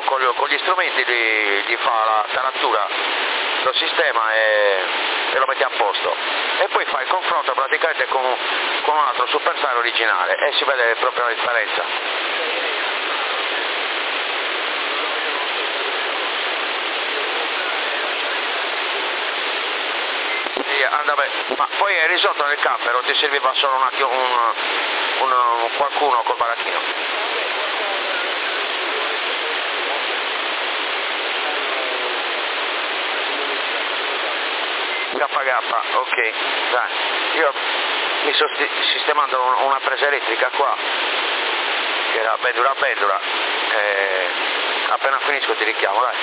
con gli strumenti gli fa la taratura, lo sistema e lo metti a posto. E poi fai il confronto praticamente con un altro Superstar originale e si vede proprio la differenza. Ma poi eri sotto nel camper, non ti serviva solo qualcuno col baracchino? KK, ok, dai, io mi sto sistemando una presa elettrica qua, che era bendula, appena finisco ti richiamo, dai.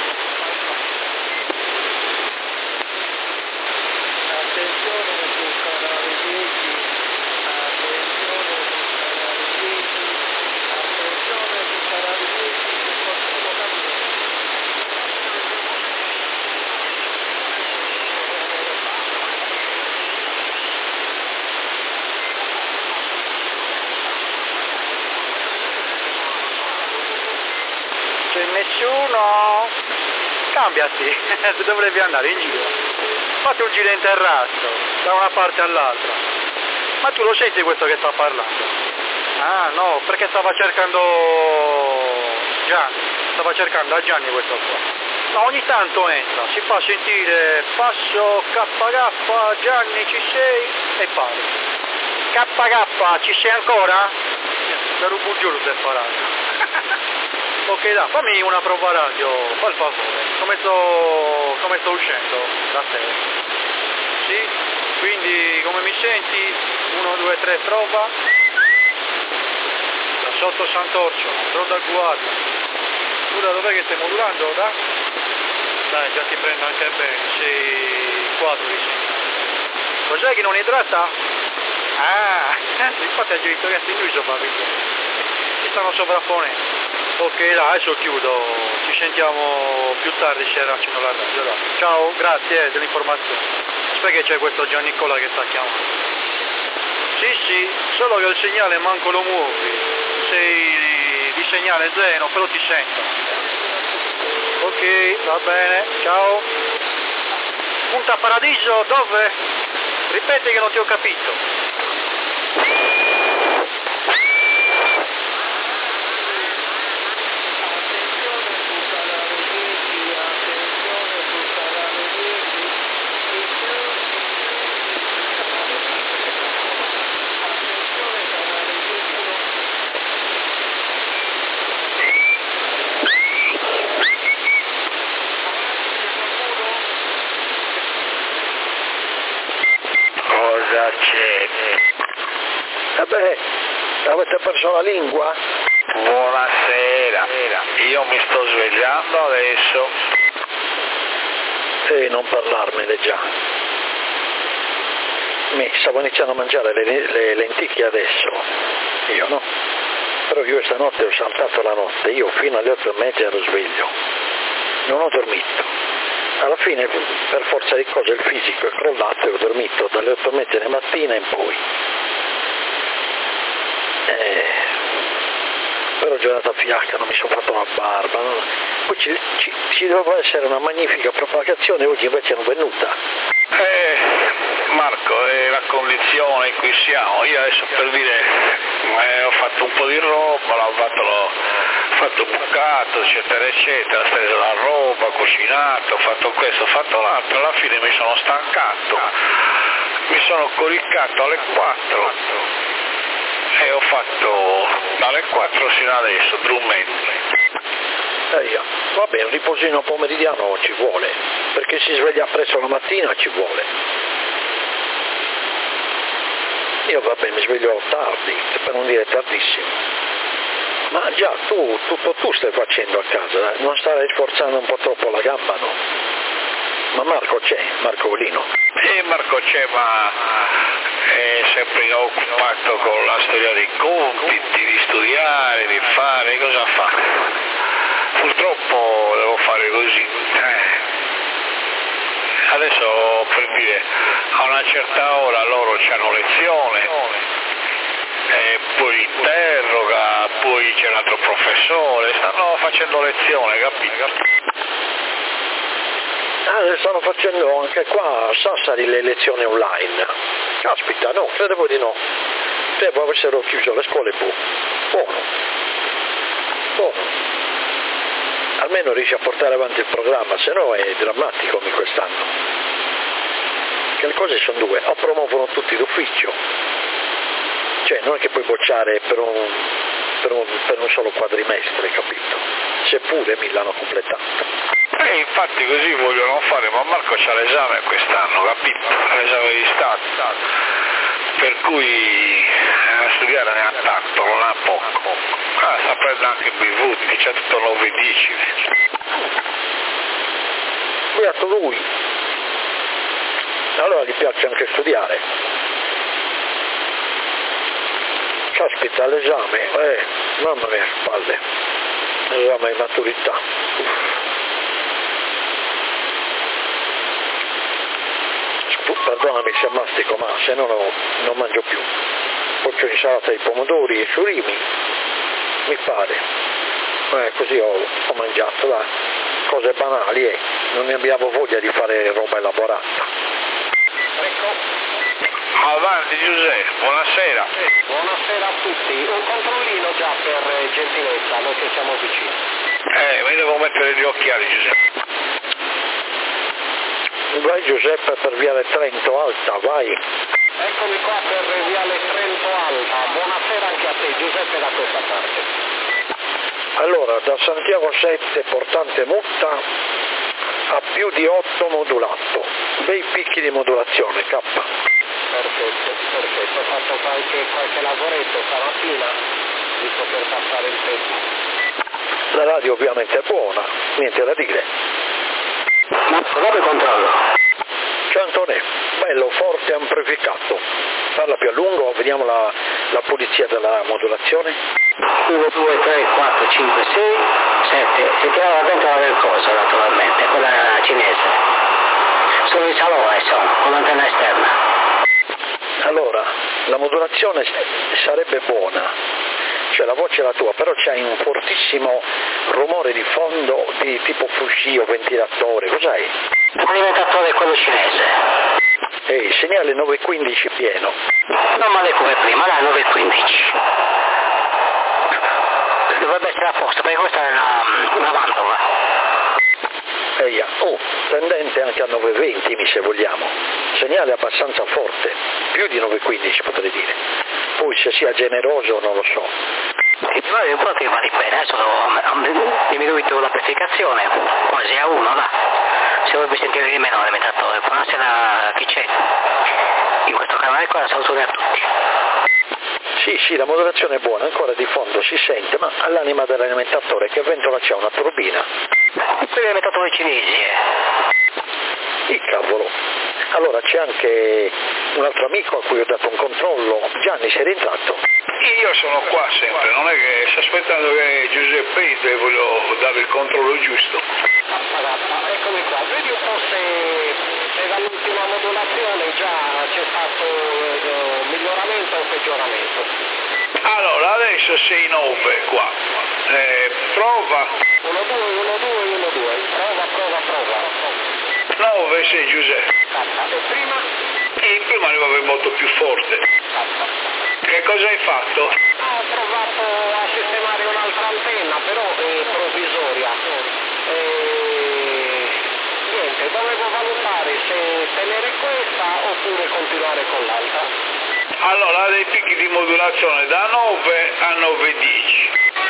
C'è nessuno? Cambiati, dovevi andare in giro. Fate un giro in terrazzo, da una parte all'altra. Ma tu lo senti questo che sta parlando? Ah no, perché stava cercando Gianni, stava cercando a Gianni questo qua. Ma ogni tanto entra, si fa sentire passo KK, Gianni ci sei e pare. KK, ci sei ancora? Per un bugiolo per farà. Ok, dai, fammi una prova radio, fa il favore, come sto uscendo da te? Sì? Quindi come mi senti? 1, 2, 3, prova. Da sotto Sant'Orcio, pronto al guardia. Tu da dov'è che stai modulando? Da? Dai, già ti prendo anche bene, sei 4 di segnale. Cos'è che non idrata? Ah, infatti ha detto che sei lui sopravvivente. Ci stanno sovrapponendo. Ok, dai, adesso chiudo, ci sentiamo più tardi se raccino la radio, dai. Ciao, grazie dell'informazione. Aspetta che c'è questo Giannicola che sta chiamando. Sì, solo che il segnale manco lo muovi, sei di segnale zero, però ti sento. Ok, va bene, ciao. Punta Paradiso, dove? Ripeti che non ti ho capito. Vabbè, avete perso la lingua? Buonasera, io mi sto svegliando adesso. Non parlarmene già. Stavo iniziando a mangiare le lenticchie adesso. Io no. Però io stanotte ho saltato la notte, io fino alle 8:30 ero sveglio. Non ho dormito. Alla fine, per forza di cose, il fisico è crollato e ho dormito dalle 8:30 di mattina in poi. Però giornata fiacca, non mi sono fatto la barba, no? Poi ci doveva essere una magnifica propagazione, oggi invece non è venuta. Marco, è la condizione in cui siamo. Io adesso, per dire, ho fatto un po' di roba, l'ho fatto bucato, eccetera eccetera, steso la roba, cucinato, ho fatto questo, ho fatto l'altro, alla fine mi sono stancato, mi sono coricato alle 4 e ho fatto dalle 4 fino adesso drummendo. Vabbè, un riposino pomeridiano ci vuole, perché si sveglia presto la mattina ci vuole. Io vabbè mi sveglio tardi, per non dire tardissimo. Ma già tutto tu stai facendo a casa, non stai sforzando un po' troppo la gamba, no? Ma Marco c'è, Marco Volino. Marco c'è, ma è sempre occupato con la storia dei compiti, di studiare, di fare, cosa fa? Purtroppo devo fare così. Adesso, per dire, a una certa ora loro hanno lezione poi li interroga, poi c'è un altro professore, stanno facendo lezione, capito? Stanno facendo anche qua a Sassari le lezioni online. Caspita, no, credevo di no. Credevo avessero chiuso le scuole Buono. Almeno riesci a portare avanti il programma, se no è drammatico quest'anno. Che le cose sono due, o promuovono tutti d'ufficio, cioè non è che puoi bocciare per un solo quadrimestre, capito? Seppure me l'hanno completato. Infatti così vogliono fare, ma Marco c'ha l'esame quest'anno, capito? L'esame di Stato, per cui a studiare ne ha tanto, non ha poco. Sta prendendo anche i bevuti, c'ha tutto 9-10. Beato lui. Allora gli piace anche studiare. Caspita, l'esame, mamma mia, spalle. L'esame di maturità. Perdonami se mastico, ma se no non mangio più. Poi c'ho insalata di pomodori e surimi, mi pare. Così ho mangiato, dai. Cose banali, non ne abbiamo voglia di fare roba elaborata. Ecco. Avanti Giuseppe, buonasera. Buonasera a tutti. Un controllino già per gentilezza, noi che siamo vicini. Mi devo mettere gli occhiali, Giuseppe. Vai Giuseppe per Viale Trento Alta, vai. Eccomi qua per Viale Trento Alta. Buonasera anche a te, Giuseppe, da questa parte. Allora, da Santiago 7 Portante Mutta a più di 8 modulato. Bei picchi di modulazione, K. Perfetto. Ho fatto qualche lavoretto stamattina, giusto per passare il tempo. La radio ovviamente è buona, niente da dire. Dove controllo? Ciao Antonio, bello, forte, amplificato. Parla più a lungo, vediamo la pulizia della modulazione. 1, 2, 3, 4, 5, 6, 7. Sentiamo la ventola del coso naturalmente, quella cinese. Sono in salone sono, con l'antenna esterna. Allora, la modulazione sarebbe buona, cioè la voce è la tua, però c'hai un fortissimo rumore di fondo di tipo fruscio, ventilatore, cos'hai? L'alimentatore è quello cinese. Il segnale 915 pieno. Non male come prima, dai, 915. Dovrebbe essere a posto, perché questa è una vantola. Tendente anche a 920 se vogliamo. Segnale abbastanza forte, più di 915 potrei dire. Poi se sia generoso non lo so. Un po' che va di bene, adesso ho diminuito l'amplificazione, quasi a 1 là. Se vuoi sentire di meno l'alimentatore, buonasera chi c'è? In questo canale qua salutone a tutti. Sì, la modulazione è buona, ancora di fondo si sente, ma all'anima dell'alimentatore che ventola c'è una turbina. Questi alimentatori cinesi, Il cavolo. Allora c'è anche un altro amico a cui ho dato un controllo. Gianni, sei rientrato? Io sono qua sempre, non è che sto aspettando che Giuseppe e voglio dare il controllo giusto. Eccomi qua, vedi un po' se dall'ultima modulazione già c'è stato miglioramento o peggioramento. Allora, adesso sei 9 qua. Prova. 1, 2, 1, 2, 1, 2. Prova. 9 sei Giuseppe. E prima? Prima arrivava molto più forte. Che cosa hai fatto? Ho provato a sistemare un'altra antenna, però è provvisoria. Niente, dovevo valutare se tenere questa oppure continuare con l'altra. Allora, ha dei picchi di modulazione da 9 a 9,10.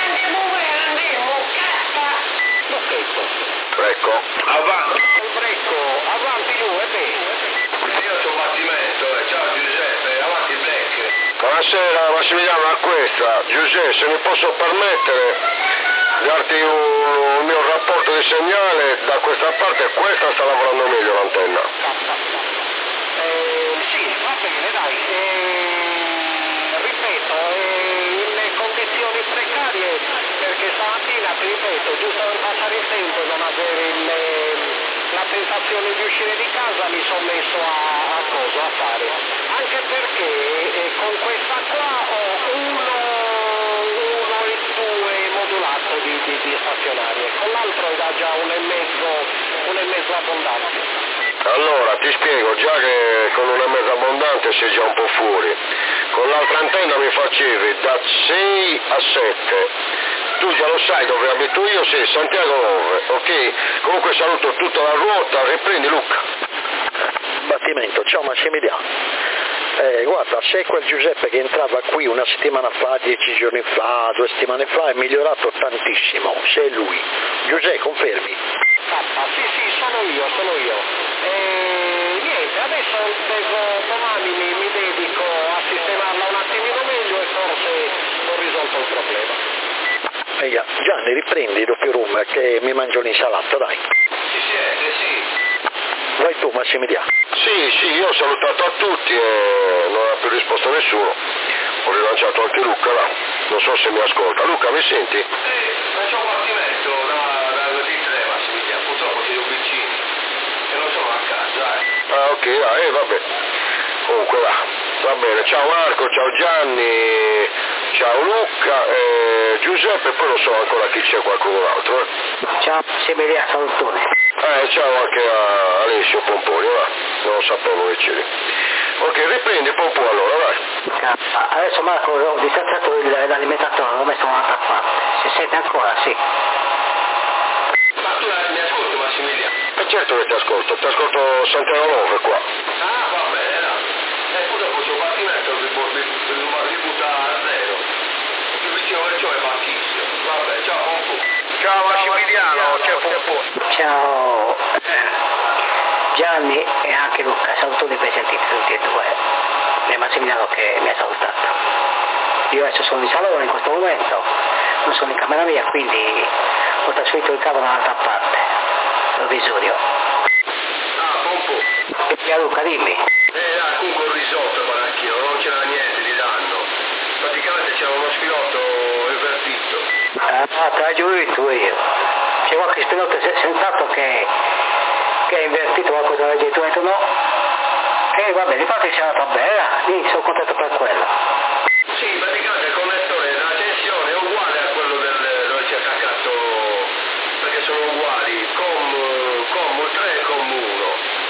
Ecco. Avanti. Avanti lui, è bene. Io sono Battimento, ciao Giuseppe, avanti Black. Buonasera Massimiliano, a questa. Giuseppe, se mi posso permettere, darti un mio rapporto di segnale, da questa parte questa sta lavorando meglio l'antenna. Sì, va bene, dai. Ripeto, in condizioni precarie, perché stamattina, ti ripeto, giusto per passare il tempo e non avere la sensazione di uscire di casa mi sono messo a fare, anche perché con questa qua ho uno e due modulato di stazionarie, con l'altro era già uno e mezzo abbondante. Allora, ti spiego, già che con una mezza abbondante sei già un po' fuori, con l'altra antenna mi facevi da 6 a 7, tu già lo sai dove abito io, sei Santiago Nove, ok? Comunque saluto tutta la ruota, riprendi Luca. Battimento, ciao Massimiliano. Guarda, se quel Giuseppe che entrava qui una settimana fa, 10 giorni fa, 2 settimane fa, è migliorato tantissimo, se è lui. Giuseppe, confermi? Sì, sono io. Niente, adesso domani mi dedico a sistemarla un attimino meglio e forse ho risolto il problema. Gianni, riprendi doppio room che mi mangio l'insalata, dai. Ci siete, sì. Vai tu Massimiliano. Sì, io ho salutato a tutti e non ha più risposto nessuno. Ho rilanciato anche Luca là, non so se mi ascolta. Luca, mi senti? Non c'ho partimento da D3, Massimiliano, purtroppo ci sono vicini e non sono a casa, Ah, ok, vabbè. Comunque va bene, ciao Marco, ciao Gianni, ciao Luca, Giuseppe, poi non so ancora chi c'è, qualcun altro. Ciao, Massimiliano, salutone. Ciao anche a Alessio Pomponi, va, non sapevo che c'eri. Ok, riprendi Pompò allora, vai. Adesso Marco, ho distanziato l'alimentatore, l'ho messo un'altra parte. Si sente ancora, sì. Ma tu mi ascolti Massimiliano? Certo che ti ascolto Santiago Nove qua. Ah, va bene, dai. Purtroppo c'è un partimento ributta a zero. Più vicino perciò è bassissimo. Vabbè, ciao Pompò. Ciao Massimiliano, c'è Pompò. Ciao Gianni e anche Luca, salutoni presenti tutti e due. E Massimiliano che mi ha salutato. Io adesso sono in salone in questo momento, non sono in camera mia, quindi ho trasferito il cavo da un'altra parte, provvisorio. Ah, Pompò. E Luca, dimmi. Dai, comunque ho risolto parecchio, non c'era niente di danno. Praticamente c'era uno spinotto invertito. Te l'ho giurito io. C'è qualche spinotto senz'altro che è invertito qualcosa da dietro, no? E vabbè, di fatto c'è andata bene, lì sono contento per quello. Sì, praticamente il connettore della tensione è uguale a quello dove si è attaccato, perché sono uguali, COM 3 e COM 1.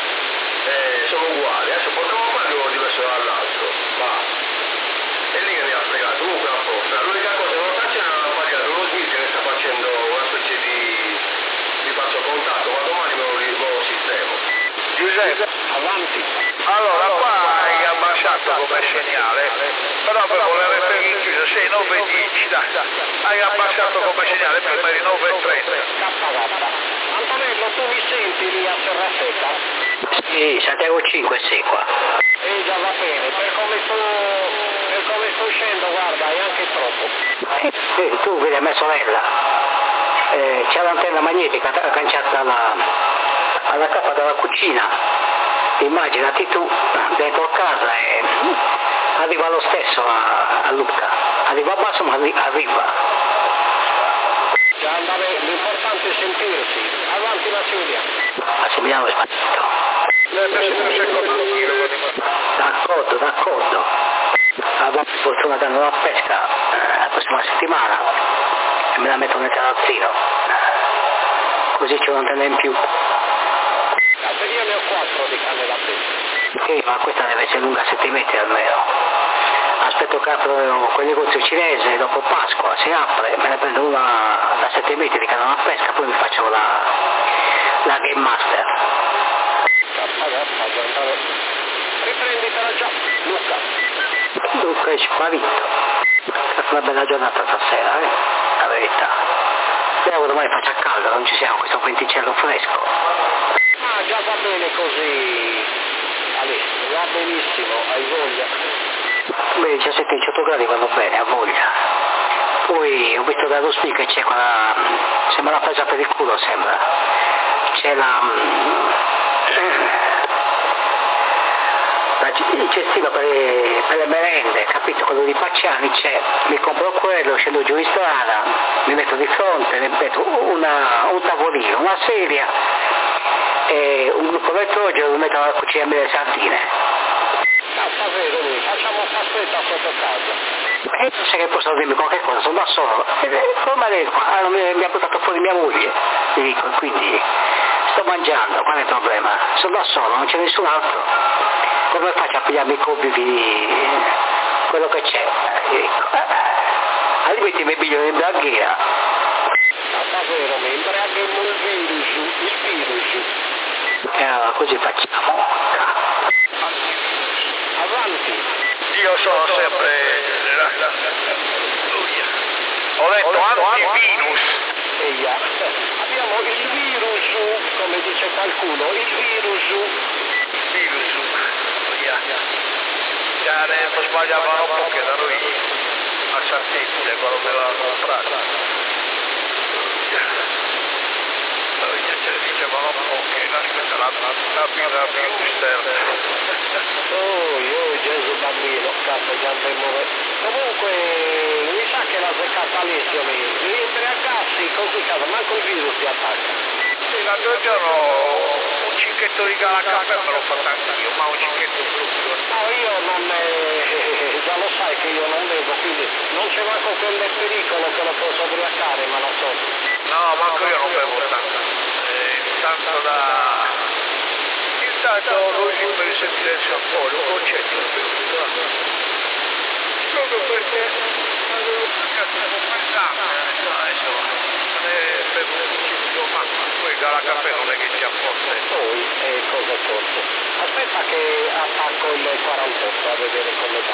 Sono uguali, adesso potremmo farlo uno diverso dall'altro, basta. È lì che mi ha fregato, comunque a posto. L'unica cosa non sta c'era uno Smith che sta facendo una specie di faccio contatto, ma domani me lo sistemo. Giuseppe, Avanti. allora qua hai abbassato come segnale, però per volere per inciso 6,910, hai abbassato come segnale, prima di 9,30. Antonello, tu mi senti lì a Serrasetta? Sì, Santiago 5, sì, qua. Già va bene, per come sto uscendo, guarda, è anche troppo. Tu vedi a mia sorella, c'è l'antenna magnetica agganciata alla cappa della cucina, immaginati tu dentro casa e arriva lo stesso a Luca, arriva a basso ma arriva. Già andava, l'importante è sentirsi. Avanti Massimiliano è sbagliato. D'accordo. Avrò fortuna che andrò a pesca la prossima settimana e me la metto nel terrazzino, così c'è un'antenna in più. Io ne ho 4 di canne da pesca. Ma questa deve essere lunga 7 metri almeno. Aspetto che aprono quel negozio cinese dopo Pasqua, si apre, me ne prendo una da 7 metri di canna da pesca, poi mi faccio la Game Master. Riprenditela già, Luca è sparito. È stata una bella giornata stasera, la verità. Speriamo domani faccia caldo, non ci sia questo venticello fresco. Ah, già va bene così. Alessio, va benissimo, hai voglia. Beh, 17-18 gradi vanno bene, a voglia. Poi ho visto dallo speaker c'è quella... sembra una presa per il culo, sembra. C'è il cestino per le merende, capito? Quello di Pacciani c'è, mi compro quello, scendo giù in strada, mi metto di fronte, mi metto un tavolino, una sedia e un colletto oggi lo metto a cucinarmi le sardine. Sta vero lui, facciamo un caffetto sotto casa. Sai che posso dirmi qualche cosa, sono da solo. Ormai mi ha buttato fuori mia moglie, mi dico, quindi sto mangiando, qual è il problema? Sono da solo, non c'è nessun altro. Come faccio a pigliarmi i compiti di quello che c'è? Dico, al limite mi piglio in braghiera. Davvero, mi imbraghiamo il virus. E allora così facciamo. Avanti. Io sono sempre... Ho detto antivirus. Abbiamo il virus, come dice qualcuno, il virus. Ya adesso sbagliavano un po' che da noi a Sant'Epule quando me l'hanno comprato. Dicevano un po' che la birra Brewster. Oh, Gesù bambino, cazzo che andremo. Comunque, mi sa che l'ha seccata Alessio lì. Rientri a cassi, così casa, manco il virus ti attacca. Sì, l'altro giorno un cicchetto di Galacaffè me l'ho fatto anch'io, ma un cicchetto brutto. No, io non già lo sai che io non bevo, quindi non c'è manco quel pericolo che lo posso ubriacare, ma non so. No, manco io non bevo tanto. Tanto da... Intanto così per sentire il sapore, un concetto non bevo. Proprio perché avevo pensare, adesso bevo un cicchetto, ma poi Galacaffè non è che sia forte. Poi, cosa forte? Aspetta che attacco il 48 a vedere come va.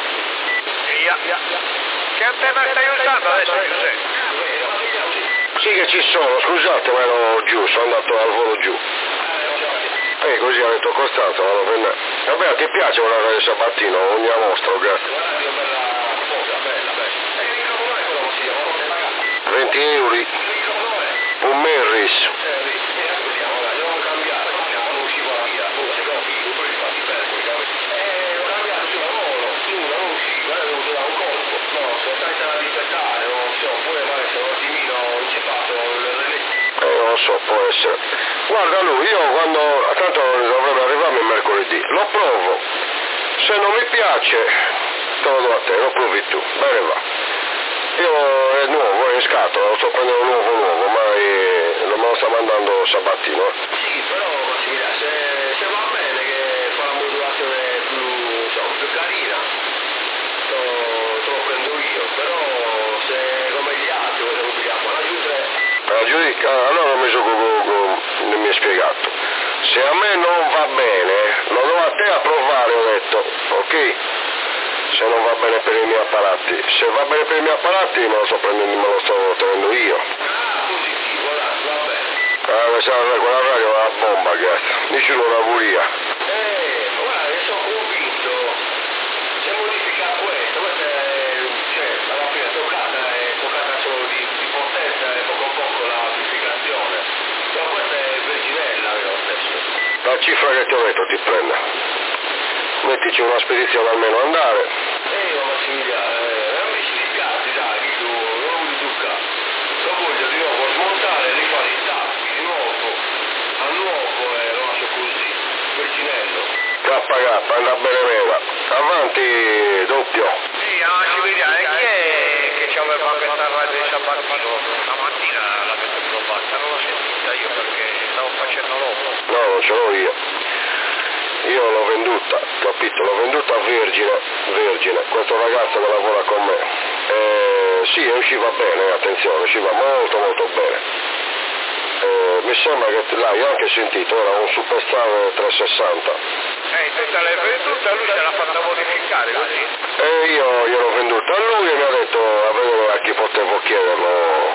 Che antenna stai usando adesso, Giuseppe? Sì che ci sono, scusate ma ero giù, sono andato al volo giù. Così ha detto Costanzo, vado a prendere. Vabbè, ti piace quella radio Sabattino? Ogni mostro, grazie. 20 euro. Un Merris. Non so, può essere. Guarda lui, io quando tanto dovrebbe arrivarmi mercoledì, lo provo. Se non mi piace, te lo do a te, lo provi tu. Bene va. Io è nuovo, è in scatola, lo sto prendendo nuovo, ma non me lo sta mandando Sabattino. Sì, però se va bene che fa la modulazione più carina, te lo prendo io, però se come gli altri vogliamo pigliare la giudica, allora non mi hai spiegato. Se a me non va bene, lo do a te a provare, ho detto, ok? Se non va bene per i miei apparati. Se va bene per i miei apparati me lo sto tenendo io. Positivo, va bene. Quella radio è una bomba, cazzo. Dici una buria. Guarda, io sono convinto. Se modifica questo è, alla fine toccata solo di potenza e poco a poco l'amplificazione. Però questa è verginella lo stesso. La cifra che ti ho detto ti prende. Mettici una spedizione almeno andare. Ma Massimiliano, amici di cazzi, dai, non mi tocca. Lo voglio di nuovo smontare e rifare i tappi, di nuovo. A nuovo lo lascio così, verginello. KK, anda bene mega. Avanti, doppio. Sì, ci vediamo. Chi è che ci aveva questa radio di Sabattino? Stamattina l'avete provata, non l'ho sentita io perché stavo facendo l'uomo. No, non ce l'ho io. Io l'ho venduta, capito? L'ho venduta vergine, questo ragazzo che lavora con me. Sì, usciva bene, attenzione, usciva molto molto bene. Mi sembra che l'hai anche sentito, era un Superstar 360. Tu te l'hai venduta, lui se l'ha fatta modificare così? Io gliel'ho venduta a lui e mi ha detto a vedere a chi potevo chiederlo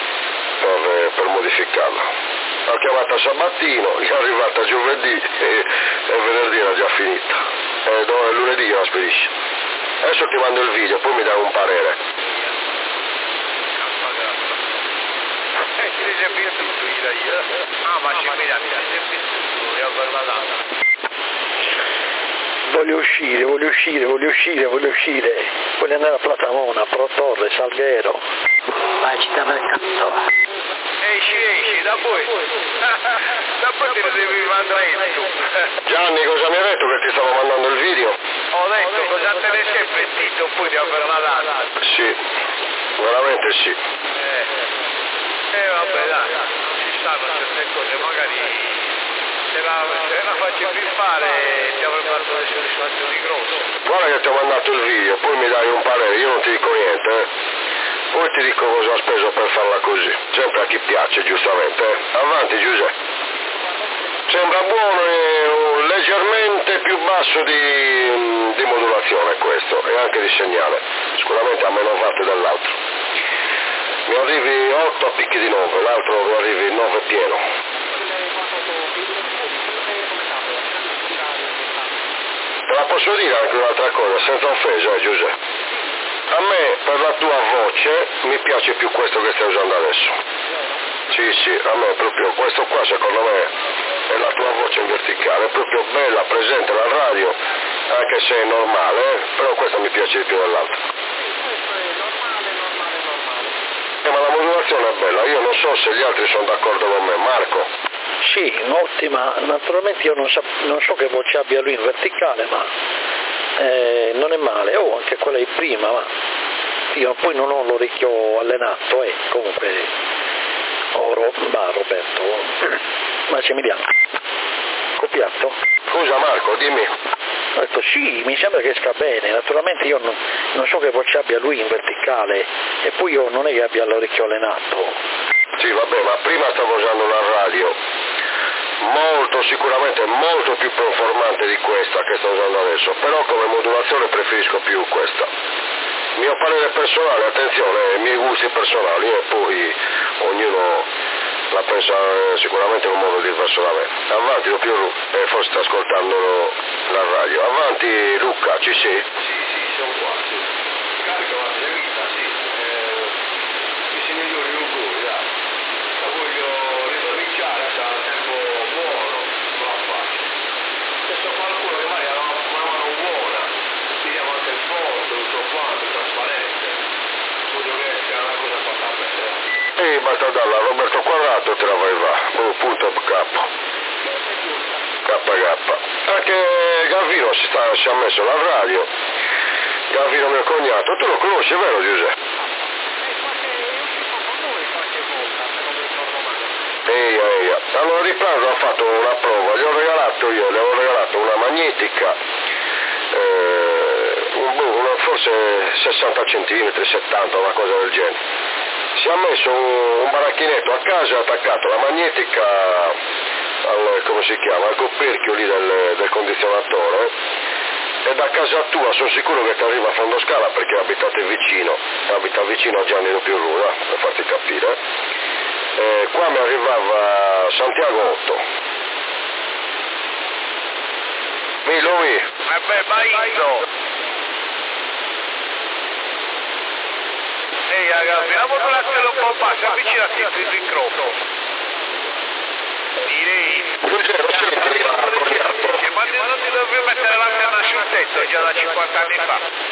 per modificarla. L'ho chiamata Sabattino, gli è arrivata giovedì e venerdì era già finita. Lunedì gliela spedisce. Adesso ti mando il video, poi mi dai un parere. Ci riservi tutto io. Ma ci riservi tutto, io per la data. Voglio uscire. Voglio andare a Platamona, Pro Torre, Salghero. Vai, città del cazzo. esci, da poi te ne devi mandare tu. Gianni, cosa mi hai detto che ti stavo mandando il video? Ho detto, cosa te ne sei pentito poi di aver la data? Sì, veramente sì. Vabbè dai, ci stanno certe cose, magari se la faccio più fare ti avrebbe dato delle soddisfazioni grosse. Guarda che ti ho mandato il video, poi mi dai un parere, io non ti dico niente, Poi ti dico cosa ho speso per farla così, sempre a chi piace giustamente. Avanti Giuseppe. Sembra buono e leggermente più basso di modulazione questo e anche di segnale, sicuramente a meno fatto dell'altro. Mi arrivi 8 a picchi di 9, l'altro mi arrivi 9 pieno. Te la posso dire anche un'altra cosa, senza offesa Giuseppe. A me per la tua voce mi piace più questo che stai usando adesso. Sì, a me proprio questo qua secondo me è la tua voce in verticale, è proprio bella, presente alla radio, anche se è normale, però questa mi piace di più dell'altra. Ma la modulazione è bella, io non so se gli altri sono d'accordo con me. Marco? Sì, ottima, naturalmente io non so che voce abbia lui in verticale, ma non è male, anche quella di prima, ma io poi non ho l'orecchio allenato, comunque Roberto, ma ci vediamo. Copiato? Scusa Marco, dimmi. Ho detto sì, mi sembra che esca bene, naturalmente io non so che voce abbia lui in verticale e poi io non è che abbia l'orecchio allenato. Sì vabbè, ma prima stavo usando una radio sicuramente molto più performante di questa che sto usando adesso, però come modulazione preferisco più questa. Mio parere personale, attenzione, i miei gusti personali e poi ognuno la pensa sicuramente in un modo diverso da me. Avanti Lu, forse sta ascoltando la radio. Avanti Luca, ci sei? Sì, sono qua, sì. Carica la vita, sì. Mi si migliori un po', dai. La voglio ricominciare, sta un tempo buono, non la faccio. Adesso qualcuno che magari ha una mano buona, tiriamo anche il fondo, tutto quanto, trasparente. Voglio che sia una cosa fatta bene. Basta darla a Roberto Quadrato e te la vai va, punto K. Anche Gavino si è messo alla radio, Gavino mio cognato, tu lo conosci vero Giuseppe? Allora di pranzo ha fatto una prova, le avevo regalato una magnetica, forse 60 cm, 70, una cosa del genere. Si è messo un baracchinetto a casa e ha attaccato la magnetica al coperchio lì del condizionatore e da casa tua sono sicuro che ti arriva a Fondoscala perché abita vicino a Gianni Piuruna, per farti capire. Qua mi arrivava Santiago 8. Lui? Baito! Ragazzi, la modulazione un po' bassa, avvicinati il microfono. Direi. Ma non ti dovevi mettere l'antenna sul tetto già da 50 anni fa.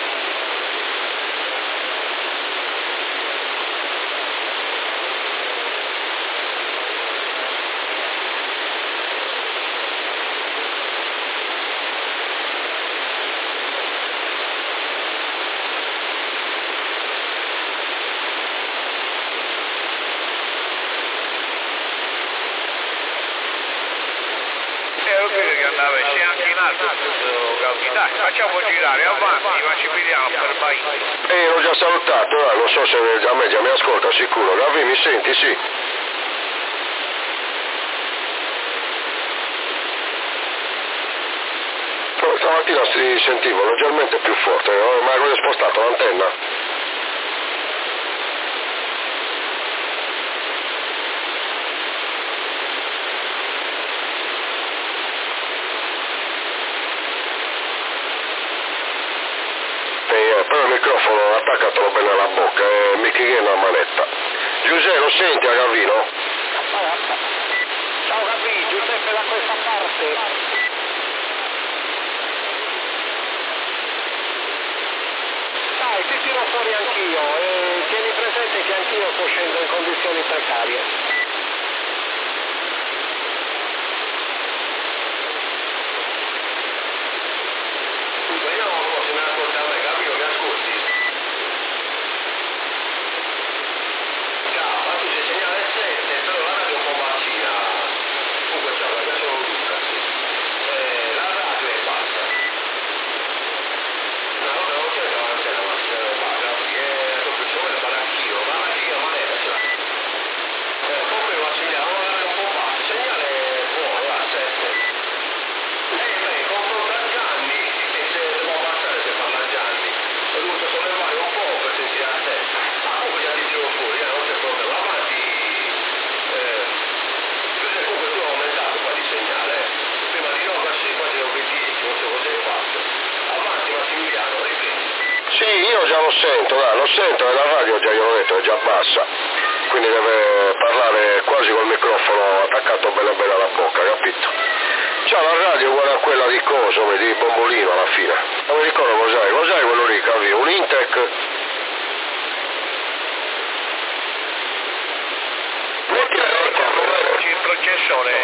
Dai, facciamo girare avanti, ma ci vediamo per Baito. L'ho già salutato, non so se a me già mi ascolta, sicuro. Gavi, mi senti? Sì. Stamattina si sentivo leggermente più forte, ma avevo spostato l'antenna. Però il microfono attaccatelo bene alla bocca e mi chiede una manetta. Giuseppe, lo senti a Gavino? Ciao Gavi, Giuseppe da questa parte. Dai, ti tiro fuori anch'io e tieni presente che anch'io sto scendendo in condizioni precarie. lo sento e la radio già gliel'ho detto, è già bassa, quindi deve parlare quasi col microfono attaccato bene bene alla bocca, capito? C'ha la radio uguale a quella di coso, vedi, di Bombolino alla fine. Non mi ricordo cos'è quello lì, capi? Un Intec? Il processore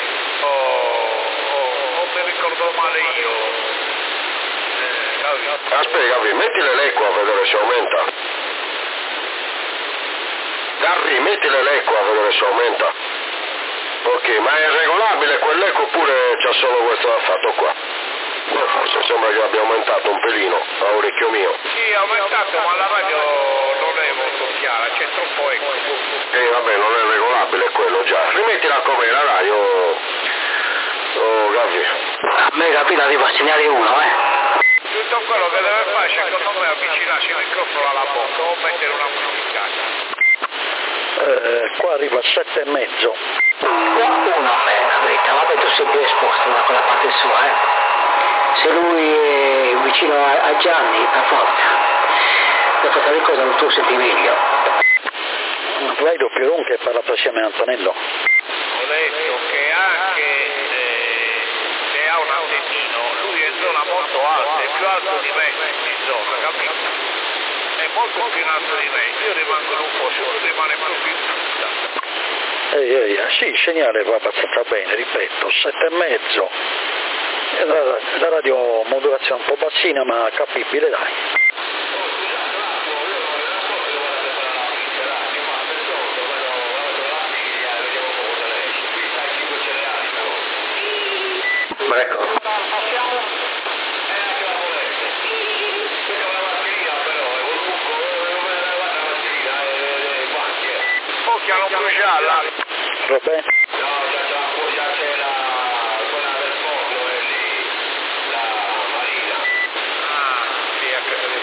o mi ricordo male io. Aspetta, capi, mettile l'eco a vedere se aumenta. Garri, mettile l'eco a vedere se aumenta. Ok, ma è regolabile quell'eco oppure c'ha solo questo fatto qua? Forse sembra che abbia aumentato un pelino a orecchio mio. Sì, è aumentato, ma la radio non è molto chiara, c'è troppo eco. Vabbè, non è regolabile quello già. Rimettila com'era, dai, oh Gavi. A me capita arriva a segnale 1, Tutto quello che deve fare secondo me è avvicinarsi il microfono alla bocca o mettere una amplificata. Qua arriva a 7,5. Qualcuno a me, la verità, vabbè tu sei più esposto da quella parte sua, Se lui è vicino a Gianni, a forte. Per fare cosa non tu senti meglio. Vai doppio run che parla assieme a Antonello. Ho detto che anche se ha un antennino, lui è in zona molto alta, è più alto di me in zona, capito? È molto più in alto di me, io rimango in un posto, lui rimane proprio in tutta. Sì, il segnale va abbastanza bene, ripeto, 7,5. La radio modulazione un po' bassina ma capibile, dai. Ecco. Occhio, non bruciarla. Robè? No, già c'è quella del forno è lì, la Marina. Sì, anche se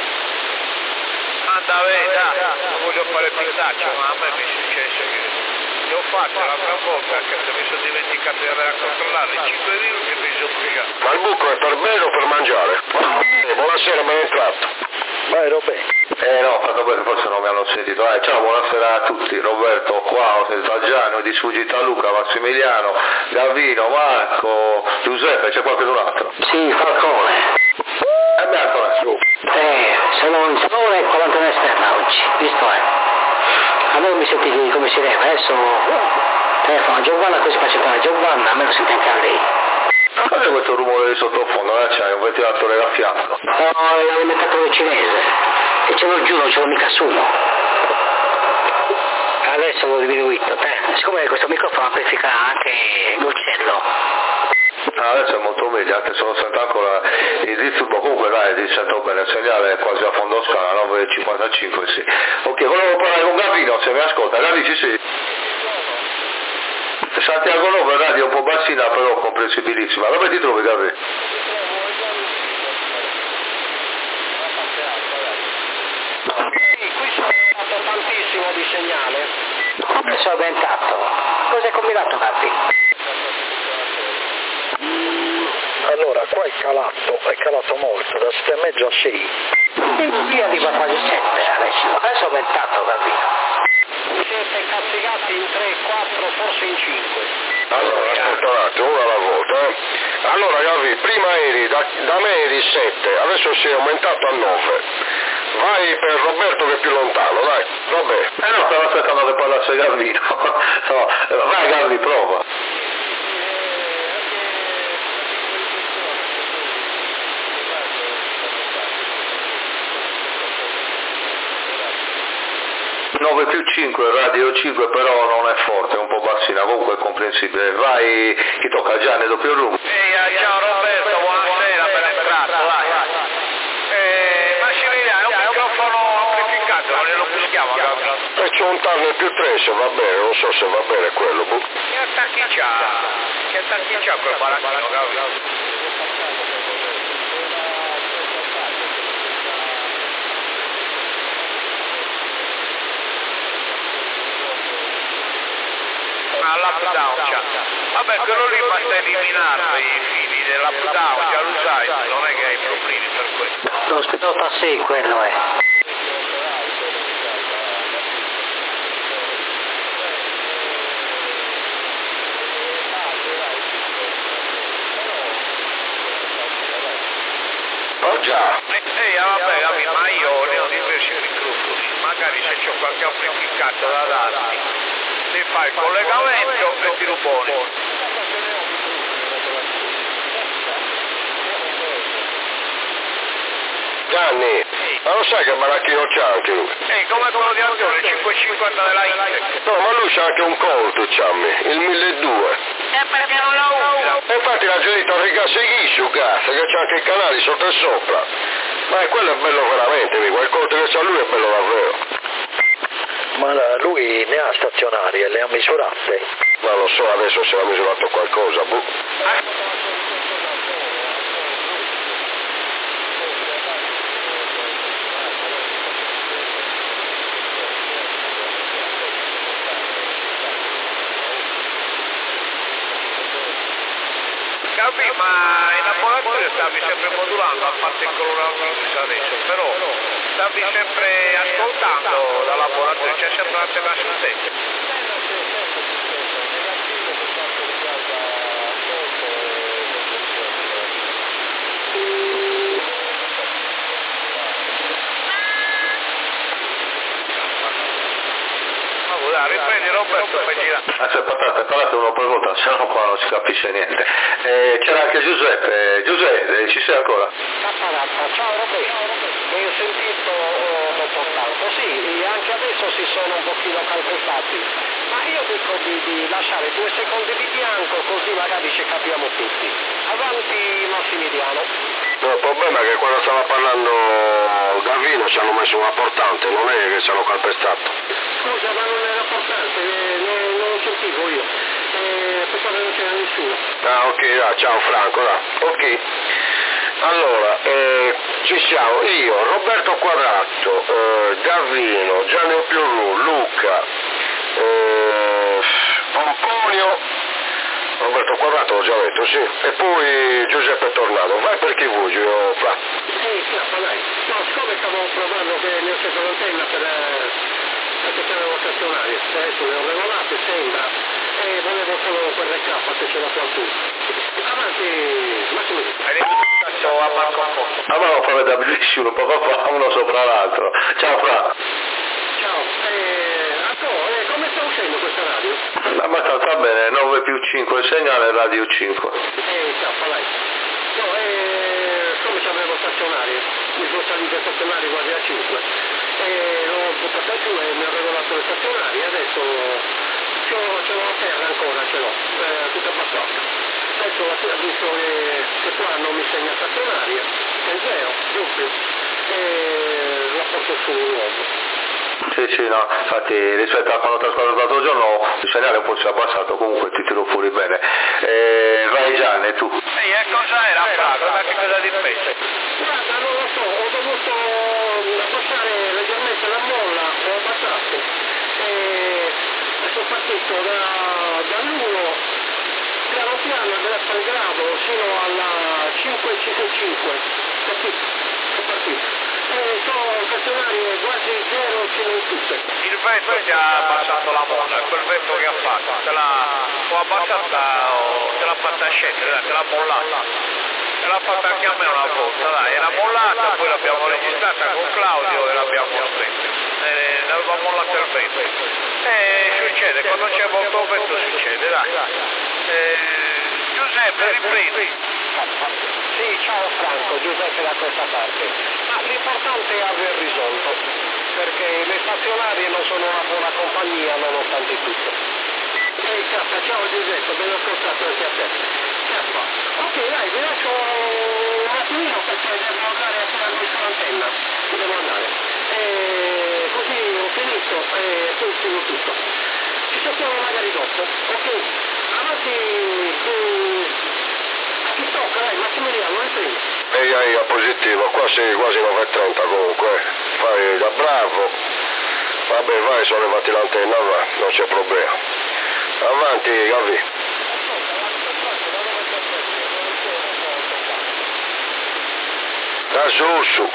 anda, non voglio fare pistaccio, ma a me mi è successo che l'ho fatto l'altra volta, anche se mi sono dimenticato di andare a controllare 5 minuti e mi sono bruciato. Ma il buco è per bere o per mangiare? Buonasera, ben entrato. Vai Robè. No, ho fatto bene, forse non mi hanno sentito. Ciao, buonasera a tutti. Roberto qua, ho sentito a Gianni, di sfuggita a Luca, Massimiliano, Gavino, Marco, Giuseppe, c'è qualcun altro? Sì, Falcone. Ancora su. Sono in salone e 40 in esterna oggi, visto A me mi senti come si deve, adesso telefono a Giovanna, così faccio entrare Giovanna, a me lo sente anche a lei. Cos'è questo rumore di sottofondo? C'hai un ventilatore da fianco? No, è l'alimentatore cinese. E ce lo giuro, non ce l'ho mica nessuno. Adesso l'ho diminuito, siccome questo microfono amplifica anche l'uccello. Adesso è molto meglio, anche se non sento ancora il disturbo, comunque dai, ti sento bene, il segnale è quasi a fondo scala, 9,55 sì. Ok, volevo parlare con Gavino, se mi ascolta, Gavi sì. Santiago 9, radio un po' bassina però comprensibilissima, dove ti trovi Gavi? Sì, qui sono stato tantissimo di segnale. Adesso è aumentato. Cosa hai combinato Gavi? Allora, qua è calato molto, da 7,5 a 6. Qui arriva quasi 7 adesso è aumentato Gavi. Siete castigati in 3, 4, forse in 5. Allora, aspetta un attimo, una alla volta. Allora, Gavi, prima eri, da me eri 7, adesso sei aumentato a 9. Vai per Roberto che è più lontano, dai. Vabbè. No, stavo aspettando che parlasse Gavino. No, vai Gavi, prova. Più 5, radio 5 però non è forte, è un po' bassina, comunque è comprensibile. Vai, chi tocca? Gianni, doppio room. Ciao Roberto, buonasera, ben entrato, vai. Massimiliano, è un microfono amplificato, non glielo buschiamo, E c'è un tunnel più 3 se va bene, non so se va bene quello. Che attacchi c'ha quel baracchino, Gavi? L'up down c'ha. Vabbè, quello lì basta eliminarlo i fili dell'up down, già lo sai, non è che hai problemi per questo. Lo spettro fa 6 quello è. già. Vabbè, capito, ma io ne ho diversi microfoni, magari se c'ho qualche amplificato da darti, ti fai il collegamento e ti lo poni. Gianni, ma lo sai che baracchino c'ha anche lui? Come quello di Antonio, 550 della Intec. No, ma lui c'ha anche un conto, c'ammi, il 1200. Perché non la usa? E infatti la gente ricasse chi su cazzo, che c'ha anche i canali sotto e sopra. Ma quello è bello veramente, quel conto che c'ha lui è bello davvero. Ma lui ne ha stazionarie, le ha misurate? Ma lo so adesso se ha misurato qualcosa, boh. Capì, ma in laboratorio stavi sempre modulando, a parte il coronavirus adesso, però stavi sempre ascoltando dal laboratorio, c'è sempre una antena sul tetto. Riprendi Roberto, fai girare. Aspetta, parlate uno per volta, se no qua non si capisce niente. C'era anche Giuseppe. Giuseppe, ci sei ancora? Ciao Roberto, mi ho sentito tanto, sì, anche adesso si sono un pochino calpestati, ma io dico di lasciare 2 secondi di bianco così magari ci capiamo tutti. Avanti Massimiliano. No, il problema è che quando stava parlando Gavino ci hanno messo una portante, non è che ci hanno calpestato. Scusa, ma non era portante, non lo sentivo io, pensavo che non c'era nessuno. Ah, ok, ciao Franco, ok. Allora, ci siamo, io, Roberto Quadrato, Gavino, Gianni Piorù, Luca, Pomponio, Roberto Quadrato l'ho già detto, sì, e poi Giuseppe Tornado. Vai per chi vuoi, Fra. Dai. No, siccome stavo provando che ne ho acceso l'antenna perché c'erano stazionarie, adesso le ho regolate, sembra, e volevo solo quel recap se c'era qualcuno. Avanti, Massimo. A Marco Conto. Ah, ma non fa vedere bellissimo, uno sopra l'altro. Ciao Fra. Ciao, come sta uscendo questa radio? Abbastanza bene, 9 più 5 il segnale, radio 5. Dai. No, come c'avevo stazionarie, mi sono salite stazionarie quasi a 5. L'ho buttata giù e mi ho regolato le stazionarie, adesso ce l'ho a terra ancora, ce l'ho, tutta passata. Adesso visto che qua non mi segna stazionaria, è 0, doppio, e la porto su nuovo. Sì, no, infatti rispetto a quando trascorso l'altro giorno il segnale un po' si è abbassato, comunque ti tiro fuori bene. Vai Gianni, tu. E cosa era Fra? Che cosa ti pensi? Guarda, non lo so, ho dovuto abbassare leggermente la molla, ho abbassato, e sono partito dall'1, piano piano, adesso al grado, fino alla 555, è partito. Sono stazionarie quasi 0 in tutte. Il vento ti ha abbassato la molla, quel vento che ha fatto, te l'ha abbassata, te l'ha fatta scendere, te l'ha mollata. Te l'ha fatta anche a me una volta, dai, era mollata, poi l'abbiamo registrata con Claudio e l'abbiamo spenta. L'aveva mollata il vento. Succede, quando c'è molto vento succede, dai. Giuseppe, riprendi. Sì, ciao Franco, Giuseppe da questa parte. Ma l'importante è aver risolto, perché le stazionarie non sono una buona compagnia nonostante tutto. Ciao Giuseppe, ben ascoltato anche a te. Ok, dai, vi lascio un attimino perché devo andare a tirarmi sull'antenna. Devo andare. Così ho finito e poi finito tutto. Ci sentiamo magari dopo. Ok, avanti. Ti tocca, dai, Massimiliano, riprendi. Ehi, positivo, qua sei quasi 9:30 comunque, fai da bravo. Vabbè, vai, sono levati l'antenna, va, non c'è problema. Avanti, Gavi. Da su.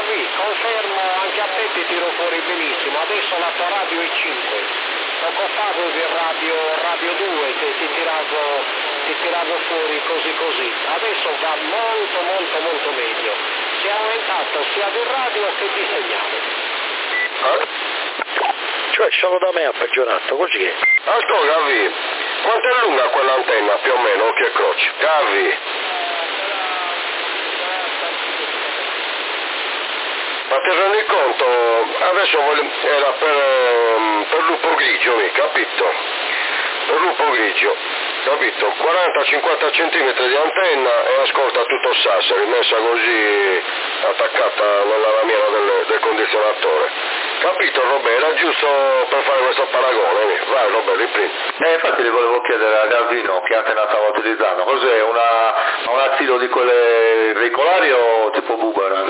Gavi, confermo, anche a te ti tiro fuori benissimo, adesso la tua radio è 5, poco fa avevi radio 2 che ti tiravo fuori così, adesso va molto meglio, si è aumentato sia di radio che di segnale. Cioè solo da me ha peggiorato, così è. Ascolta Gavi, quanto è lunga quell'antenna più o meno, occhio e croce? Gavi. Ma ti rendi conto, adesso era per lupo grigio, capito? Per lupo grigio, capito? 40-50 cm di antenna e ascolta tutto Sassari, messa così attaccata nella lamiera del condizionatore. Capito Robè? Era giusto per fare questo paragone, vai Robè, riprendi. Infatti le volevo chiedere a Gavino che antenna stava utilizzando, cos'è? Un attilo di quelle veicolari o tipo boomerang?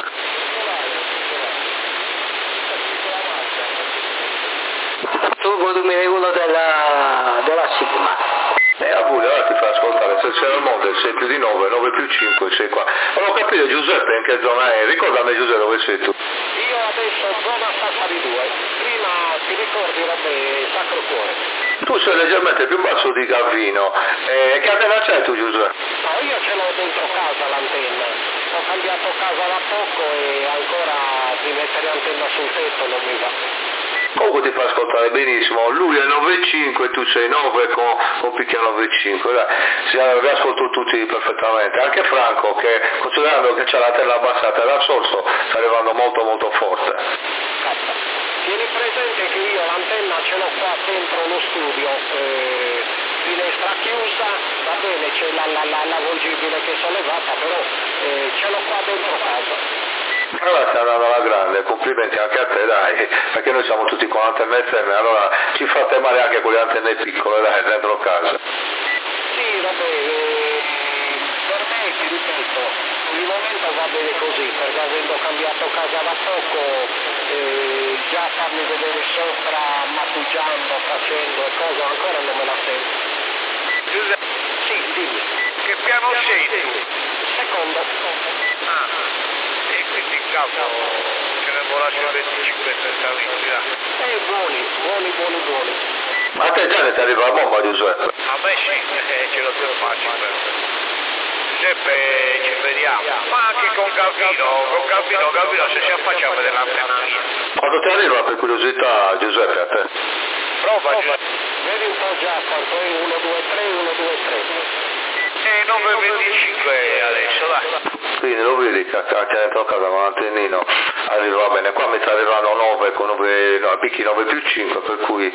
Tu godumi uno della Sigma. A Puglia ora ti fa ascoltare se c'è il Model 6 più di 9, 9 più 5, 6 qua. Volevo capire Giuseppe in che zona è, ricordami Giuseppe dove sei tu. Io adesso zona Sassari 2, prima ti ricordi Robè, Sacro Cuore. Tu sei leggermente più basso di Gavino, che antenna c'hai tu Giuseppe? No, io ce l'ho dentro casa l'antenna, ho cambiato casa da poco e ancora di mettere antenna sul tetto non mi va. Comunque ti fa ascoltare benissimo, lui è 9,5 e tu sei 9 con picchia 9,5, vi ascolto tutti perfettamente, anche Franco che considerando che c'ha l'antenna abbassata da sorso sta arrivando molto forte. Tieni presente che io l'antenna ce l'ho qua dentro lo studio, finestra chiusa, va bene c'è la volgibile che è sollevata, però ce l'ho qua dentro casa. Allora stai andando alla grande, complimenti anche a te dai, perché noi siamo tutti con antenne FM, allora ci fate male anche con le antenne piccole dai, dentro casa. Sì, vabbè, per me ti ripeto, il momento va bene così, perché avendo cambiato casa da poco, già farmi vedere sopra, matuggiando, facendo e cose, ancora non me la sento. Giuseppe, Sì, dimmi. che piano sei tu? Secondo. E quindi capo ce ne volasse 25 30 Buoni. Ma a te già ne ti arriva la bomba Giuseppe? A me sì, ce l'ho più facile. Giuseppe ci vediamo. Ma anche con Gavino se si affaccia a vedere l'antenna. Quando ti arriva per curiosità Giuseppe a te? Prova Giuseppe. Vedi un po' già quanto è 1, 2, 3, 1, 2, 3. 9,25 adesso, dai. Quindi lo vedi che anche dentro casa con l'antennino arriva bene, qua mi sta arrivando 9 con 9, no, picchi 9 più 5, per cui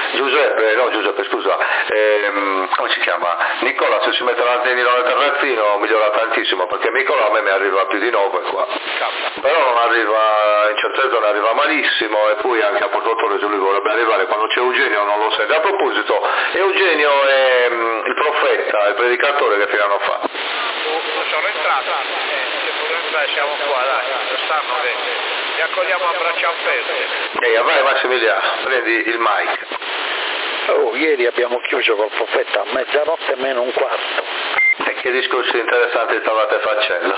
Giuseppe scusa, come si chiama? Nicola se si mette l'antennino nel terrazzino migliora tantissimo, perché Nicola a me mi arriva più di 9 qua, però non arriva, in certe zone arriva malissimo e poi anche a Portotore lui vorrebbe arrivare, quando c'è Eugenio non lo sente. A proposito, Eugenio è il profeta, il predicatore che fine hanno fatto? Sono entrato, se potrò entrare siamo qua, dai, lo sanno che ti accogliamo a braccia aperte. Vai Massimiliano, prendi il mic. Ieri abbiamo chiuso col profeta a mezzanotte meno un quarto. E che discorsi interessanti stavate facendo?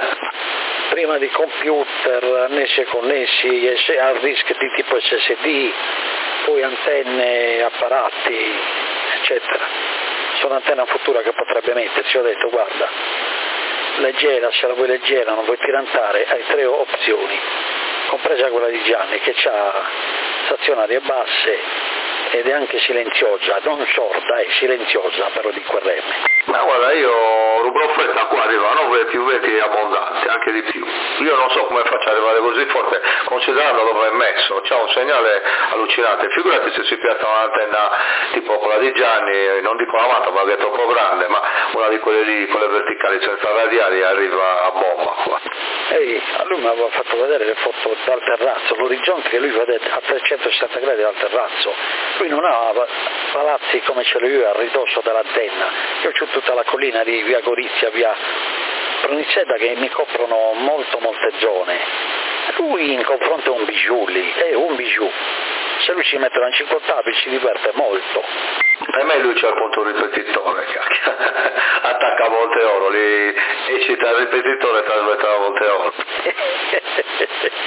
Prima di computer, annessi e connessi, hard disk di tipo SSD, poi antenne, apparati, eccetera. Sono antenna futura che potrebbe mettersi, ho detto guarda, leggera, se la vuoi leggera, non vuoi tirantare, hai 3 opzioni, compresa quella di Gianni che ha stazionarie basse ed è anche silenziosa, non sorda, è silenziosa però di QRM. Ma guarda, io rubro fretta, qua arriva 9 più 20 abbondanti, anche di più. Io non so come faccia ad arrivare così forte, considerando dove è messo, c'ha un segnale allucinante. Figurati se si piazza un'antenna tipo quella di Gianni, non dico la matta perché è troppo grande, ma una di quelle lì, quelle verticali senza radiali, arriva a bomba qua. Lui mi aveva fatto vedere le foto dal terrazzo, l'orizzonte che lui vede a 360 gradi dal terrazzo. Lui non ha palazzi come ce l'ho io a ridosso dell'antenna. Io ho tutta la collina di via Gorizia, via Pronizeda che mi coprono molte zone. Lui in confronto è un bijou lì, è un bijou. Se lui ci mette la 50 si diverte molto. Per me lui c'ha appunto un ripetitore, cacchio. Attacca a volte oro, li eccita il ripetitore e trasmette a volte oro.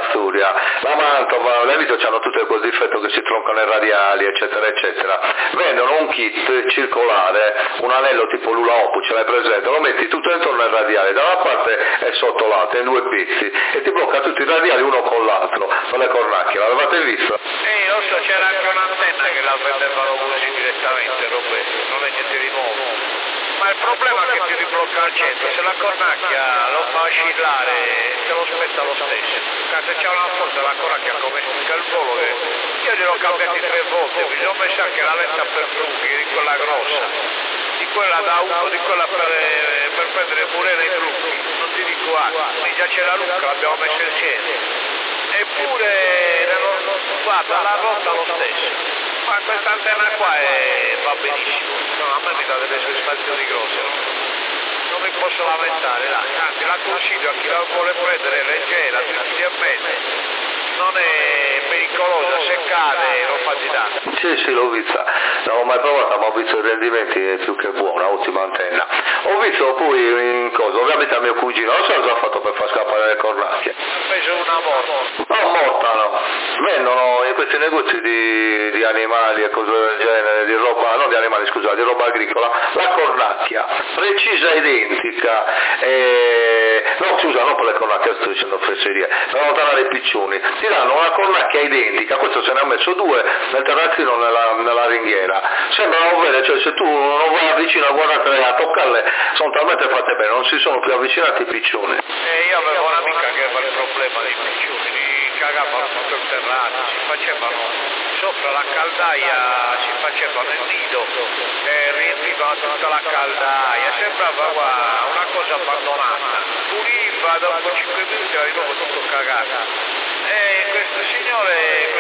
Asturia, la Mantova, le Vito hanno tutte quel difetto che si troncano i radiali, eccetera, eccetera. Vendono un kit circolare, un anello tipo Lula Opu, ce l'hai presente, lo metti tutto intorno al radiale, da una parte e sotto l'altra, in due pezzi, e ti blocca tutti i radiali uno con l'altro, con le cornacchie, l'avevate visto? Sì, lo so, c'era anche un'antenna che la vendevano così direttamente, non è niente di nuovo. Ma il problema è che ti riblocca al centro, se la cornacchia lo fa oscillare te lo spetta lo stesso. Se c'è una forza la cornacchia come il volo che io gliel'ho cambiati 3 volte, mi sono messo anche la lenta per trucchi, di quella grossa, di quella da uso, di quella per prendere pure nei trucchi, non ti dico altro, già c'è la Lucca, l'abbiamo messa insieme. Eppure guarda, la rotta lo stesso. Ma questa antenna qua va benissimo, no, a me mi dà delle soddisfazioni grosse, non mi posso lamentare, anzi la consiglio a chi la vuole prendere, leggera, 3 kg e mezzo, non è pericolosa, se cade non fa di danno. Sì, l'ho vista, non l'ho mai provata, ma ho visto i rendimenti, è più che buona, ottima antenna. Ho visto poi in cosa, ovviamente a mio cugino, non so cosa ha fatto per far scappare le cornacchie. Ha preso una morta. No, morta no, vendono in questi negozi di animali e cose del genere, di roba, non di animali scusate, di roba agricola, la cornacchia, precisa, identica, no scusa, non per le cornacchie, sto dicendo fesserie, per allontanare i piccioni, ti danno una cornacchia identica, questo se ne ha messo 2 nel terrazzino nella ringhiera, sembrano bene, cioè se tu non vai vicino a guardarle, a toccarle, sono talmente fatte bene, non si sono più avvicinati i piccioni. Io avevo un'amica che aveva il problema dei piccioni, cagavano tutto il terrazzo, si facevano sopra la caldaia, si facevano il nido e riempivano tutta la caldaia, sembrava una cosa abbandonata, puliva, dopo 5 minuti era di nuovo tutto cagato. E questo signore,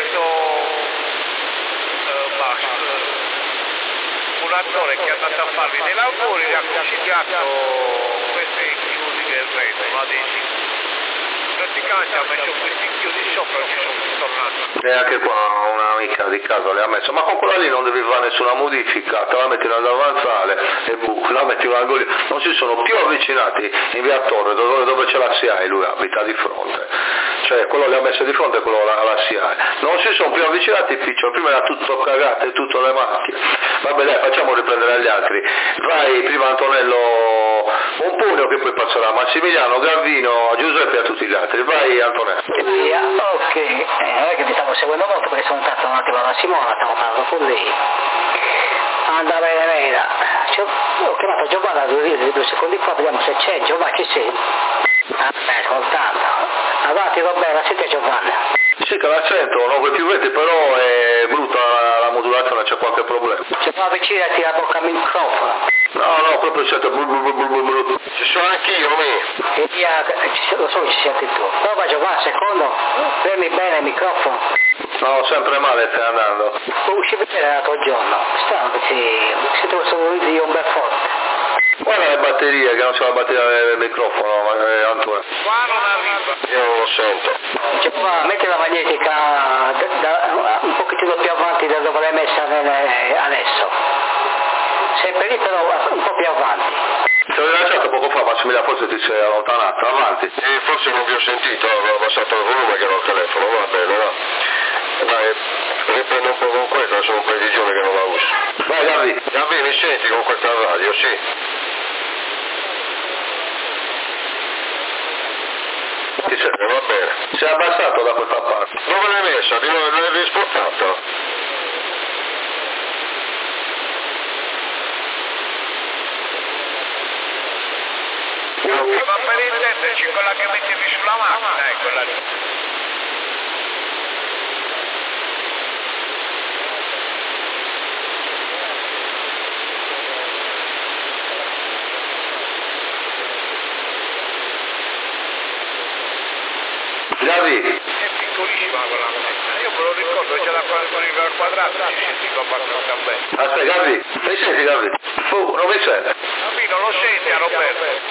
un attore che è andato a farli dei lavori gli ha consigliato questi chiudi del retro, adesivi. Praticamente ha messo questi chiudi sopra e ci sono tornati. E anche qua un'amica di casa le ha messo, ma con quella lì non devi fare nessuna modifica, te la metti nel davanzale e la metti in angolino, non si sono più avvicinati in via Torre dove c'è la SIAE, lui abita di fronte, cioè quello le ha messo di fronte e quello la SIAE, non si sono più avvicinati i piccioli, prima era tutto cagato e tutto le macchine. Vabbè dai, facciamo riprendere agli altri, vai prima Antonello un pugno che poi passerà Massimiliano, Gravino, Giuseppe e a tutti gli altri, vai Antonello. Ok, non è che mi stavo seguendo molto perché sono stato un attimo alla Simona, stavo parlando con lei. Anda bene, ho chiamato Giovanna 2 secondi fa, vediamo se c'è. Giovanna, ci sei? Ascoltando. Avanti, va bene, la sente Giovanna? Sì che la sento, non vuoi più vedere, però è brutta la modulazione, c'è qualche problema. Ci fa avvicinati la bocca al microfono. No, proprio sento blu. Ci sono anch'io, E via, lo so che ci senti tu. Prova Giovanna, secondo, premi bene il microfono. No, sempre male stai andando. Usci bene l'altro giorno, strano che si sente questo volume un bel forte. Guarda le batterie, che non c'è la batteria del microfono, Antonio. Qua non arriva. io non lo sento. Giovanna, metti la magnetica un pochettino più avanti da dove l'hai messa adesso. Sempre lì però un po' più avanti. Ti ho lanciato poco fa, Massimiliano, forse ti sei allontanato, avanti. Forse non vi ho sentito, avevo abbassato il volume che ero al telefono, va bene, va. Dai, riprendo un po' con questa, sono un paio di giorni che non la uso. Vai Gavi, mi senti con questa radio, sì? Ti sei, Va bene. si è abbassato da questa parte. Dove l'hai messa? L'hai risportata? Ma per intenderci, quella che mettevi sulla macchina è quella lì. Gavi, È piccolissima quella macchina, io me lo ricordo, c'era quando arriva al quadrato, si sentiva abbastanza bene. aspetta Gavi, mi senti Gavi? Non mi senti? Capito, lo senti a Roberto?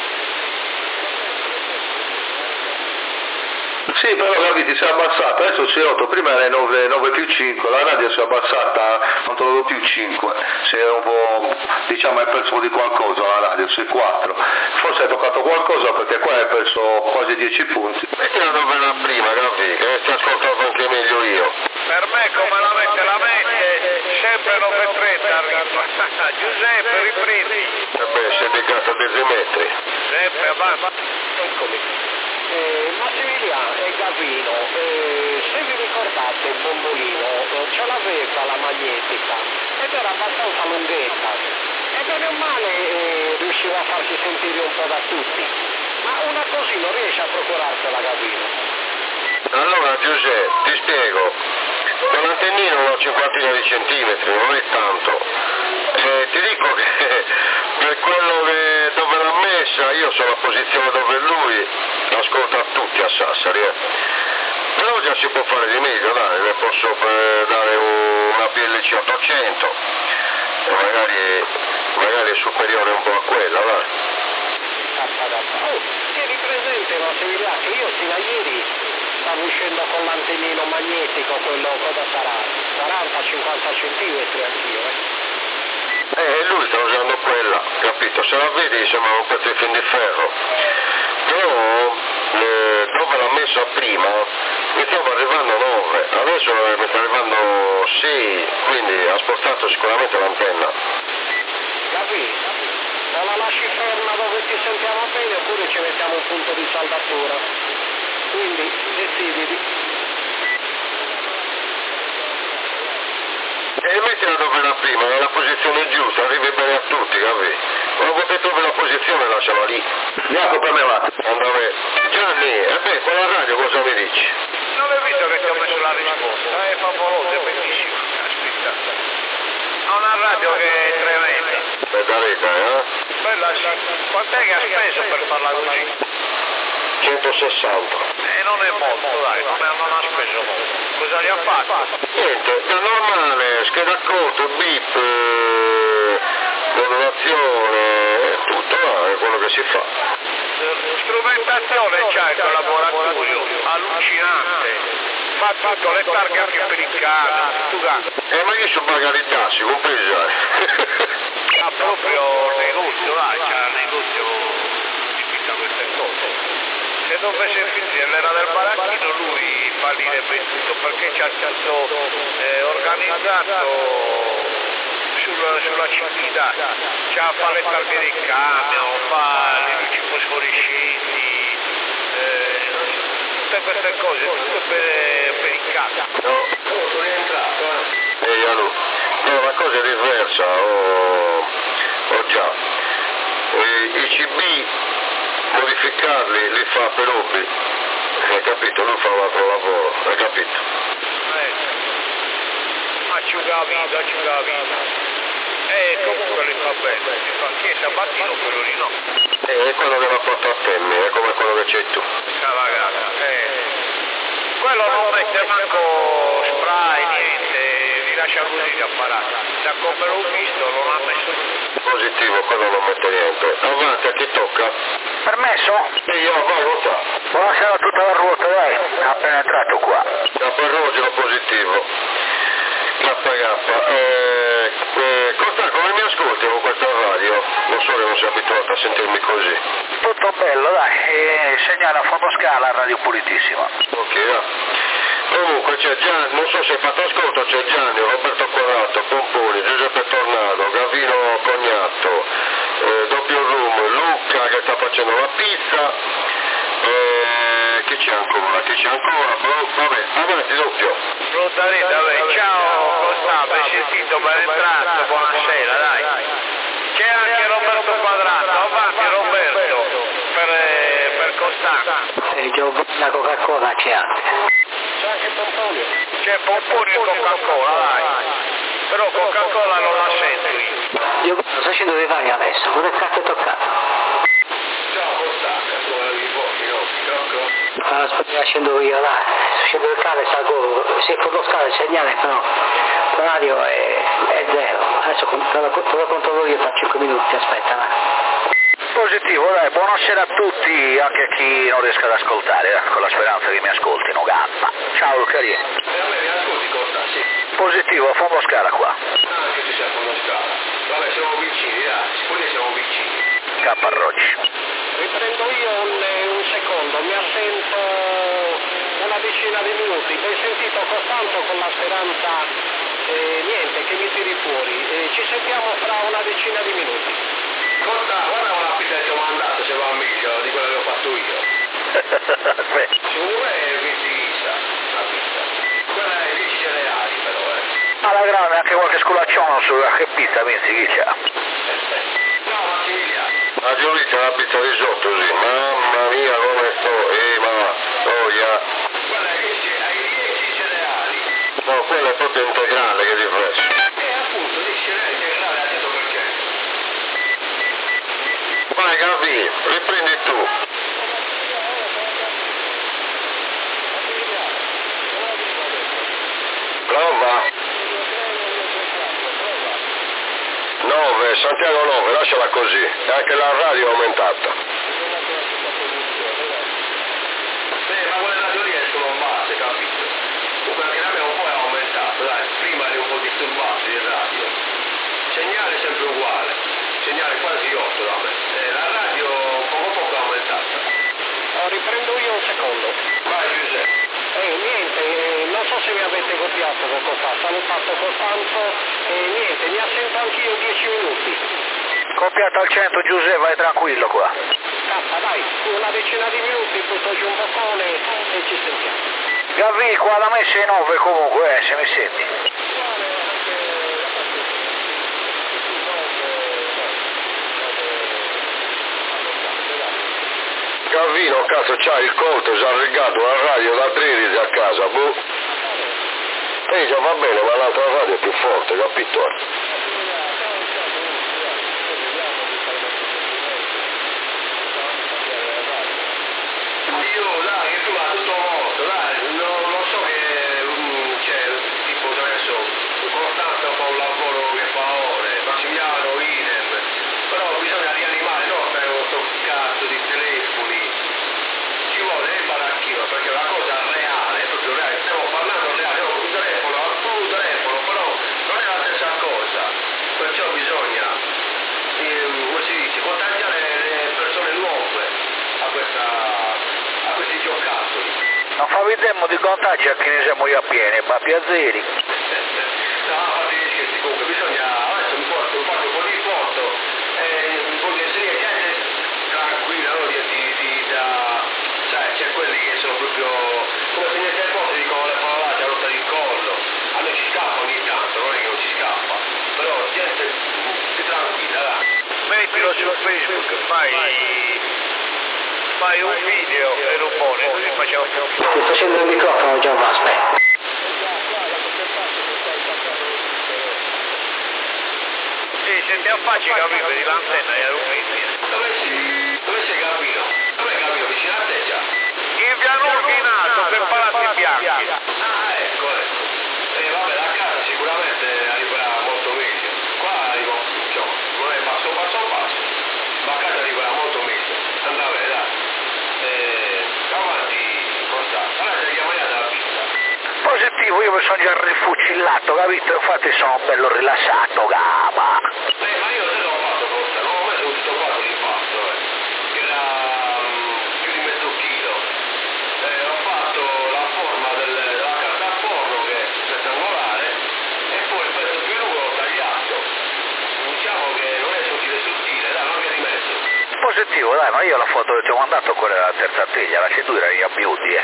Sì, però Gavi ti sei abbassato, adesso si è 8, prima era 9 più 5, la radio si è abbassata, non te lo do più 5, si è un po', diciamo, hai perso di qualcosa la radio, sui 4. Forse hai toccato qualcosa perché qua hai perso quasi 10 punti. Mettila dove la prima, capi, che ti ho ascoltato anche meglio io. Per me come la mette, sempre 9.30 arriva. Giuseppe, riprendi. Sei dedicato a 10 metri. Giuseppe, avanti. Eccomi. Massimiliano e Gavino, se vi ricordate il bombolino, ce l'aveva la magnetica ed era abbastanza lunghetta e bene o male riusciva a farsi sentire un po' da tutti, ma una così non riesce a procurarsela Gavino. Allora Giuseppe, ti spiego, quell'antennino una cinquantina di centimetri, non è tanto. Ti dico che per quello che dove l'ha messa, io sono alla posizione dove lui ascolta tutti a Sassari, però già si può fare di meglio, dai, le posso dare una PLC 800 e magari è superiore un po' a quella, dai. Tieni presente Massimiliano che io fino a ieri stavo uscendo con l'antennino magnetico, quello cosa sarà? 40-50 centimetri anch'io, Lui sta usando quella, capito? Se la vedi sembra un pezzo di fin di ferro, però dove l'ha messa prima mi stava arrivando 9, adesso mi sta arrivando 6, quindi ha spostato sicuramente l'antenna. Capì? O la lasci ferma dove ti sentiamo bene oppure ci mettiamo un punto di saldatura, quindi deciditi. E mettila dove era prima, nella posizione giusta, arrivi bene a tutti, capi? Quando ti trovi la posizione lasciala lì. Jacopo, per me va. Gianni, quella radio cosa mi dici? Non hai visto che ti ho messo la risposta? È favolosa, è bellissima. Aspetta. Ha una radio che è tremenda. Per da rete, Bella sì. Quant'è che ha speso per farla così? 160. Non è molto, dai, non ha speso molto. Cosa gli ha fatto? Niente, da normale, scheda conto, bip, modulazione, tutto, è quello che si fa. Strumentazione c'hai in laboratorio, allucinante. Fa tutto, le targhe anche per il cane, tutto cane. Ma io sono pagare i tassi, compresi. Ha proprio negozio, dai, c'ha il negozio di tutta queste cose. Se dovesse finire l'era del baracchino lui fallirebbe tutto perché c'ha tutto organizzato sulla civiltà, fa le targhe del camion, fa le luci fosforescenti, tutte queste cose, tutto per il camion. No, sono rientrato, no, la cosa è diversa, ho già. I CB modificarli li fa per hobby, hai capito? Lui fa un altro lavoro, hai capito? Asciuga la vita. Comunque li fa bene, li fa anche Sabatino quello lì no. È quello che l'ha fatto a Temmi, è come quello che c'hai tu. Cavagata, quello non mette manco spray, niente, li lascia così gli apparati. Da come l'ho visto non ha messo niente. Positivo, quello non mette niente. Avanti, a chi tocca? Permesso? Io vado qua. Buonasera a tutta la ruota, dai, appena entrato qua. Caparrogino positivo. Costa, come mi ascolti con questa radio? Non so che non sei abituato a sentirmi così. Tutto bello, dai, segnale a fondo scala, radio pulitissima. Ok, comunque c'è Gianni, non so se hai fatto ascolto, c'è Gianni, Roberto Corrato, Pomponi, Giuseppe Tornado, Gavino Cognatto, Doppio Room, Luca che sta facendo la pizza, chi c'è ancora? Vabbè, avanti doppio. Prontarita, ciao, Costa, ben sentito, ben entrato, buonasera, dai. C'è anche Roberto Quadrato, avanti Roberto, per Costa. La Coca-Cola c'è anche. C'è anche Pomponio. C'è Pomponi e Coca-Cola, dai. Però Coca-Cola non la sento io. Io sto facendo dei vari adesso, cosa cazzo è toccato? ciao Costanza, come vi porti, no? Sto scendo io là, sto scendo il cane, salgo, se fotoscala il segnale però la radio è zero, adesso te lo controllo io tra 5 minuti, aspetta là. Positivo, dai, buonasera a tutti, anche a chi non riesca ad ascoltare, con la speranza che mi ascoltino, gamma. Ciao Lucarie. E a me mi ascolti Costa, sì. Positivo, a fondo scala qua. Anche tu sei a fondo scala. Vabbè, siamo vicini, dai, sicuri siamo vicini. Capparrocci. Riprendo io un secondo, mi assento una decina di minuti, poi sentito Costanzo con la speranza, niente, che mi tiri fuori. Ci sentiamo fra una decina di minuti. Guarda la pizza che ti ho mandato, se va a mica, di quella che ho fatto io. Se vuoi mi divisa la pizza. Quella è 10 cereali però, Alla grande anche qualche sculaccione sulla che pizza pensi che c'ha? No, Massimiliano. La Giulietta la pizza di sotto, sì. Mamma mia come sto, ma soia. Quella è 10 cereali. No, quella è proprio integrale, che differenza. Appunto, 10 cereali integrale al 100%. Vai Gavi, riprendi tu. Prova. 9, Santiago 9, lasciala così. E anche la radio è aumentata. Ma quella radio lì è solo un base, capito? Comunque anche la mia un po' è aumentato, dai. Prima eri un po' disturbato di radio. Segnale sempre uguale. Segnale quasi 8 da me. La radio poco è aumentata. Riprendo io un secondo. Vai Giuseppe. Niente, non so se mi avete copiato poco fa, salutato Costanzo, niente, mi assento anch'io 10 minuti. Copiato al 100 Giuseppe, vai tranquillo qua. Cappa, dai, una decina di minuti, butto giù un boccone e ci sentiamo. Gavi, qua la messa è 9 comunque, se mi senti. Gavino, cazzo, c'ha il conto, ci ha regato una radio da 13 a casa, boh. Già va bene, ma l'altra radio è più forte, capito? Io, dai, tu a tutto modo, dai, non so che c'è, tipo adesso, Costanza fa un lavoro che fa ore, Massimiliano, idem, però bisogna rianimare, no, per questo cazzo di telefoni, ci vuole il baracchino, perché è una cosa reale, proprio reale, stiamo parlando reale, un telefono, però non è la stessa cosa, perciò bisogna, come si dice, contagiare le persone nuove a questi giocattoli. Non favi tempo di contagio a chi ne siamo io a pieni, ma piazzeri. No, fatti gli scherzi, comunque bisogna, adesso mi faccio un po' di foto, voglio essere gente tranquilla, no? Sai, c'è quelli che sono proprio, come se niente fosse, dicono le parolacce a rotta di collo, a noi ci scappa ogni tanto, non è che non ci scappa, però gente più tranquilla, dai. Mettilo su Facebook, fai un video e lo poni, così facciamo più. Sto facendo il microfono Giovanni, aspetta. Sì, se ti affacci capito di l'antenna è un Dove sei Gabino? Dov'è Gabino? Vicino a te già? in piano ordinato per palazzi bianchi. Ah, ecco. Vabbè, da casa sicuramente arriverà molto meglio. Qua arrivo, insomma, non è passo, ma a casa arriverà molto meglio. Andava, dai. Avanti, Costanza. Allora ti chiamo la pizza. Positivo, io mi sono già rifucillato, capito? Infatti sono bello rilassato, gaba. Ma io te l'ho fatto, Costa, non ho mai sentito qua l'impasto, era più di mezzo chilo. Ho fatto la forma della carta al forno che è rettangolare e poi il pezzo più lungo l'ho tagliato. Diciamo che non è sottile, dai, non mi è di mezzo. Positivo, dai, ma io la foto che ti ho mandato quella della terza teglia, la cintura era beauty,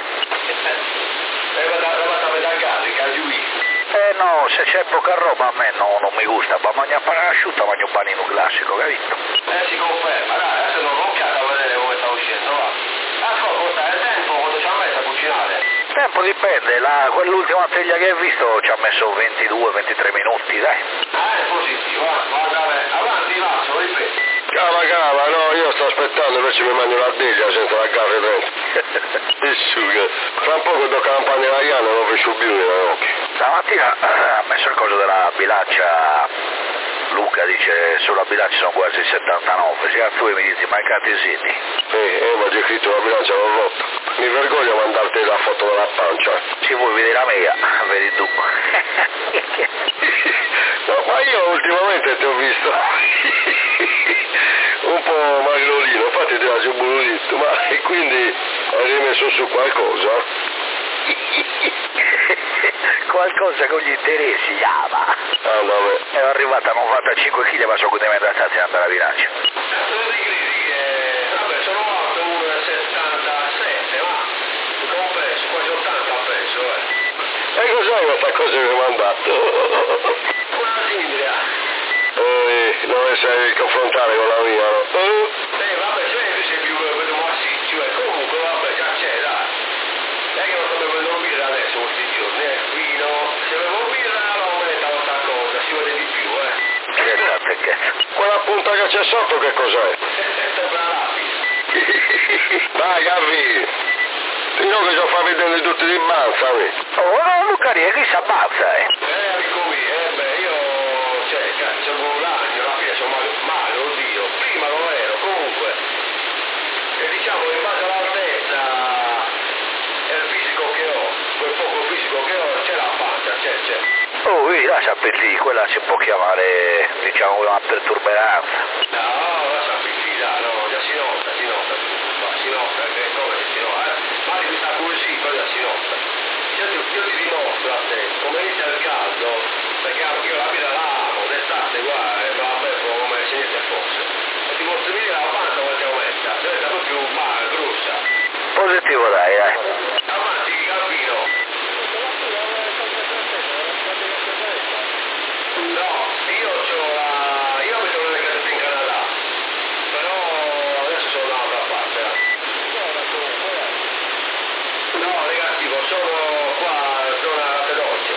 Vado a vedere carica, giù. no, se c'è poca roba a me non mi gusta, ma mangiare pane asciutto, mangio un panino classico, capito? Si conferma, dai, adesso non ho occhiato a vedere come sta uscendo, va. Ascolta, è tempo quando ci ha messo a cucinare? Tempo dipende, quell'ultima teglia che hai visto ci ha messo 22-23 minuti, dai. È positivo, avanti, Lazio, ripeto. Cava, no, io sto aspettando invece mi mangio la teglia senza la carne dentro. E suga. Fra un poco tocca la panera non faccio più occhi. Stamattina ha messo il coso della bilancia, Luca dice sulla bilancia sono quasi 79, se tu mi dici mancati siti. Ma c'è scritto la bilancia l'ho rotta. Mi vergogno a mandarti la foto della pancia. Se vuoi vedere la mia, vedi tu. No, ma io ultimamente ti ho visto un po' magrolino, infatti ti piace un boludito, ma e quindi hai rimesso su qualcosa? Qualcosa con gli interessi, chiama. Ah, vabbè. È arrivata a 95 kg, ma so che devo andare a andare a bilancia. Vabbè, sono alto 1,77, ma non penso, quasi 80 penso, E cos'è questa cosa che mi ha mandato? Una Sindria. Non sai confrontare con la mia, no? Vabbè, tu sei più quello massiccio, comunque vabbè, già c'è, dai. È che non sto bevendo birra adesso questi giorni, vino. Se bevo birra non aumenta questa cosa, si vede di più, Esatto, che. Quella punta che c'è sotto che cos'è? Sembra lapis. Dai, Gavi! Io che ci ho fatto vedere tutti di banza, mi. Oh, no, Luca, chi si abbazza, Amico mio, io, c'è un ragno, alla fine sono male, oddio. Prima lo ero, comunque. E diciamo, in base all'altezza e al fisico che ho, quel poco fisico che ho, c'è la pancia, c'è. Oh, vedi, lascia per lì, quella si può chiamare, diciamo, una perturberanza. No, lascia per lì, dai, no, già si nota, che come si nota, Mari mi sta così, poi già si nota. Io ti dimostro a te, come inizia il caldo, perché io la vita la amo, d'estate, guarda, me la bevo come se niente fosse. E ti mostro vedere la panza quanto aumenta, diventa proprio male, grossa. Positivo, dai. Avanti, Garbino. No, io abito nelle casette in Canada, però adesso sono da un'altra parte. No, negativo, sono qua, zona Pedocchio.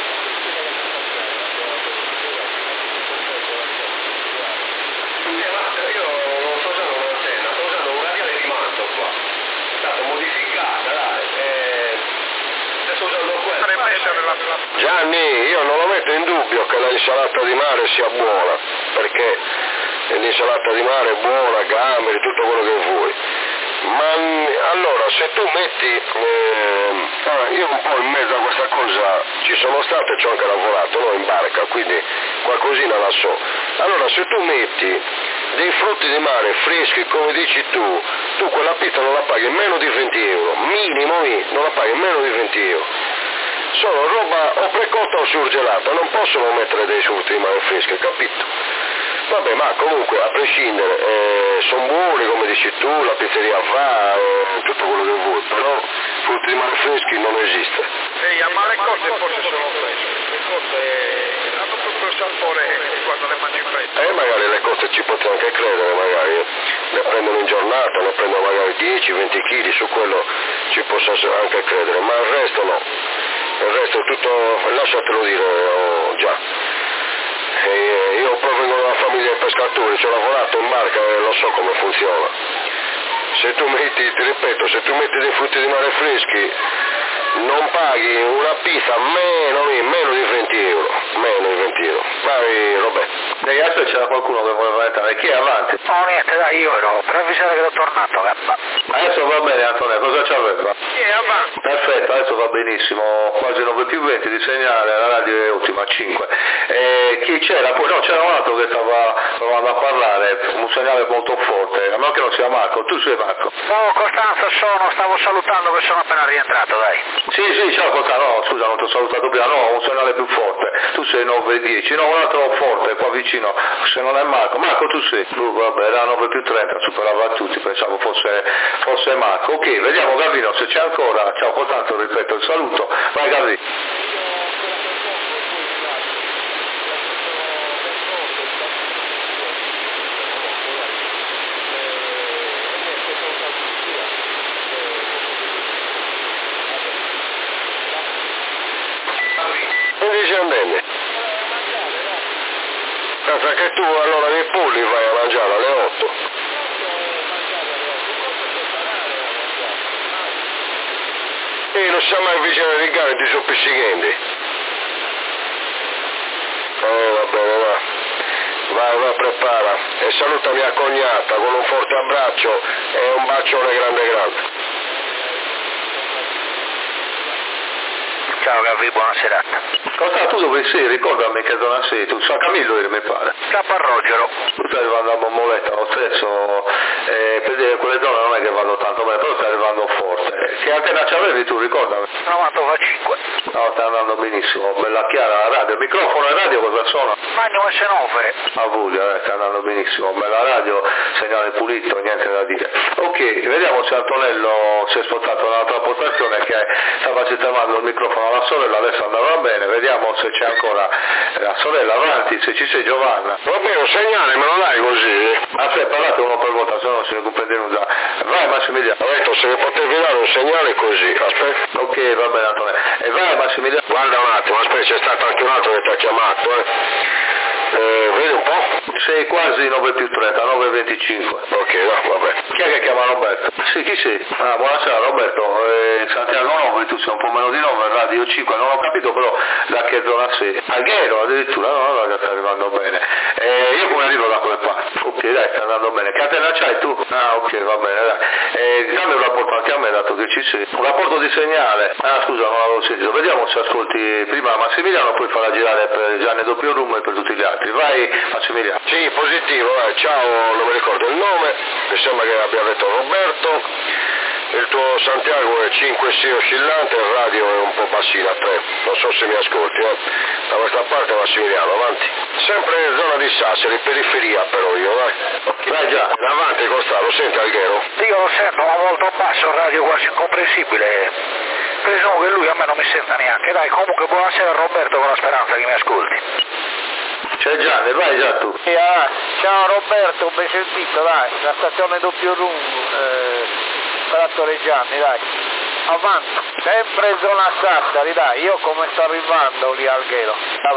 Ma io non sto usando un'antenna, sto usando un radiale di manto qua. È stata modificata, dai. Adesso usando questo. Gianni, io non lo metto in dubbio che l'insalata di mare sia buona, perché l'insalata di mare è buona, gamberi, tutto quello che vuoi. Ma allora, se tu metti, io un po' in mezzo a questa cosa ci sono stato e ci ho anche lavorato, no, in barca, quindi qualcosina la so. Allora, se tu metti dei frutti di mare freschi, come dici tu quella pizza non la paghi meno di 20 euro, minimo, non la paghi meno di 20 euro. Sono roba o precotta o surgelata, non possono mettere dei frutti di mare freschi, capito? Vabbè, ma comunque, a prescindere, sono buoni, come dici tu, la pizzeria va, tutto quello che vuoi, però frutti di mare freschi non esiste. Ma le cose forse sono fresche, le cose hanno proprio il sapore quando le mangi fresche. Magari le cose ci potrei anche credere, magari ne prendono in giornata, ne prendono magari 10-20 kg, su quello ci posso anche credere, ma il resto no. Il resto è tutto, lasciatelo dire, già. Io provengo da una famiglia di pescatori, ci ho lavorato in barca e lo so come funziona. Se tu metti, ti ripeto, se tu metti dei frutti di mare freschi, non paghi una pizza meno di 20 euro. Vai, Roberto. Adesso c'era qualcuno che voleva entrare, chi è avanti? No, niente, dai, io ero per avvisare che ero tornato, gabba. Adesso va bene Antonio, cosa c'aveva? Chi è avanti? Perfetto, adesso va benissimo, quasi 9+20 di segnale, la radio è ottima, 5. Chi c'era? Poi no, c'era un altro che stava provando a parlare, un segnale molto forte, a meno che non sia Marco, tu sei Marco? No, Costanza stavo salutando che sono appena rientrato, dai. Sì, ciao Costanza, no, scusa, non ti ho salutato prima, no, un segnale più forte, tu sei 9+10, no, un altro forte, qua vicino, se non è Marco tu sei, vabbè, era 9+30, superava tutti, pensavo fosse Marco. Ok, vediamo Gavino se c'è ancora, ciao Costanza, ripeto il saluto, vai Gavino. Perché tu allora nei polli vai a mangiare alle 8. E non siamo mai vicino ai cani, ti sono pizzichendi. Va bene, vai, prepara. E saluta mia cognata con un forte abbraccio e un bacione grande. Ciao Gavi, buona serata. Cosa tu dove sei? Ricordami che zona sei, tu San Camillo eri mi pare. Capo a Rogero. Tu stai arrivando a Mommoletta, lo stesso, per dire quelle zone non è che vanno tanto bene, però stai arrivando forte. Che antenna c'avevi tu, ricordami? 95. No, sta andando benissimo, bella chiara la radio, il microfono e radio cosa suona? Magno S9. A voglia, sta andando benissimo, bella radio, segnale pulito, niente da dire. Ok, vediamo se Antonello si è spostato dall'altra postazione che stava sistemando il microfono alla sorella, adesso andava bene, vediamo se c'è ancora la sorella avanti, se ci sei Giovanna. Va bene, un segnale me lo dai così? Aspetta, parlate uno per volta, se no non si ne comprende nulla. Vai Massimiliano. Ho detto se mi potevi dare un segnale così, aspetta. Ok, va bene Antonello. E vai Massimiliano. Guarda un attimo, aspetta, c'è stato anche un altro che ti ha chiamato, vedi un po'? Sei quasi 9 più 30, 9:25. Ok, no, vabbè. Chi è che chiama Roberto? Sì, chi sei? Ah, buonasera Roberto, Santiago 9, tu sei un po' meno di 9, Radio 5, non ho capito però da che zona sei. Alghero addirittura, no, che sta arrivando bene. Io come arrivo da quelle parti? Ok, dai, sta andando bene. Che antenna c'hai tu? Ah, ok, va bene, dai. Dammi un rapporto anche a me, dato che ci sei. Un rapporto di segnale. Ah, scusa, non l'avevo sentito. Vediamo se ascolti prima Massimiliano, poi farà girare per Gianni Doppio Room e per tutti gli altri. Vai Massimiliano. Sì, positivo, ciao, non mi ricordo il nome, mi sembra che abbia detto Roberto, il tuo Santiago è 5-6 oscillante, il radio è un po' bassino a 3, non so se mi ascolti, da questa parte Massimiliano, avanti. Sempre in zona di Sassari, periferia però io, vai. Vai già, davanti Costa, lo senti Alghero? Io lo sento, ma molto basso, il radio quasi incomprensibile. Presumo che lui a me non mi senta neanche. Dai, comunque buonasera Roberto, con la speranza che mi ascolti. C'è Gianni, vai già tu. Ciao Roberto, ben sentito, dai, la stazione Doppio Room, Trattore Gianni, dai. Avanti, sempre zona Sassari, dai, io come sto arrivando lì al Ghero,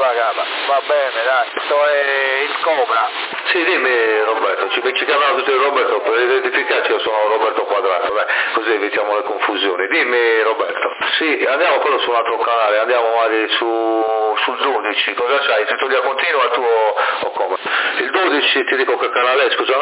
va bene, dai, questo è il Cobra. Sì, dimmi Roberto, ci chiamano tutti Roberto, per identificarci io sono Roberto Quadrato, dai, così evitiamo le confusioni. Dimmi Roberto. Sì, andiamo quello su un altro canale, andiamo magari sul 12, cosa c'hai? Sintonia continua tu o come? Il 12 ti dico che canale è, scusa,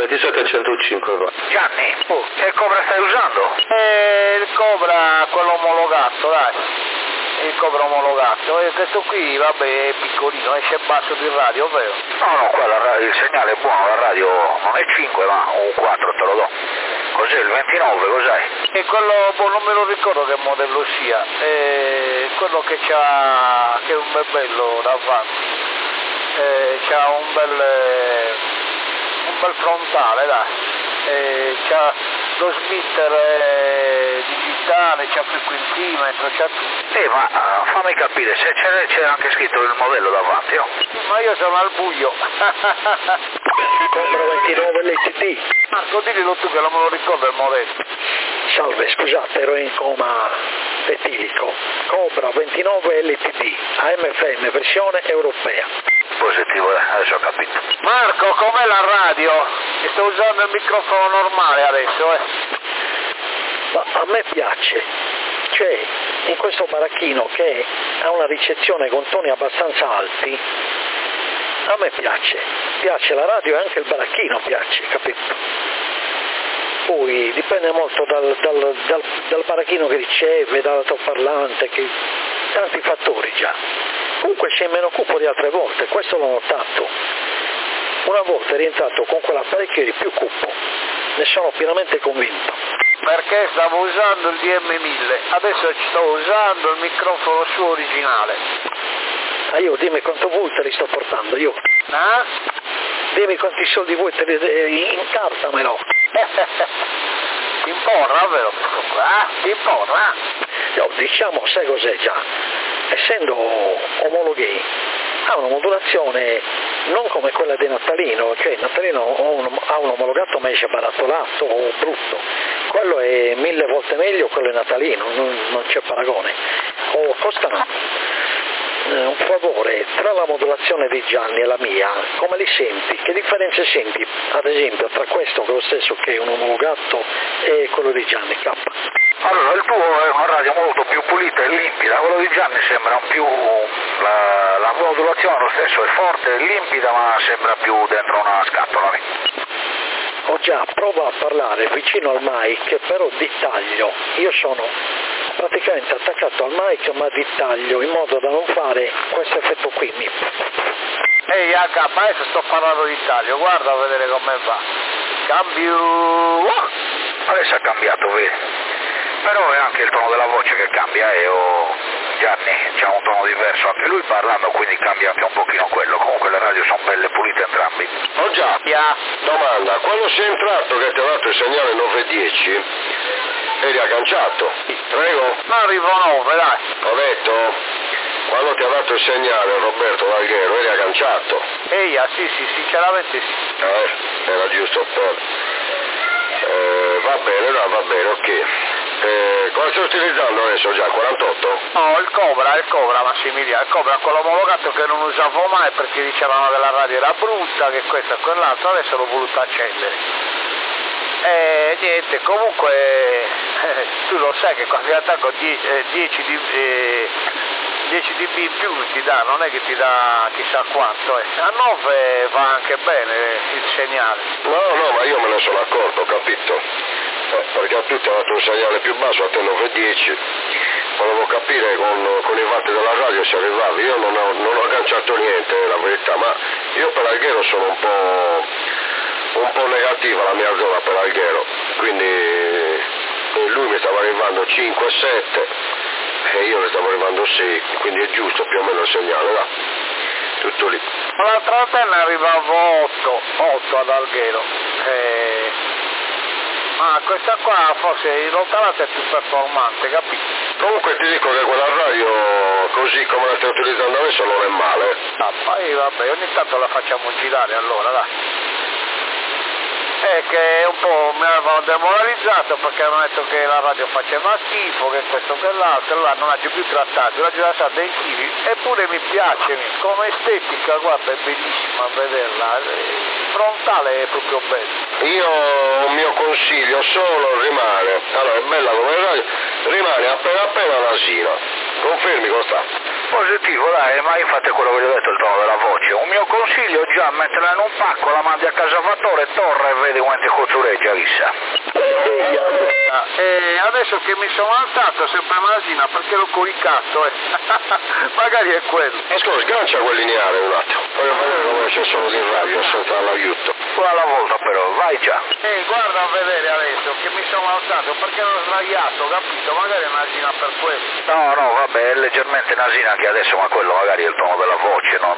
2705 va. Gianni, che Cobra stai usando? Il Cobra, quello omologato, dai. Il Cobra omologato, e questo qui vabbè è piccolino, esce basso di radio, vero? No, qua il segnale è buono, la radio non è 5 ma un 4 te lo do. Cos'è il 29, cos'hai? E quello, non me lo ricordo che modello sia, quello che è un bel bello davanti, c'ha un bel frontale, dai, c'ha lo smitter digitale, c'ha frequenzimetro, c'ha tutto. Ma fammi capire, se c'è anche scritto il modello davanti, no? Ma io sono al buio. Cobra 29 LTD. Marco, dillo tu che non me lo ricordo il modello. Salve, scusate, ero in coma etilico. Cobra 29 LTD, AM/FM, versione europea. Positivo, adesso ho capito. Marco, com'è la radio? Sto usando il microfono normale adesso, Ma a me piace, cioè in questo baracchino che ha una ricezione con toni abbastanza alti, a me piace la radio e anche il baracchino piace, capito? Poi dipende molto dal baracchino che riceve, dall'altoparlante, tanti fattori già. Comunque sei meno cupo di altre volte, questo l'ho notato. Una volta è rientrato con quell'apparecchio di più cupo, ne sono pienamente convinto. Perché stavo usando il DM1000, adesso sto usando il microfono suo originale. Io dimmi quanto vuoi te li sto portando, io. Dimmi quanti soldi vuoi, incartamelo. Imporra, vero questo qua? Imporra? No, diciamo, sai cos'è già? Essendo omologhi, ha una modulazione non come quella di Natalino, cioè Natalino ha un omologato ma esce barattolato o brutto, quello è 1000 volte meglio, quello è Natalino, non c'è paragone. Costano un favore, tra la modulazione di Gianni e la mia, come li senti? Che differenze senti, ad esempio, tra questo che è lo stesso che è un omologato e quello di Gianni K? Allora, il tuo è una radio molto più pulita e limpida, quello di Gianni sembra un più, la modulazione lo stesso è forte e limpida, ma sembra più dentro una scatola. Già, prova a parlare vicino al mic, però di taglio. Io sono praticamente attaccato al mic ma di taglio, in modo da non fare questo effetto qui. Ehi AK, adesso sto parlando di taglio, guarda a vedere come va. Cambio. Adesso ha cambiato, vedi? Però è anche il tono della voce che cambia, Gianni, c'ha un tono diverso anche lui parlando, quindi cambia anche un pochino quello. Comunque le radio sono belle pulite entrambi. Oh già, domanda, quando sei entrato che ti ha dato il segnale 910, eri agganciato? Prego? Ma arrivo 9, dai. Ho detto, quando ti ha dato il segnale Roberto Valghero, eri agganciato? Ehi, sì, sinceramente sì. Era giusto per... va bene, no, va bene, ok. Cosa stai utilizzando adesso già, 48? No, il Cobra Massimiliano, il Cobra quello omologato che non usavo mai perché dicevano che la radio era brutta, che questo e quell'altro, adesso l'ho voluto accendere. Niente, comunque tu lo sai che quando ti attacco 10 dB in più ti dà, non è che ti dà chissà quanto, a 9 va anche bene il segnale. No, ma io me ne sono accorto, capito? Perché a tutti ha dato un segnale più basso, a te 910, volevo capire con i vatti della radio se arrivavi, io non ho agganciato niente, la verità, ma io per Alghero sono un po' negativa la mia zona per Alghero, quindi lui mi stava arrivando 5, 7 e io ne stavo arrivando 6, quindi è giusto più o meno il segnale, va? Tutto lì. L'altra antena arrivavo 8 ad Alghero, ma questa qua forse in lontananza è più performante, capito? Comunque ti dico che quella radio, così come la stai utilizzando adesso, non è male. Poi vabbè, ogni tanto la facciamo girare allora, dai. Che un po' mi avevano demoralizzato perché hanno detto che la radio faceva schifo, che questo che l'altro, allora non la più trattato, la lasciata dei chili, eppure mi piace, come estetica, guarda, è bellissima vederla, il frontale è proprio bello. Io un mio consiglio solo rimane, allora è bella come radio, rimane appena nasina, confermi Costanzo? Positivo, dai, ma infatti è quello che gli ho detto, il tono della voce. Un mio consiglio è già metterla in un pacco, la mandi a casa fattore, torna e vedi quanti cozzureggia, vissa. Adesso che mi sono alzato sempre Masina perché l'ho coricato, magari è quello. Ascolta, sgancia quel lineare un attimo, voglio vedere come c'è solo di radio senza l'aiuto. Qua alla volta però, vai già. Guarda a vedere adesso che mi sono alzato perché ero sdraiato, capito? Magari è Masina per quello. No, vabbè, è leggermente nasina anche adesso, ma quello magari è il tono della voce, non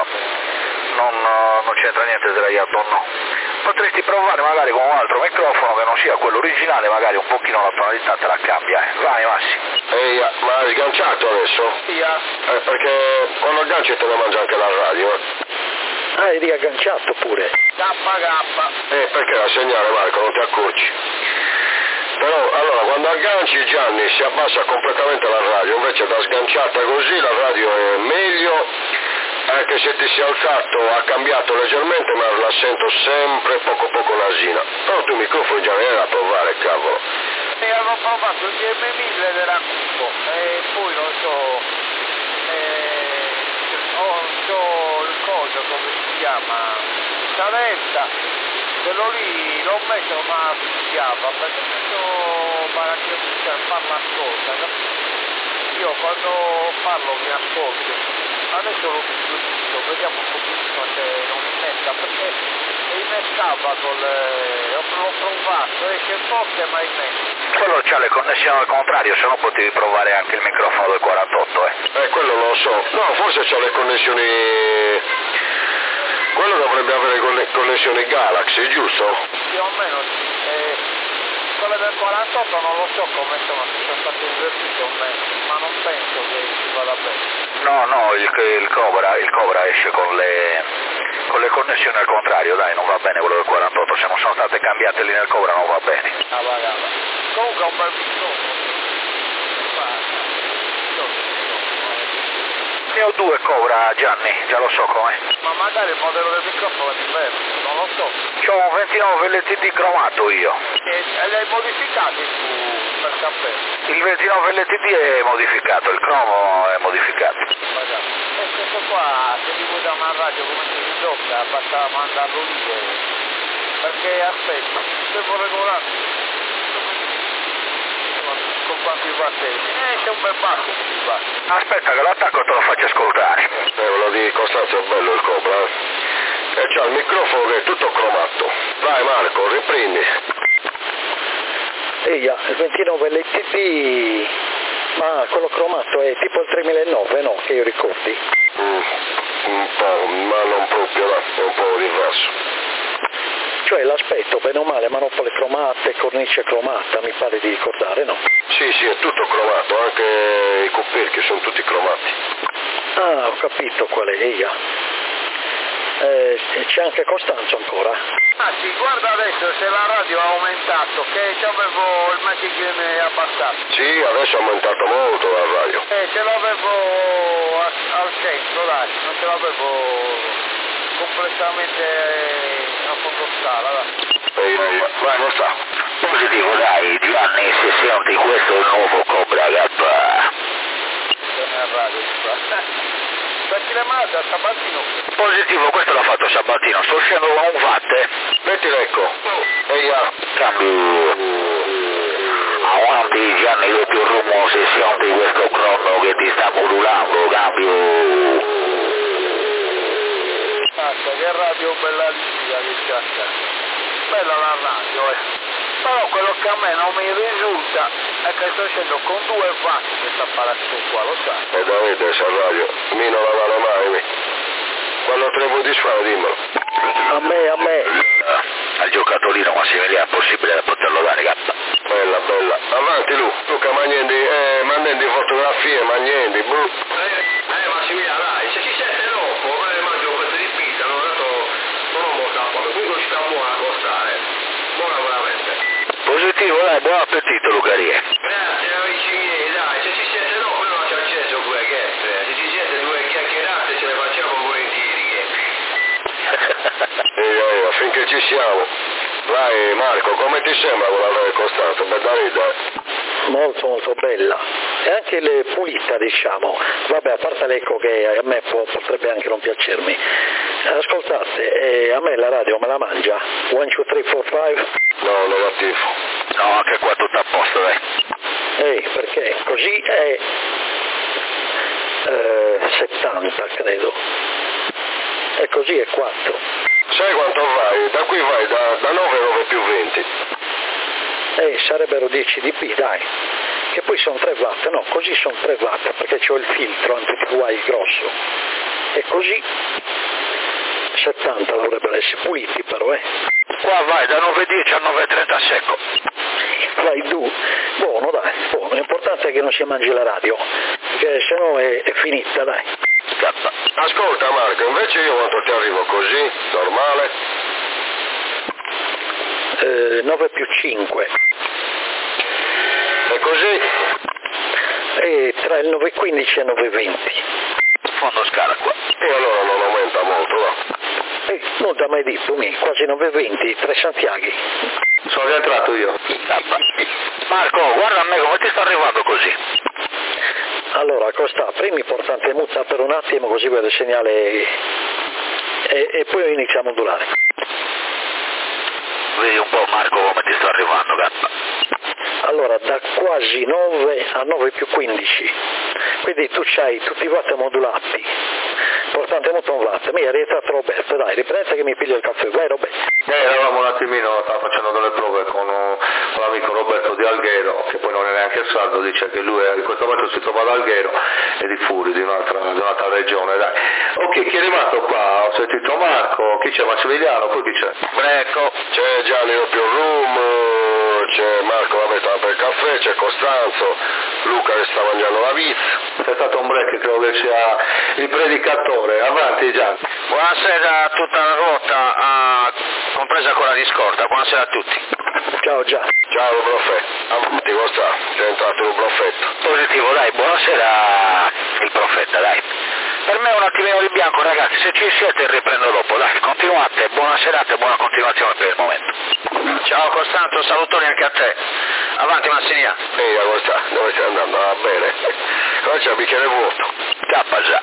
c'entra niente sdraiato, no. Potresti provare magari con un altro microfono che non sia quello originale, magari un pochino la tonalità te la cambia, Vai Massi. Ma hai sganciato adesso? Sì, perché quando agganci te ne mangia anche la radio, eri riagganciato pure. Kappa. Perché la segnale, Marco, non ti accorgi? Però allora quando agganci, Gianni, si abbassa completamente la radio, invece da sganciata così la radio è meglio, anche se ti sei alzato ha cambiato leggermente, ma la sento sempre poco nasina. Però tu microfono già ne era da provare, cavolo. Avevo provato il DM1000 ed era cupo, e poi non so, il coso come si chiama, Saletta, quello lì l'ho messo ma picchiava, perché questo parla ascolta, capito? Io quando parlo mi ascolto, adesso l'ho visto, vediamo un pochino se non innesta, perché innestava l'ho provato, esce forte ma innesta. Quello c'ha le connessioni al contrario, se no potevi provare anche il microfono del 48, quello non lo so. No, forse c'ha le connessioni... Quello dovrebbe avere connessioni Galaxy, giusto? Più o meno sì. Quelle del 48 non lo so come sono, se sono state invertite o meno, ma non penso che ci vada bene. No, il Cobra esce con le connessioni al contrario, dai, non va bene quello del 48, se non sono state cambiate lì nel Cobra non va bene. Comunque è un bel microfono. Ne ho 2 Cobra, Gianni, già lo so com'è. Ma magari il modello del microfono è diverso, non lo so. C'ho un 29 LTD cromato io. E li hai modificati tu per sapere? Il 29 LTD è modificato, il cromo è modificato. E questo qua, se ti vuoi da una radio come si tocca, basta mandarlo lì. Perché aspetta, devo regolare. con quanti battenti. C'è un bel basso di basso. Aspetta che l'attacco te lo faccio ascoltare. Quello di Costanzo è bello il Cobra, E c'ha il microfono che è tutto cromato. Vai Marco, riprendi. Eia, il 29 LTD, ma quello cromato è tipo il 3009, no? Che io ricordi. Un po', ma non proprio, no, è un po' diverso. Cioè l'aspetto, bene o male, manopole cromate, cornice cromata, mi pare di ricordare, no? Sì, è tutto cromato, anche i coperchi sono tutti cromati. Ah, ho capito qual è, Eia. C'è anche Costanzo ancora? Ah sì, guarda adesso se la radio ha aumentato, che c'avevo il Magic abbassato. Sì, adesso è aumentato molto la radio. Ce l'avevo al centro, dai, non ce l'avevo completamente a fondo scala, dai. Vai, non sta. Positivo, dai, Gianni, se senti questo è il nuovo Cobra Gappa. Da chi le manda? Sabatino? Positivo, questo l'ha fatto Sabatino, sto uscendo con un watt. Metti l'ecco. Cambio. Avanti Gianni, doppio rumore, se senti questo crono che ti sta modulando, cambio. Cazzo, che radio bella liscia che c'è. Bella la radio, Però quello che a me non mi risulta è che sto scendendo con 2 watt questo apparecchio qua, lo sai. E Davide, sta radio, mi non la vale mai. Quando te ne vuoi disfare, dimmelo. A me. Al giocatorino Massimiliano è possibile poterlo dare, Gappa. Bella. Avanti Luca, mandando fotografie, boh. Massimiliano, dai, se ci siete dopo, mangio un pezzo di pizza, non ho molto a poco, quindi ci sta buona a costare. Buona veramente. Positivo, dai, buon appetito Lucarie. Grazie amici miei, dai, se ci siete dopo non ci acceso 2 chiacchiere, se ci siete 2 chiacchierate ce le facciamo volentieri. Finché ci siamo. Vai Marco, come ti sembra quella radio Costanzo? Bella rida. Molto bella. E anche le pulita, diciamo. Vabbè, a parte l'eco che a me potrebbe anche non piacermi. Ascoltate, a me la radio me la mangia. 1, 2, 3, 4, 5. No, negativo. No, anche qua tutto a posto, dai. Perché così è 70, credo. E così è 4. Sai quanto vai? Da qui vai da 9 più 20. Sarebbero 10 dB, dai. Che poi sono 3 watt, no, così sono 3 watt, perché c'ho il filtro anti-TY grosso. E così 70 dovrebbero essere puliti però, Qua vai da 9.10 a 9.30 secco. Vai giù. Buono, dai, buono. L'importante è che non si mangi la radio, perché sennò è finita, dai. Scappa. Ascolta Marco, invece io quanto ti arrivo così, normale? 9 più 5. E così? Tra il 9.15 e 9.20. Fondo scala qua. E allora non aumenta molto, va? Non ti ha mai detto, quasi 9.20, 3 Santiaghi. Sono rientrato io. Marco, guarda a me come ti sta arrivando così. Allora, Costa, prima importante muta per un attimo così vedo il segnale e poi inizia a modulare. Vedi un po' Marco come ti sta arrivando, Gappa. Allora, da quasi 9 a 9 più 15, quindi tu c'hai tutti i watt modulati, importante molto un watt, mi è rientrato Roberto, dai, riprende che mi piglio il caffè, vai Roberto. Eravamo un attimino, stavo facendo delle prove con l'amico Roberto di Alghero, che poi non è neanche sardo, dice che lui in questo momento si trova ad Alghero e di Furi, di un'altra regione, dai. Ok, chi è rimasto qua? Ho sentito Marco, chi c'è? Massimiliano, poi chi c'è? Brecco, c'è Gianni doppio room, c'è Marco vabbè sta per il caffè, c'è Costanzo, Luca che sta mangiando la pizza. C'è stato un break, credo che sia il predicatore, avanti Gianni. Buonasera a tutta la rotta, compresa quella di scorta, buonasera a tutti. Ciao Gianni. Ciao Profetto, avanti Costa, sei entrato in un Profetto. Positivo, dai, buonasera il Profeta, dai. Per me è un attimino di bianco, ragazzi, se ci siete riprendo dopo, dai, continuate, buona serata e buona continuazione per il momento. Ciao Costanzo, salutoni anche a te. Avanti Massimiliano. Ehi Costa, dove stai andando? Va bene. Qua c'è un bicchiere vuoto. Cappa già.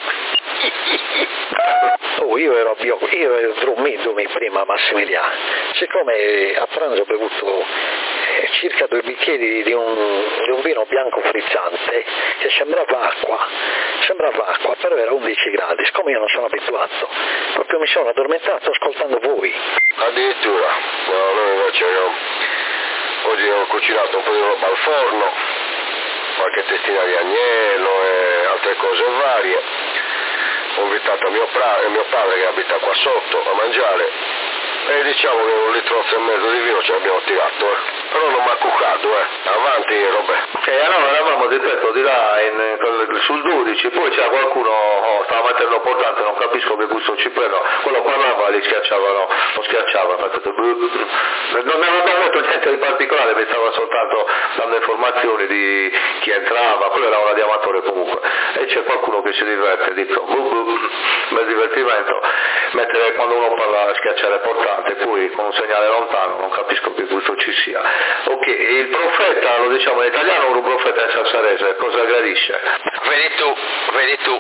Io ero dormito prima Massimiliano, siccome a pranzo ho bevuto circa 2 bicchieri di un vino bianco frizzante che sembrava acqua, però era 11 gradi, siccome io non sono abituato, proprio mi sono addormentato ascoltando voi. Addirittura, no, noi invece oggi ho cucinato un po' di roba al forno, qualche testina di agnello e altre cose varie. Ho invitato mio padre che abita qua sotto a mangiare e diciamo che 1,5 litri di vino ce l'abbiamo tirato, però non mi ha cuccato, avanti Roberto. Allora eravamo, ripeto, di là sul 12, poi c'era qualcuno, stava mettendo portante, non capisco che gusto ci prendo, quello parlava, li schiacciavano, lo schiacciava, non aveva detto niente di particolare, mi stava soltanto dando informazioni di chi entrava, quello era un radioamatore comunque, e c'è qualcuno che si diverte, dico, bel divertimento, mentre quando uno parla schiacciare portante, poi con un segnale lontano, non capisco che gusto ci sia. Ok, il profeta, lo diciamo in italiano, un profeta in sassarese, cosa gradisce? Vedi tu.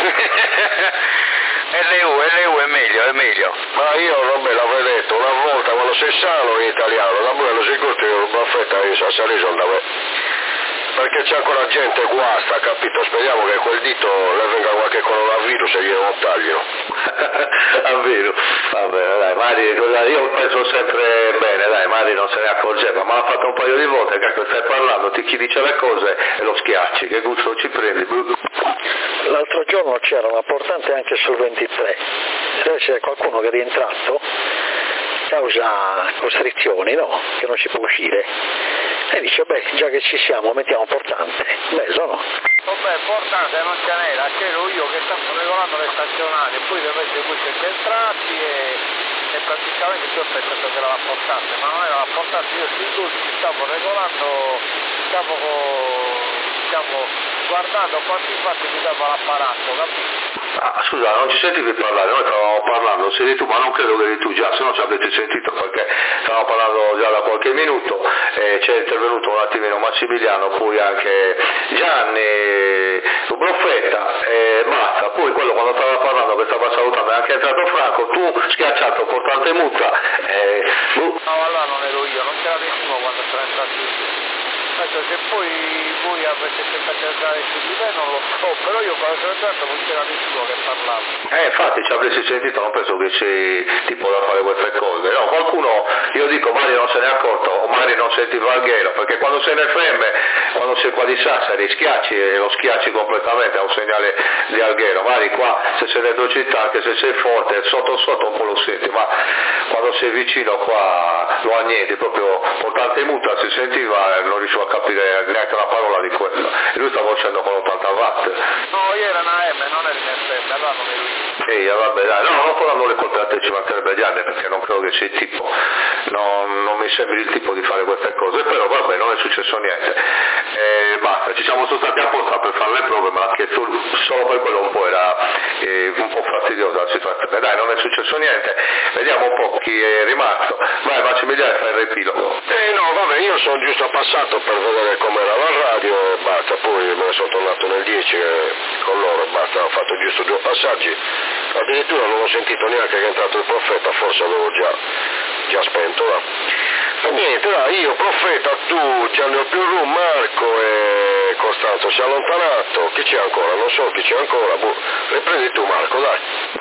LU è meglio. Ma io non me l'avrei detto, una volta quando sei sano in italiano, da buono sicuro un profeta in sassarese andava. Perché c'è ancora gente guasta, capito? Speriamo che quel dito le venga qualche coronavirus e glielo non taglino. Vero, va bene, dai, Mari, io penso sempre bene, dai, Mari non se ne accorgeva, ma l'ha fatto un paio di volte, che stai parlando, chi dice le cose e lo schiacci, che gusto ci prendi? L'altro giorno c'era una portante anche sul 23, deve essere qualcuno che è rientrato, causa costrizioni, no? Che non si può uscire. E dice, già che ci siamo, mettiamo portante. Bello, no? Vabbè, portante non ce n'era, c'ero io che stavo regolando le stazionali, poi di voi siete entrati e praticamente io ho pensato che era la portante, ma non era la portante, io sui dolci stavo regolando, stavo guardando quanti fatti mi dava l'apparato, capito? Scusa, non ci sentivi parlare, noi stavamo parlando, sei tu, ma non credo che eri tu già, se no ci avete sentito perché stavamo parlando già da qualche minuto, c'è intervenuto un attimino Massimiliano, poi anche Gianni, il profeta, basta, poi quello quando stava parlando che stava salutando è anche entrato Franco, tu schiacciato portante muta, No, allora non ero io, non c'era nessuno quando sono entrato io. Se poi voi avete cercato di entrare su di me non lo so, però io quando sono entrato non c'era nessuno che parlava. Infatti ci avresti sentito, non penso che c'è tipo da fare queste cose, no, qualcuno, io dico magari non se ne è accorto o magari non sentiva Alghero, perché quando sei nel FM, quando sei qua di Sassari, schiacci e lo schiacci completamente a un segnale di Alghero, magari qua se sei dentro città, anche se sei forte, sotto un po' lo senti, ma quando sei vicino qua lo annienti, proprio portante muta si sentiva e non riuscivo a capire neanche una parola di quello, e lui stava facendo con 80 watt. No, io era una M, non era in FM, allora non ero io. Vabbè, dai, no, non fanno le colpe a te, ci mancherebbe gli anni, perché non credo che sei il tipo, non mi sembri il tipo di fare queste cose, però vabbè, non è successo niente, basta, ci siamo stati apposta per fare le prove, ma che solo per quello un po' era un po' fastidiosa la situazione, dai, non è successo niente, vediamo un po' chi è rimasto, vai Massimiliano, fai il riepilogo. No, vabbè, io sono giusto passato per vedere com'era la radio e basta, poi me ne sono tornato nel 10 con loro, basta, ho fatto giusto 2 passaggi, addirittura non ho sentito neanche che è entrato il profeta, forse avevo già spento là. E niente, dai, io profeta, tu, Gianni Più, Marco e Costanzo si è allontanato, chi c'è ancora? Non so chi c'è ancora, riprendi tu Marco, dai.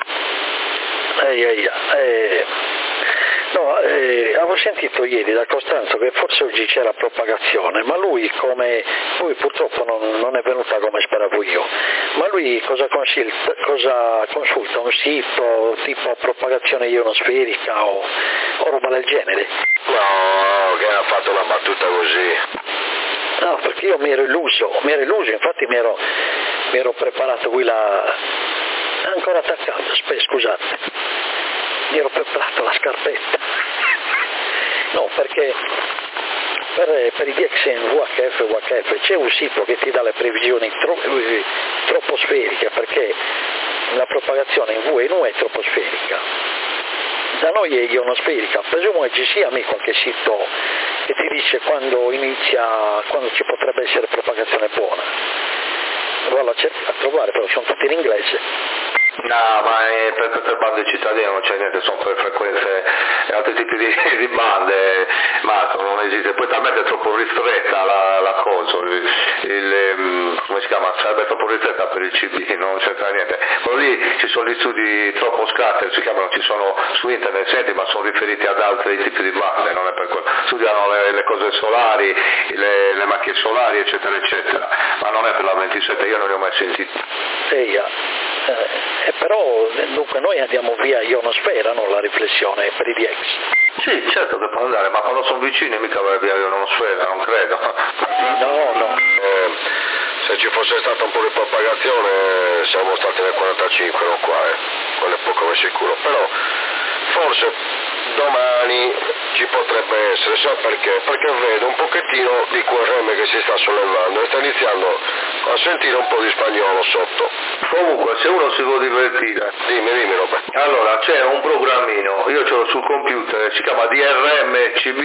No, avevo sentito ieri da Costanzo che forse oggi c'era propagazione, ma lui purtroppo non è venuta come speravo io, ma lui cosa consulta? Un sito tipo propagazione ionosferica o roba del genere? No, che ha fatto una battuta così. No, perché io mi ero illuso, infatti mi ero preparato qui ancora attaccato, scusate. Mi ero preparato la scarpetta. No, perché per i DXN, VHF c'è un sito che ti dà le previsioni troposferiche, perché la propagazione in V e in U è troposferica. Da noi è ionosferica, presumo che ci sia qualche sito che ti dice quando ci potrebbe essere propagazione buona. Vado a trovare, però sono tutti in inglese. No, ma per bande cittadine non c'è niente, sono per frequenze e altri tipi di bande, ma non esiste, poi talmente è troppo ristretta la cosa, come si chiama? Sarebbe troppo ristretta per il CB, non c'entra niente. Però lì ci sono gli studi troppo scarsi, si chiamano, ci sono su internet, senti, ma sono riferiti ad altri tipi di bande, non è per quello. Studiano le cose solari, le macchie solari, eccetera, eccetera, ma non è per la 27, io non ne ho mai sentito. Però dunque noi andiamo via ionosfera, non la riflessione per i DX. Sì, certo che può andare, ma quando sono vicini mica va via ionosfera, non credo. No. Se ci fosse stata un po' di propagazione siamo stati nel 45, non qua, quello è poco ma sicuro, però forse domani ci potrebbe essere, sa perché? Perché vedo un pochettino di QRM che si sta sollevando e sta iniziando a sentire un po' di spagnolo sotto. Comunque, se uno si vuole divertire, dimmi Roberto. Allora, c'è un programmino, io ce l'ho sul computer, si chiama DRM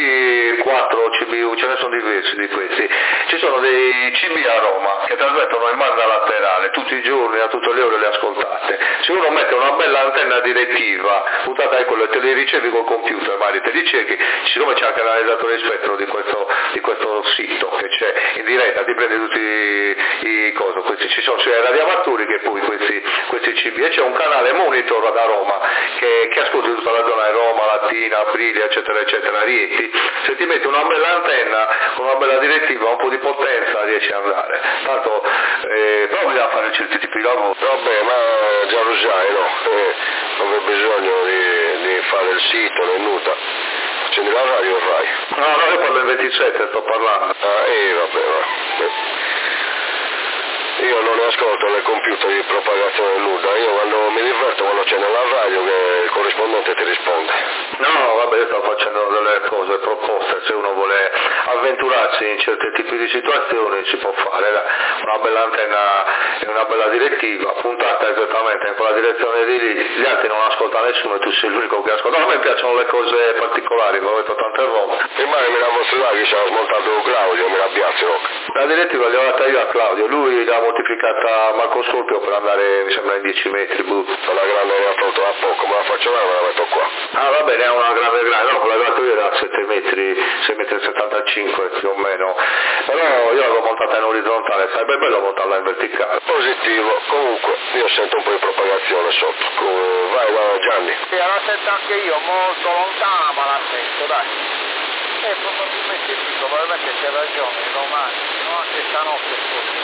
CB4 CBU, ce ne sono diversi di questi. Ci sono dei CB a Roma che trasmettono in banda laterale tutti i giorni, a tutte le ore le ascoltate. Se uno mette una bella antenna direttiva, puntata è quello e te li ricevi col computer, magari te li cerchi, siccome c'è anche l'analizzatore di spettro di questo sito che c'è in diretta, ti prende tutti i cosi, questi ci sono sia radioamatori che poi questi CB, e c'è un canale monitor da Roma che ascolta tutta la zona di Roma, Latina, Aprilia, eccetera, eccetera, Rieti. Se ti metti una bella antenna con una bella direttiva, un po' di potenza, riesci ad andare. Tanto però bisogna fare certi tipi di lavoro. Vabbè, ma già lo sai, no? Non c'è bisogno di fare il sito né nulla. Accendi la radio o Rai? No, io parlo in 27, sto parlando. Vabbè. Io non ne ascolto nel computer di propagazione nuda, io quando mi diverto quando c'è nella radio che il corrispondente ti risponde. No, vabbè, io sto facendo delle cose proposte, se uno vuole avventurarsi in certi tipi di situazioni si può fare, una bella antenna e una bella direttiva, puntata esattamente in quella direzione di lì, gli altri non ascolta nessuno e tu sei l'unico che ascolta. A me piacciono le cose particolari, l'ho detto tante volte. Immagini la vostra che ci ha smontato Claudio, mi rabbiazzo. La direttiva l'ho data io a Claudio, lui l'ha modificata a Marco Scorpio per andare, mi sembra, in 10 metri. La grande ne ha tolto da poco, me la faccio là e me la metto qua. Ah, va bene, è una grande, no, quella dato io era 7 metri, 6 metri e 75 più o meno, però io l'avevo montata in orizzontale, sarebbe bello montarla in verticale. Positivo, comunque io sento un po' di propagazione sotto. Vai Gianni. Sì, la sento anche io, molto lontana, ma la sento, dai. Probabilmente sì, probabilmente c'è ragione, domani, no, anche stanotte forse.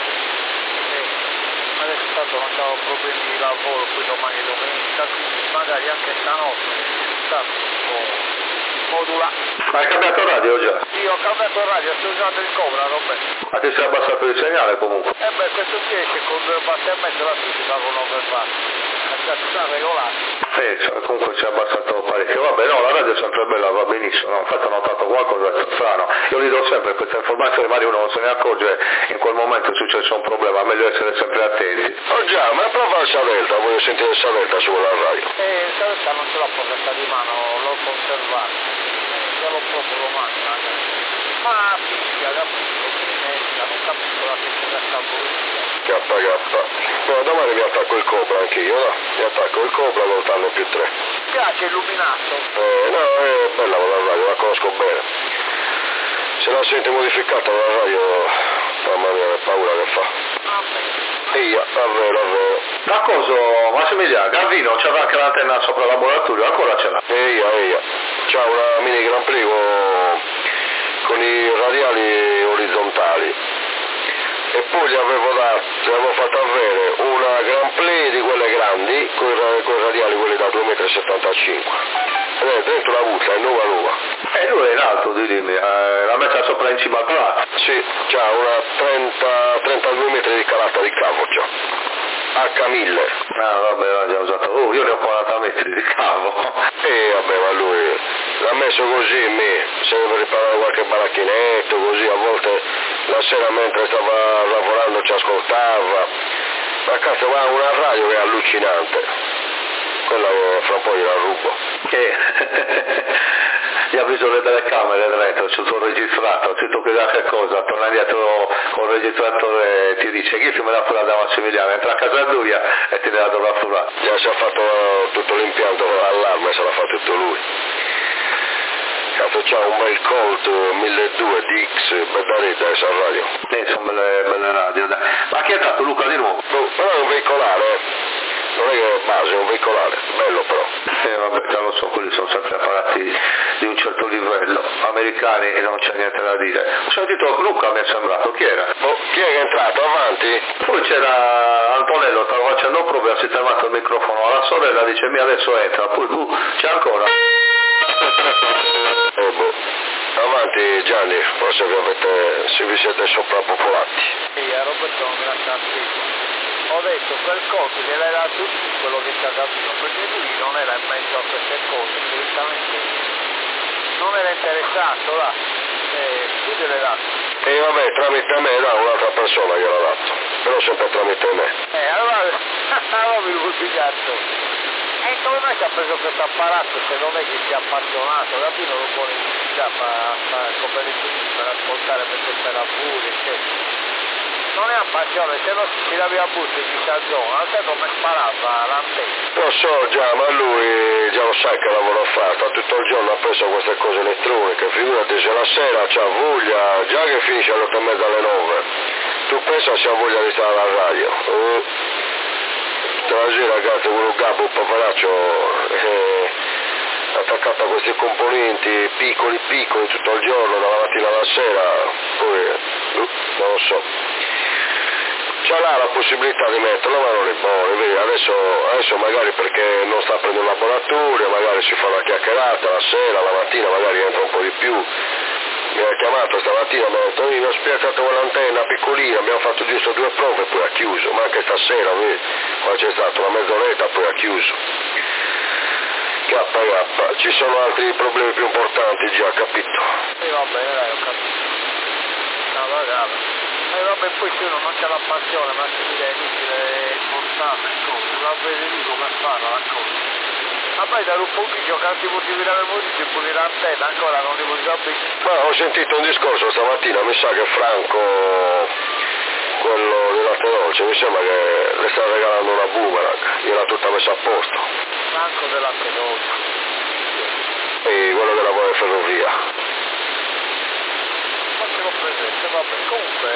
Adesso tanto non avevo problemi di lavoro, poi domani è domenica, quindi magari anche stanotte, stato un po' modulato. Ma hai cambiato radio già? Io ho cambiato radio, sto usando il Cobra, Roberto. Ma ti sei abbassato il segnale comunque? Questo si esce con 2 bassi e mezzo, la si fa con 9 bassi. Sta regolare. Comunque si è abbassato parecchio. Vabbè, no, la radio è sempre bella, va benissimo, no? Infatti ho notato qualcosa di strano. Io gli do sempre queste informazioni, magari uno non se ne accorge, in quel momento è successo un problema, è meglio essere sempre attenti. Oh già, ma prova il Savelta, voglio sentire il Savelta sulla radio. Il Savelta non ce l'ho portata di mano, l'ho conservato. Ce l'ho proprio domani, magari. Ma fischia, capisco, non capisco la tecnica scapolitica. No, domani mi attacco il Cobra anch'io, no? Mi attacco il Cobra col tanno più 3. Mi piace illuminato? No, è bella la radio, la conosco bene. Se la senti modificata la radio, mamma mia, che paura che fa. Davvero. Ma cosa, Massimiliano, Gavino c'aveva anche l'antenna sopra il laboratorio, ancora ce l'ha? C'ha una mini Grand Prix con i radiali orizzontali. E poi gli avevo fatto avere una Grand Play di quelle grandi, con i radiali quelli da 2,75 m. Dentro la busta, è nuova. E lui è in alto, dimmi, l'ha messa sopra in cima al palazzo? Sì, c'ha una 32 metri di calata di cavo già. H1000. Ah, vabbè, l'ha già usato. Io ne ho 40 metri di cavo. Vabbè, ma lui l'ha messo così, se per riparare qualche baracchinetto, così a volte la sera mentre stava lavorando ci ascoltava. Ma cazzo, va una radio che è allucinante. Quella fra un po' gliela rubo. Gli ha visto le telecamere dentro, c'è tutto registrato, si tocca da che cosa, torna indietro con il registratore, ti dice chi me la farà da Massimiliano, entra a casa Giulia e ti la dovrà furare. Già si è fatto tutto l'impianto, l'allarme se l'ha fatto tutto lui. Cazzo, c'ha un bel Colt 1200 DX, bella rete essa radio. Sono belle radio, dai. Ma chi è stato Luca di nuovo? No, però è un veicolare, non è che è base, è un veicolare, bello però. Vabbè, già lo so, quelli sono sempre apparati di un certo livello, americani e non c'è niente da dire. Ho sentito Luca, mi è sembrato, chi era? Chi è che è entrato? Avanti? Poi c'era Antonello, stava facendo prove, ha sistemato il microfono alla sorella, dice mi adesso entra, poi c'è ancora. Avanti Gianni, forse se vi siete soprappopolati. Sì, a Roberto non mi lascia scritto. Ho detto quel coso gliel'era tutto quello che c'ha capito, perché lui non era in mezzo a queste cose, direttamente non era interessato là, tu gliel'hai dato. E vabbè, tramite me da un'altra persona gliel'ha dato, però sempre tramite me. Allora mi rubi cazzo. E come mai ci ha preso questo apparato se non è che sia appassionato? Capito lo vuole iniziare come per ascoltare mentre c'era pure, non è passione, se no si tiravi a busto in questa zona, se non mi sparava l'antenna. Lo so già, ma lui già lo sai che lavoro a fare, sta tutto il giorno appresso a queste cose elettroniche, figurati se la sera c'ha voglia, già che finisce alle 8:30 alle 9, tu pensa se ha voglia di stare alla radio. Tutta la sera ragazzi, quello gabbo, un paparaccio, attaccato a questi componenti piccoli tutto il giorno, dalla mattina alla sera, poi non lo so. C'ha là la possibilità di metterlo, ma non è buono, vedi, adesso magari perché non sta prendendo laboratorio, magari si fa una chiacchierata la sera, la mattina magari entra un po' di più. Mi ha chiamato stamattina, mi ha detto mi ho spiazzato quell'antenna piccolina, abbiamo fatto giusto 2 prove e poi ha chiuso, ma anche stasera, vedi, qua c'è stata una mezz'oretta poi ha chiuso. KK, ci sono altri problemi più importanti già, capito? Sì, va bene, dai, ho capito. No, vabbè. Vabbè, poi se uno non c'è la passione, ma si è inutile smontare, non la vede lì come farla la cosa. Vabbè, da un pochino che ti potevi tirare il motivo e pulire l'antenna, ancora non li puoi sapere. Ma ho sentito un discorso stamattina, mi sa che Franco, quello del latte dolce, mi sembra che le sta regalando una boomerang, gliel'ha tutta messa a posto. Franco del latte dolce. E quello che lavora in ferrovia. L'ho presente, vabbè, comunque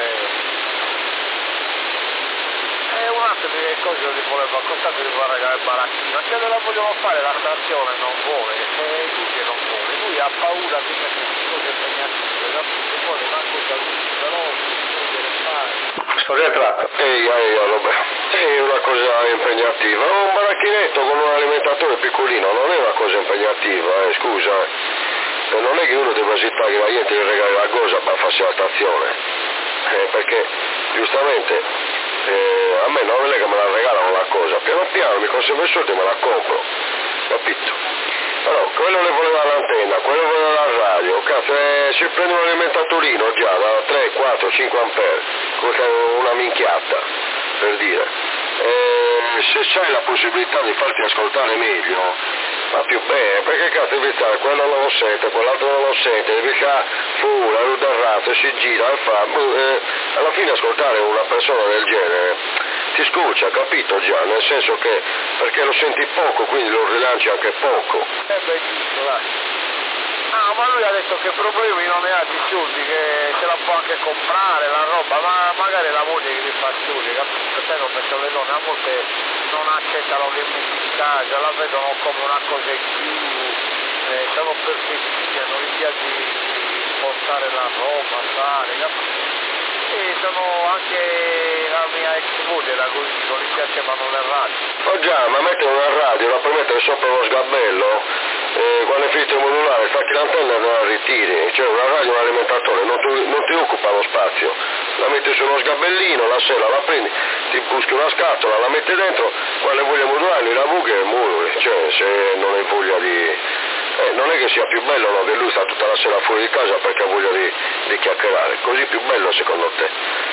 è un attimo di cose che voleva accostare che voleva regalare il baracchino, se la vogliono fare la stazione non vuole, è lui che non vuole, lui ha paura di mettere cose impegnative, capito? Vuole una cosa così veloce, non deve fare. Sono rientrato. Vabbè, è una cosa impegnativa, un baracchinetto con un alimentatore piccolino non è una cosa impegnativa, scusa. Non è che uno deve aspettare che la gente gli regali la cosa per farsi la stazione, perché giustamente a me non è che me la regalano la cosa, piano piano mi conservo i soldi e me la compro, capito? Però quello le voleva l'antenna, quello voleva la radio, cazzo, si prende un alimentatorino già da 3, 4, 5 ampere, una minchiata, per dire. Se c'hai la possibilità di farti ascoltare meglio, ma più bene, perché cazzo devi stare, quello non lo sente, quell'altro non lo sente, devi fare fuori, la ruota al razzo, si gira e fa, alla fine ascoltare una persona del genere ti scoccia, capito già, nel senso che, perché lo senti poco, quindi lo rilanci anche poco. Giusto, dai. Ah, ma lui ha detto che problemi non ne ha di soldi, che se la può anche comprare la roba, ma magari la moglie che gli fa soldi, capito? Sai come sono le donne, a volte non accettano che metti in casa, la vedono come una cosa in più, sono perfettissime, non gli piace di portare la roba, fare, capito? E sono anche la mia ex moglie era così, non gli piacevano le radio. Oh già, ma mettere una radio, la puoi mettere sopra lo sgabello, quando è finito il modulare stacchi l'antenna e la ritiri, cioè una radio, un alimentatore, non ti occupa lo spazio, la metti sullo sgabellino, la sera la prendi, ti buschi una scatola, la metti dentro, quando hai voglia di modulare la buchi e moduli, cioè se non hai voglia di... non è che sia più bello, no, che lui sta tutta la sera fuori di casa perché ha voglia di chiacchierare, così più bello secondo te.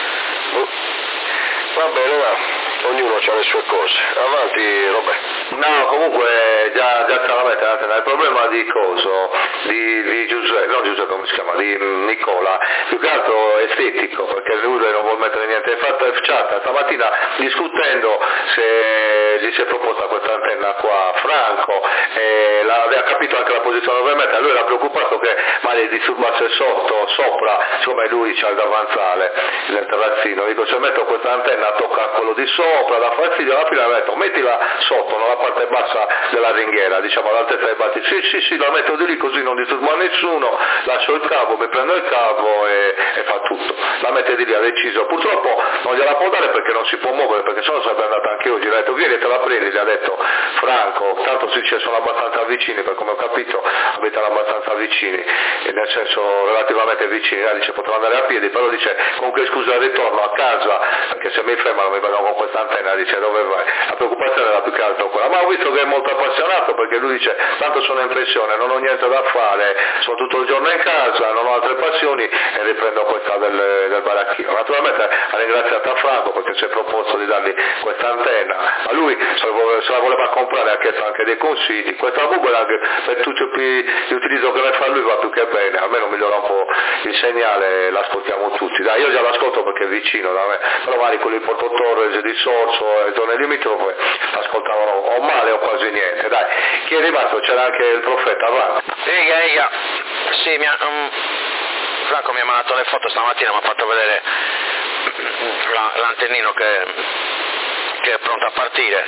Va bene, va, ognuno ha le sue cose, avanti Roberto. No, comunque già chiaramente il problema di coso, di Giuseppe, non Giuseppe come si chiama, di Nicola, più che altro estetico, perché lui non vuole mettere niente, infatti stamattina discutendo se gli si è proposta questa antenna qua Franco, aveva capito anche la posizione dove mettere, lui era preoccupato che magari disturbasse sopra, siccome lui c'ha il davanzale nel terrazzino, dico se metto questa antenna tocca a quello di sopra, da fastidio, alla fine ha detto mettila sotto, nella parte bassa della ringhiera, diciamo all'altezza dei battiti, sì, la metto di lì così non disturba nessuno, lascio il cavo, mi prendo il cavo e fa tutto, la mette di lì, ha deciso, purtroppo non gliela può dare perché non si può muovere, perché sennò sarebbe andata anche oggi, gli ha detto vieni e te la prendi, gli ha detto Franco, tanto sì, sono abbastanza vicini, per come ho capito abitano abbastanza vicini, nel senso relativamente vicini, dice potrò andare a piedi, però dice comunque scusa il ritorno a casa, perché se mi fermano mi vengono con questa antenna, dice dove vai? La preoccupazione era più che altro quella, ma ho visto che è molto appassionato perché lui dice tanto sono in pensione, non ho niente da fare, sono tutto il giorno in casa, non ho altre passioni e riprendo questa del baracchino. Naturalmente ha ringraziato a Franco perché si è proposto di dargli questa antenna, ma lui se la voleva comprare ha chiesto anche dei consigli, questa boomerang per tutti gli utilizzo che ne fa lui va più che bene, almeno migliora un po' il segnale, l'ascoltiamo tutti, dai io già l'ascolto perché è vicino da me, però magari quelli di Porto Torres, di Sorso e zone limitrofe ascoltavano o male o quasi niente, dai, chi è rimasto? C'era anche il profeta, va. Eia, sì, Franco mi ha mandato le foto stamattina, mi ha fatto vedere l'antennino che è pronto a partire,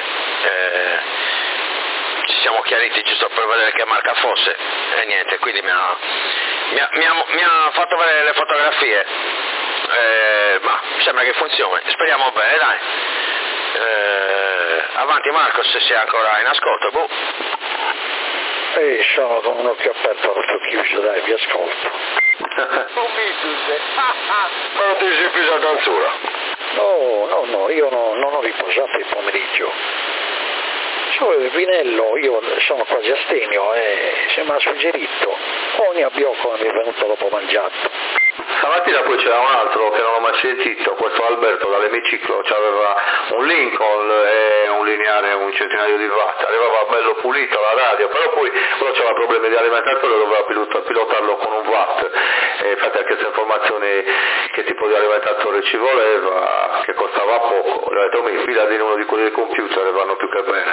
ci siamo chiariti giusto per vedere che marca fosse e niente, quindi mi ha fatto vedere le fotografie, ma sembra che funzioni, speriamo bene, dai. Avanti Marco, se sei ancora in ascolto, sono con un occhio aperto, l'altro chiuso, dai, vi ascolto. Ma non ti sei preso a danzura? No, io non ho riposato il pomeriggio. Solo Vinello, io sono quasi astemio e se mi ha suggerito, ogni abbiocco mi è venuto dopo mangiato. Stamattina poi c'era un altro che non ho mai sentito, questo Alberto dall'emiciclo, aveva un Lincoln e un lineare, un centinaio di watt, arrivava bello pulito la radio, però poi quello c'aveva problemi di alimentatore, doveva pilotarlo con un watt, e infatti anche queste informazioni che tipo di alimentatore ci voleva, che costava poco, gli ho detto mi fila di uno di quelli del computer e vanno più che bene.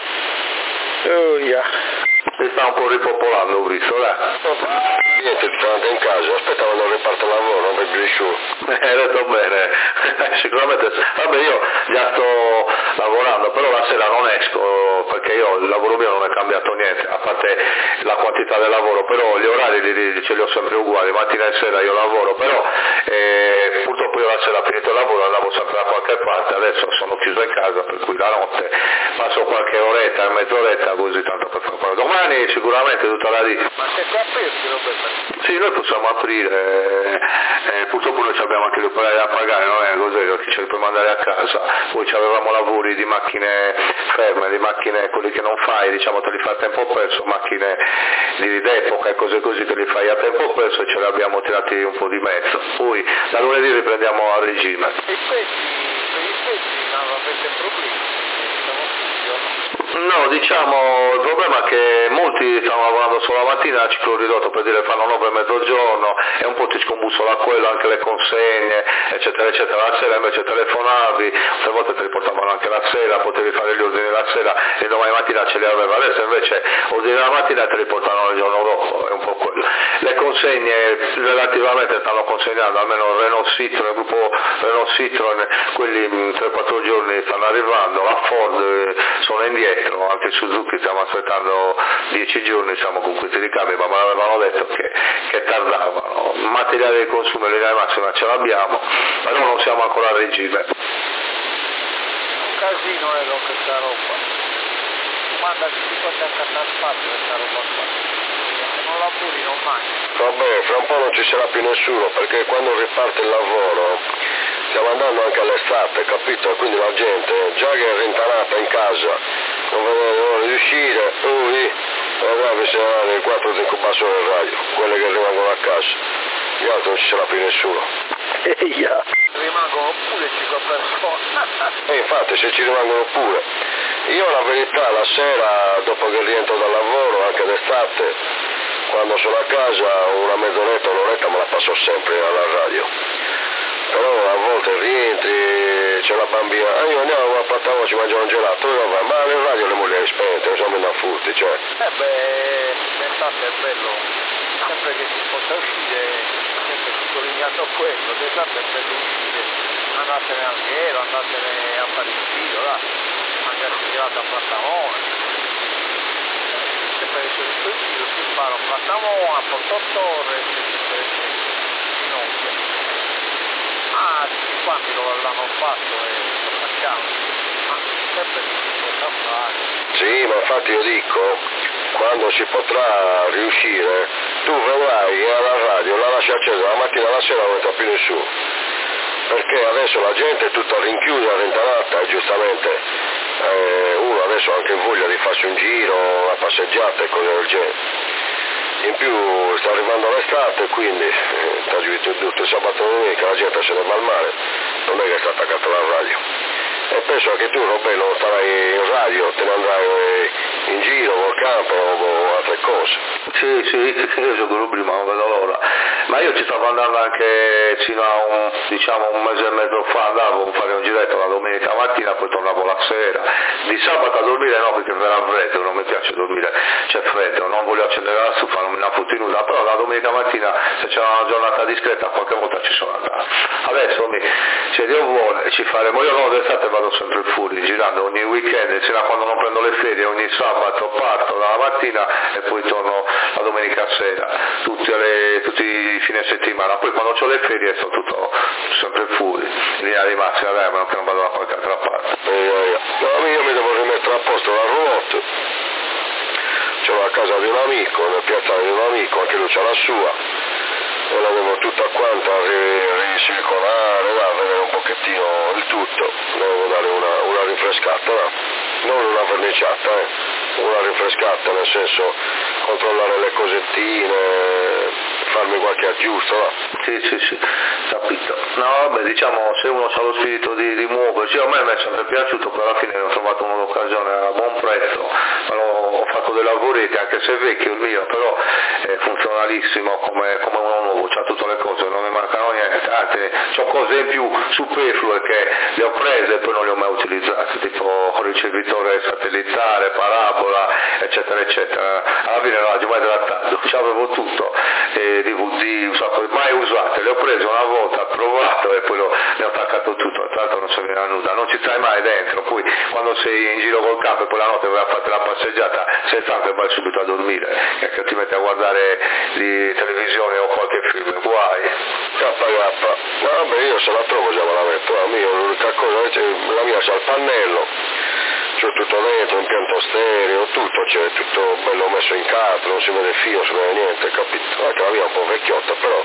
Si sta un po' ripopolando, ho visto, Niente, tornate in casa, aspetta quando riparte il lavoro, non vai più nessuno. Hai detto bene, sicuramente, vabbè io già sto lavorando, però la sera non esco, perché io il lavoro mio non è cambiato niente, a parte la quantità del lavoro, però gli orari ce li ho sempre uguali, mattina e sera io lavoro, però purtroppo io la sera finito il lavoro andavo sempre da qualche parte, adesso sono chiuso in casa, per cui la notte passo qualche oretta, mezz'oretta, così tanto per fare. Domani sicuramente tutta la vita. Ma se qua aperti, Roberto? Sì, noi possiamo aprire, purtroppo noi abbiamo anche gli operai da pagare, non è così, perché ce li puoi mandare a casa, poi avevamo lavori di macchine ferme, di macchine, quelli che non fai, diciamo te li fai a tempo perso, macchine d'epoca e cose così te li fai a tempo perso e ce li abbiamo tirati un po' di mezzo, poi da lunedì riprendiamo a regime. E questi non avete problemi? No, diciamo, il problema è che molti stanno lavorando solo la mattina a ciclo ridotto, per dire fanno 9 a mezzogiorno e un po' ti scombussola quello, anche le consegne, eccetera, eccetera. La sera invece telefonavi, altre volte te li portavano anche la sera, potevi fare gli ordini la sera e domani mattina ce li aveva, adesso invece ordini la mattina e te li portano il giorno dopo, è un po' quello. Le consegne relativamente stanno consegnando, almeno il Renault Citroen, il gruppo Renault Citroen, quelli in 3-4 giorni stanno arrivando, la Ford sono indietro, anche il Suzuki stiamo aspettando 10 giorni, siamo con questi ricambi, ma me l'avevano detto che tardavano. Materiale di consumo in linea massima ce l'abbiamo, però non siamo ancora a regime. Un casino questa roba. Manda tutti quanti a casa spazio questa roba qua. Se non lavori non mangi. Vabbè, fra un po' non ci sarà più nessuno, perché quando riparte il lavoro stiamo andando anche all'estate, capito? Quindi la gente, già che è rintanata in casa, non vede l'ora di uscire, guarda se ne le 4-5 bassone in radio, quelle che rimangono a casa, gli altri non ci sarà più nessuno. Rimangono pure 5 persone. E infatti se ci rimangono pure. Io la verità la sera, dopo che rientro dal lavoro, anche d'estate, quando sono a casa una mezz'oretta, un'oretta me la passo sempre alla radio. però a volte rientri, c'è la bambina, io andiamo a Pattanò, ci mangiamo un gelato, ma le radio le mogli spente, non siamo in furti, cioè. D'estate è bello, sempre che si possa uscire, sempre sottolineato questo, d'estate è bello uscire, andatene al Mielo, andatene a fare il giro, là, mangiarsi il gelato a Pattanò. Per il giro si spara a Pattanò, a Porto Torre, tutti quanti l'hanno fatto e lo facciamo, ma sempre si potrà fare. Sì, ma infatti io dico, quando si potrà riuscire, tu vedrai alla radio, la lasci accesa la mattina alla sera non entra più nessuno, perché adesso la gente è tutta rinchiusa, rintanata e giustamente uno adesso ha anche voglia di farsi un giro, una passeggiata e cose del genere. In più sta arrivando l'estate, quindi tutto il sabato e domenica la gente se ne va al mare, non è che sta attaccata alla radio. E penso che tu, Robello, starai in radio, te ne andrai in giro col campo o altre cose. Sì, io gioco prima, non vedo l'ora. Ma io ci stavo andando anche fino a un mese e mezzo fa, andavo a fare un giretto la domenica mattina, poi tornavo la sera. Di sabato a dormire no, perché era freddo, non mi piace dormire, c'è freddo, non voglio accendere la stufa, non me ne fotti nulla, però la domenica mattina se c'è una giornata discreta qualche volta ci sono andato. Adesso se Dio vuole ci faremo, io no d'estate vado sempre fuori, girando ogni weekend, sino a quando non prendo le ferie, ogni sabato parto dalla mattina e poi torno la domenica sera, tutti i fine settimana, poi quando ho le ferie sto tutto sempre fuori, in linea di massima, dai, ma che non vado da qualche altra parte. No, io mi devo rimettere a posto la roulotte, c'ho la casa di un amico, nel piazzale di un amico, anche lui c'ha la sua, e la devo tutta quanta ricircolare, vedere un pochettino il tutto, devo dare una rinfrescata, non una verniciata, una rinfrescata, nel senso controllare le cosettine, farmi qualche aggiusto. Sì, capito. No, vabbè, diciamo, se uno ha lo spirito di muoversi, a me mi è sempre piaciuto, però alla fine ho trovato un'occasione a buon prezzo, ho fatto dei lavoretti, anche se è vecchio il mio, però è funzionalissimo come uno nuovo, c'ha tutte le cose, non mi mancano niente, anzi, c'ho cose in più superflue che le ho prese e poi non le ho mai utilizzate, tipo ricevitore satellitare, parabola, eccetera, eccetera. Alla fine non l'ho mai trattato, c'avevo tutto, DVD, un sacco, mai usate, le ho prese una volta, provato e poi ne ho attaccato tutto, tra l'altro non serviva a nulla, non ci stai mai dentro, poi quando sei in giro col campo e poi la notte vai a fare la passeggiata, sei stanco e vai subito a dormire, che ti metti a guardare di televisione o qualche film, guai. No, vabbè, io se la trovo già me la metto, l'unica cosa, la mia c'ha il pannello, c'è tutto dentro, impianto stereo, tutto, c'è tutto bello messo in carta, non si vede filo, non si vede niente, capito? Anche la mia è un po' vecchiotta, però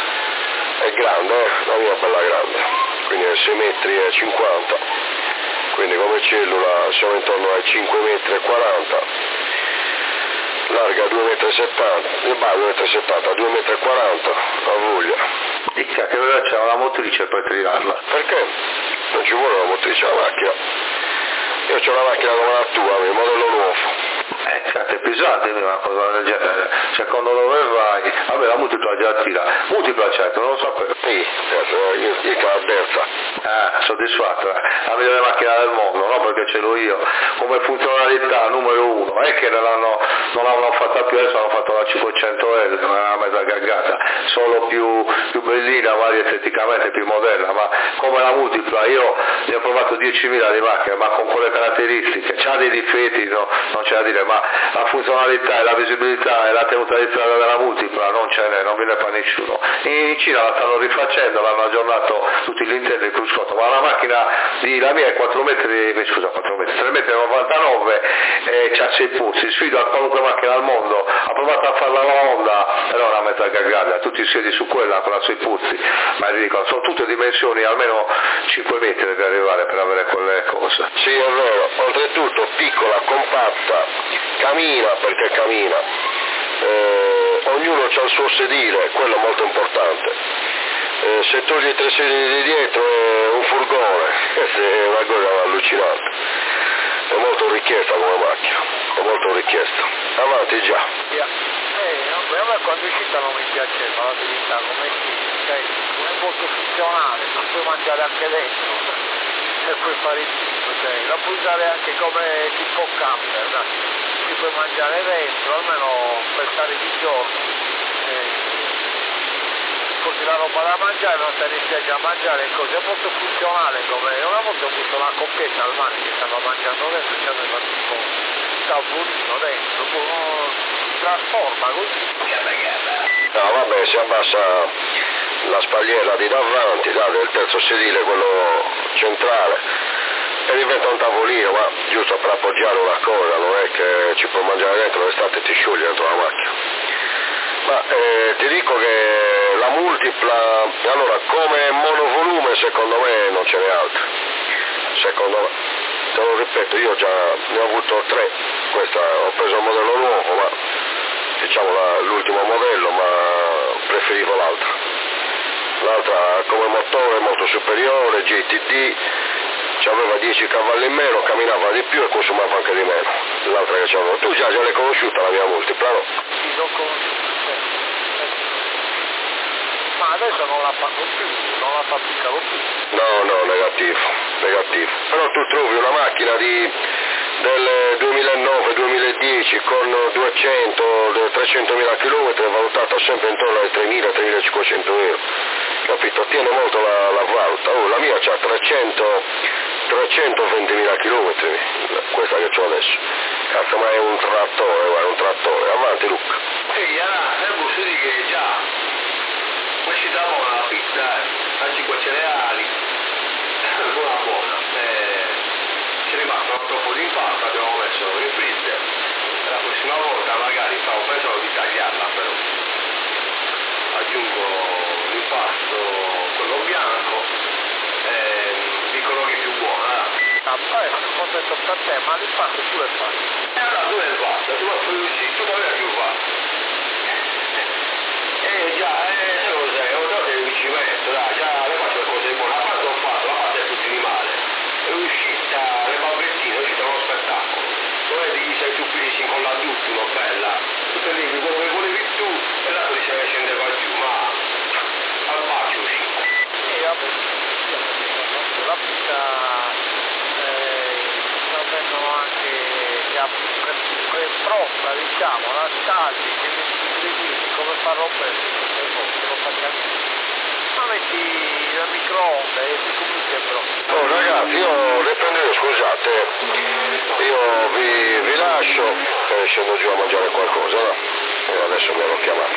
è grande, la mia è bella grande, quindi è 6 metri e 50, quindi come cellula siamo intorno ai 5 metri e 40, larga 2 metri e 70, 2 metri e 70, 2 metri e 40, a voglia. Che ora c'è una motrice per tirarla. Perché? Non ci vuole una motrice alla macchina. Io ho una macchina come la tua, il modello nuovo. È pesante una cosa del genere, secondo dove vai? Vabbè, la multipla già tira, multipla certo, non lo so per... Sì, io che la terza. Soddisfatto, la migliore macchina del mondo, no? Perché ce l'ho io, come funzionalità numero 1, è che non l'hanno fatta più, adesso hanno fatto la 500L, una mezza gaggata, solo più bellina, magari esteticamente più moderna, ma come la multipla, io ne ho provato 10.000 di macchine, ma con quelle caratteristiche, c'ha dei difetti, no? Non c'è da dire, ma la funzionalità e la visibilità e la tenuta di strada della multipla non ce n'è, non ve ne fa nessuno. In Cina la stanno rifacendo, l'hanno aggiornato tutti gli interni del cruscotto, ma la macchina la mia è 3 metri e 99 e c'ha 6 pozzi, sfido a qualunque macchina al mondo, ha provato a farla la Honda, però è una mezza cagata, tutti siedi su quella con la 6 pozzi, ma è ridicolo, sono tutte dimensioni almeno 5 metri per arrivare per avere quelle cose. Sì, è vero, oltretutto piccola, compatta, cammina perché cammina, ognuno ha il suo sedile, quello è molto importante. Se togli 3 sedili di dietro è un furgone, è una cosa allucinante, è molto richiesta come macchina, è molto richiesta. Avanti già. A me quando è uscita non mi piaceva la verità, come sai, è molto funzionale, la puoi mangiare anche dentro e puoi fare tutto, cioè, la puoi usare anche come tipo camper, dai. Ti puoi mangiare dentro, almeno per stare di giorno. Così la roba da mangiare, non stai in spiaggia a mangiare cose, è molto funzionale come una volta ho visto una coppietta al mare che stava mangiando dentro e ci aveva tipo un tavolino dentro, si trasforma così. No vabbè, si abbassa la spalliera di davanti, del terzo sedile, quello centrale, e diventa un tavolino, ma giusto per appoggiare una cosa, non è che ci puoi mangiare dentro, l'estate ti sciogli dentro la macchina. Ma ti dico che la multipla, allora come monovolume secondo me non ce n'è altro, secondo me, te lo ripeto, io già ne ho avuto 3, questa ho preso il modello nuovo, ma diciamo l'ultimo modello, ma preferivo l'altra come motore molto superiore, GTD, aveva 10 cavalli in meno, camminava di più e consumava anche di meno, l'altra che c'avevo. Tu già l'hai conosciuta la mia multipla, no? Sì, l'ho conosciuta. Ma adesso non la fa più, non la fabbricavo più. No, negativo. Però tu trovi una macchina del 2009-2010 con 200-300.000 km valutata sempre intorno ai 3.000-3.500 euro, capito? Tiene molto la valuta. La mia c'ha 320.000 km, questa che ho adesso. Cazzo, ma è un trattore, avanti Luca. Ehi, devo dire che già, poi ci dava una pizza a 5 cereali, buona, ci è rimasto un altro po' di impasto, abbiamo messo in freezer, la prossima volta magari stavo pensando di tagliarla, però aggiungo l'impasto, quello bianco, dicono che è più buona. Ho detto per te, ma l'impasto tu l'hai fatto? Allora tu l'hai fatto, tu l'hai più fatto. Già, se lo sai, ho dato il ricevimento, dai, già le faccio cose buone, la parte ho fatto, la parte è tutti di male. È uscita, le babbettine, è uscita uno spettacolo. Non è di sei tu finisci con la tuttimo, bella. Tu tenevi quello che volevi tu e l'altro dice che scendeva giù, ma al bacio uscita. Vabbè, la pizza sta avendo anche che è pronta, diciamo, la scaldi, che metti come fa Roberto, lo fa capire. Ma metti la microonde e ti comunque è pronto. Oh ragazzi, io riprendo, scusate, io vi lascio, scendo giù a mangiare qualcosa, no? E adesso mi hanno chiamato.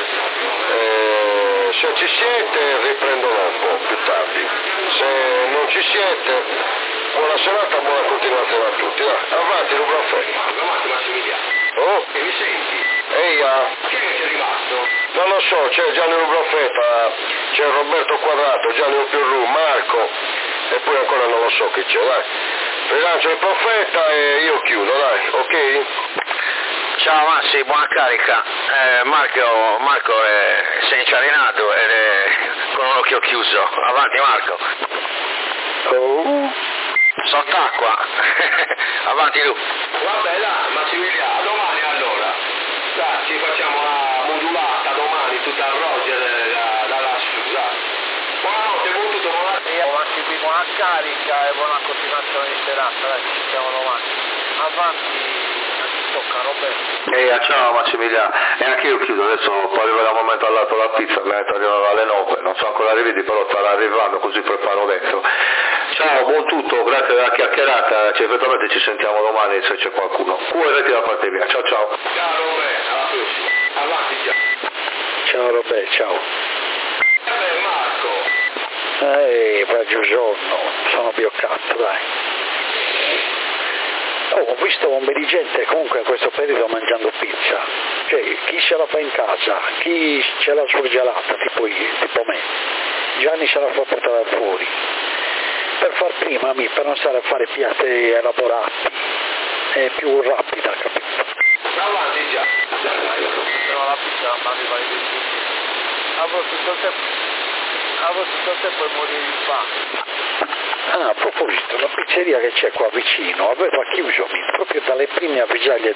Se ci siete riprendo un po' più tardi, se non ci siete, buona serata, buona continuazione a tutti, avanti Luca Freddi. Avanti Massimiliano. Oh? E mi senti? Eia? Chi è che c'è rimasto? Non lo so, c'è Gianni Rubrofetta, c'è Roberto Quadrato, Gianni Opirru, Marco e poi ancora non lo so chi c'è, dai. Rilancio il Profeta e io chiudo, dai, ok? Ciao Massi, buona carica. Marco si è incarinato ed è con un occhio chiuso. Avanti Marco. Oh. Sott'acqua. Avanti Lu. Vabbè dai, Massimiliano, domani allora. Dai, ci facciamo la modulata domani, tutta a Roger da lassù, dai. Buonanotte, buon tutto, Avanti, buona carica e buona continuazione di serata, dai, ci sentiamo domani. Avanti. Tocca Roberto. Ciao Massimiliano, e anche io chiudo, adesso poi arriverà il momento all'alto la pizza, ovviamente arriverà alle 9, non so ancora arrivi, però starà arrivando, così preparo dentro. Ciao, buon tutto, grazie della chiacchierata, eventualmente ci sentiamo domani se c'è qualcuno. QRT da parte mia, ciao ciao. Ciao Roberto, alla prossima, avanti già. Ciao Roberto, ciao. Marco. Va giù giorno, sono bioccato, dai. Ho visto un po' di gente comunque in questo periodo mangiando pizza, cioè chi ce la fa in casa, chi ce l'ha surgelata, tipo me, Gianni ce la fa portare fuori, per far prima, per non stare a fare piatti elaborati, è più rapida, capito? Avanti già. No, la pizza non arriva ai 20. Avevo tutto il tempo e morire di fame. A proposito, la pizzeria che c'è qua vicino aveva chiuso proprio dalle prime avvisaglie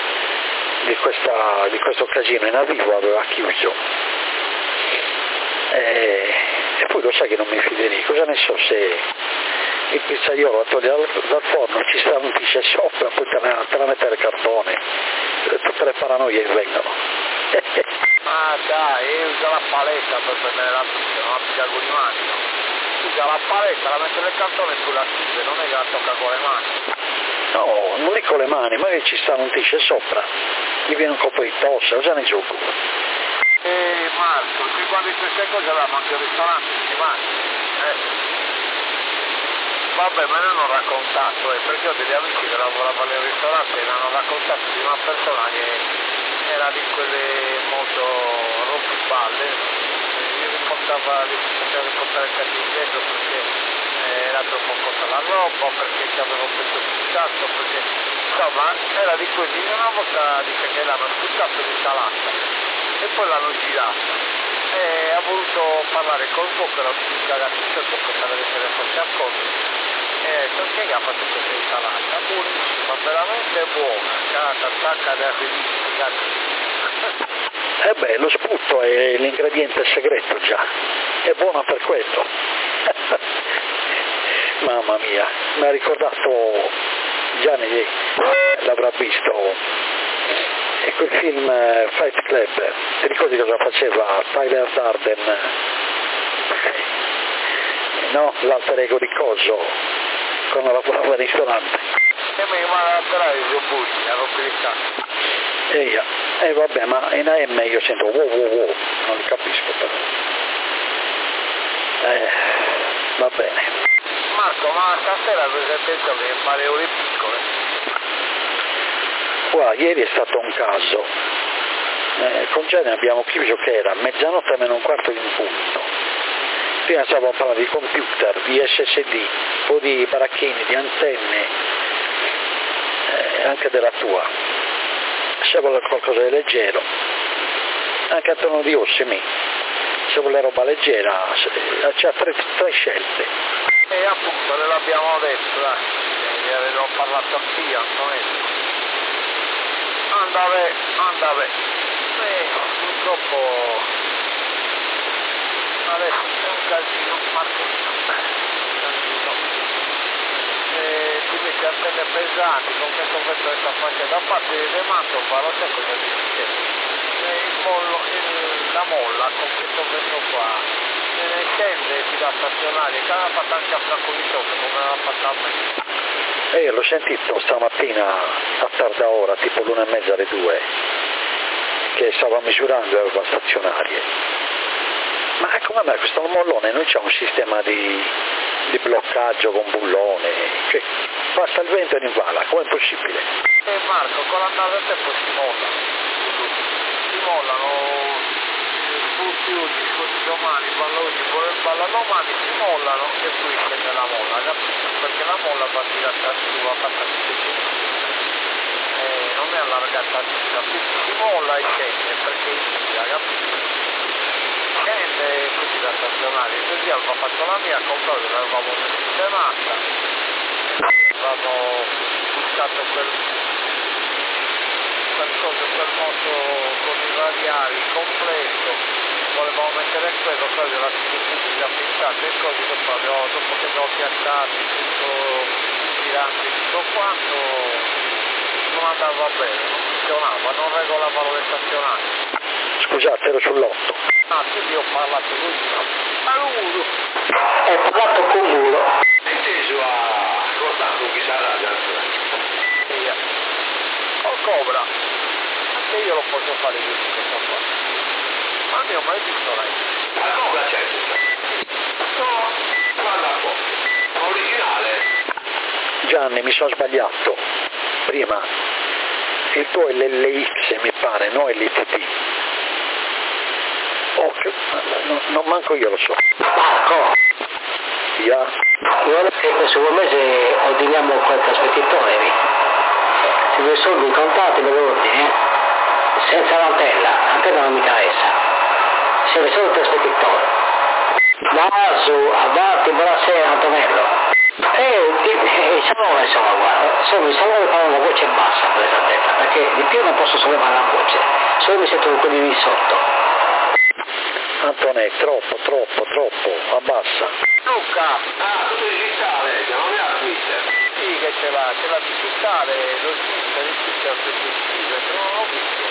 di questo casino in arrivo, aveva chiuso. E poi lo sai che non mi fiderei, cosa ne so se il pizzaiolo la toglie dal forno, ci sta un pisce sopra, poi te la mette nel cartone, tutte le paranoie che vengono. Ma dai, usa la paletta per prendere la pizza, non la pizza con le mani, no? Usa la paletta, la mette nel cartone e poi la chiude, non è che la tocca con le mani. No, non è con le mani, magari ci sta un tisce sopra, gli viene un colpo di tosse, cosa ne gioco? Marco, qui quando queste cose avevamo anche il ristorante, si mangia. Vabbè, me ne hanno raccontato, perché ho degli amici che lavoravano nel ristorante e mi hanno raccontato di una persona che era di quelle molto rompipalle, gli faceva riportare il cartino indietro perché era troppo cotta la roba, perché ci aveva un pezzo sputato, perché insomma era di quelli. Una volta dice che l'hanno sputato l'insalata e poi l'hanno girata e ha voluto parlare col cuoco, era un cagato il cuoco per essere forse accorto e perché ha fatto questa insalata buonissima, veramente buona, attacca da lo sputo è l'ingrediente segreto già, è buona per quello. Mamma mia, mi ha ricordato Gianni, l'avrà visto, e quel film Fight Club, ti ricordi cosa faceva Tyler Durden? No, l'alter ego di Coso, quando lavorava al ristorante. E mi manderà i butti, la rompita. Vabbè, ma in AM io sento wow, non li capisco però. Va bene. Marco, ma stasera cosa penso che fare ore piccole? Qua ieri è stato un caso, con Gianni abbiamo chiuso che era mezzanotte meno un quarto in punto. Prima stavamo parlando di computer, di SSD, un po' di baracchini, di antenne, anche della tua. Se vuole qualcosa di leggero, anche Antonio Di Ossimi, se vuole roba leggera, c'ha tre scelte. E appunto ne l'abbiamo detto, ne avevo parlato anch'io, Antonio. Andave. Purtroppo adesso è un casino, Marco. Ti metti antenne pesanti con questo pezzo che sta facendo, a parte di Mantova, lo sai cosa dice? La molla con questo pezzo qua se ne scende fino a stazionaria, che l'ha fatta anche a Franco di Sotto come l'ha fatta a me. L'ho sentito stamattina a tarda ora, tipo l'1:30 alle 2, che stava misurando e aveva stazionarie. Ma come mai questo mollone non c'è un sistema di bloccaggio con bullone, cioè passa il vento e ne invala, com'è possibile? Marco, con l'andata del tempo si mollano tutti oggi, domani, balla domani, si mollano e poi scende la molla, capito? Perché la molla va tirata su, va fatta non è allargata giù, capito? Si molla e scende perché inizia, capito? Scende e quindi da stazionare, così avevo fatto la mia, comprato, l'avevamo sistemata, avevamo buscato quel moto con i radiali completo, volevamo mettere quello, poi la già fissata e così, dopo che l'ho piazzato tutto girando tutto quanto non andava bene, non funzionava, non regolavano le stazionate. Scusate, ero sull'8. Quindi ho parlato con Uno. Ho parlato con Uno. Inteso a contatto chi sarà o Cobra. Anche io lo posso fare questo qua. Ma ne ho mai visto lei. Ma Cobra c'è tutta. No, guarda un po'. Originale. Gianni, mi sono sbagliato. Prima il tuo è l'LX mi pare, no l'ITT. Non manco io lo so. Marco! Guarda che questo mese ordiniamo quel trasmettitore, se mi sono incontrati me lo ordini, senza l'antella non mi interessa, se mi sono il trasmettitore. Naso, avanti, buonasera Antonello. Il salone insomma guarda, solo il salone fa una voce bassa per esattezza, perché di più non posso sollevare la voce, solo mi sento quelli lì sotto. Antonè, troppo, abbassa. Luca, tutto digitale, non è a Twitter. Sì che ce l'ha digitale, lo Twitter, il Twitter per non l'ho visto.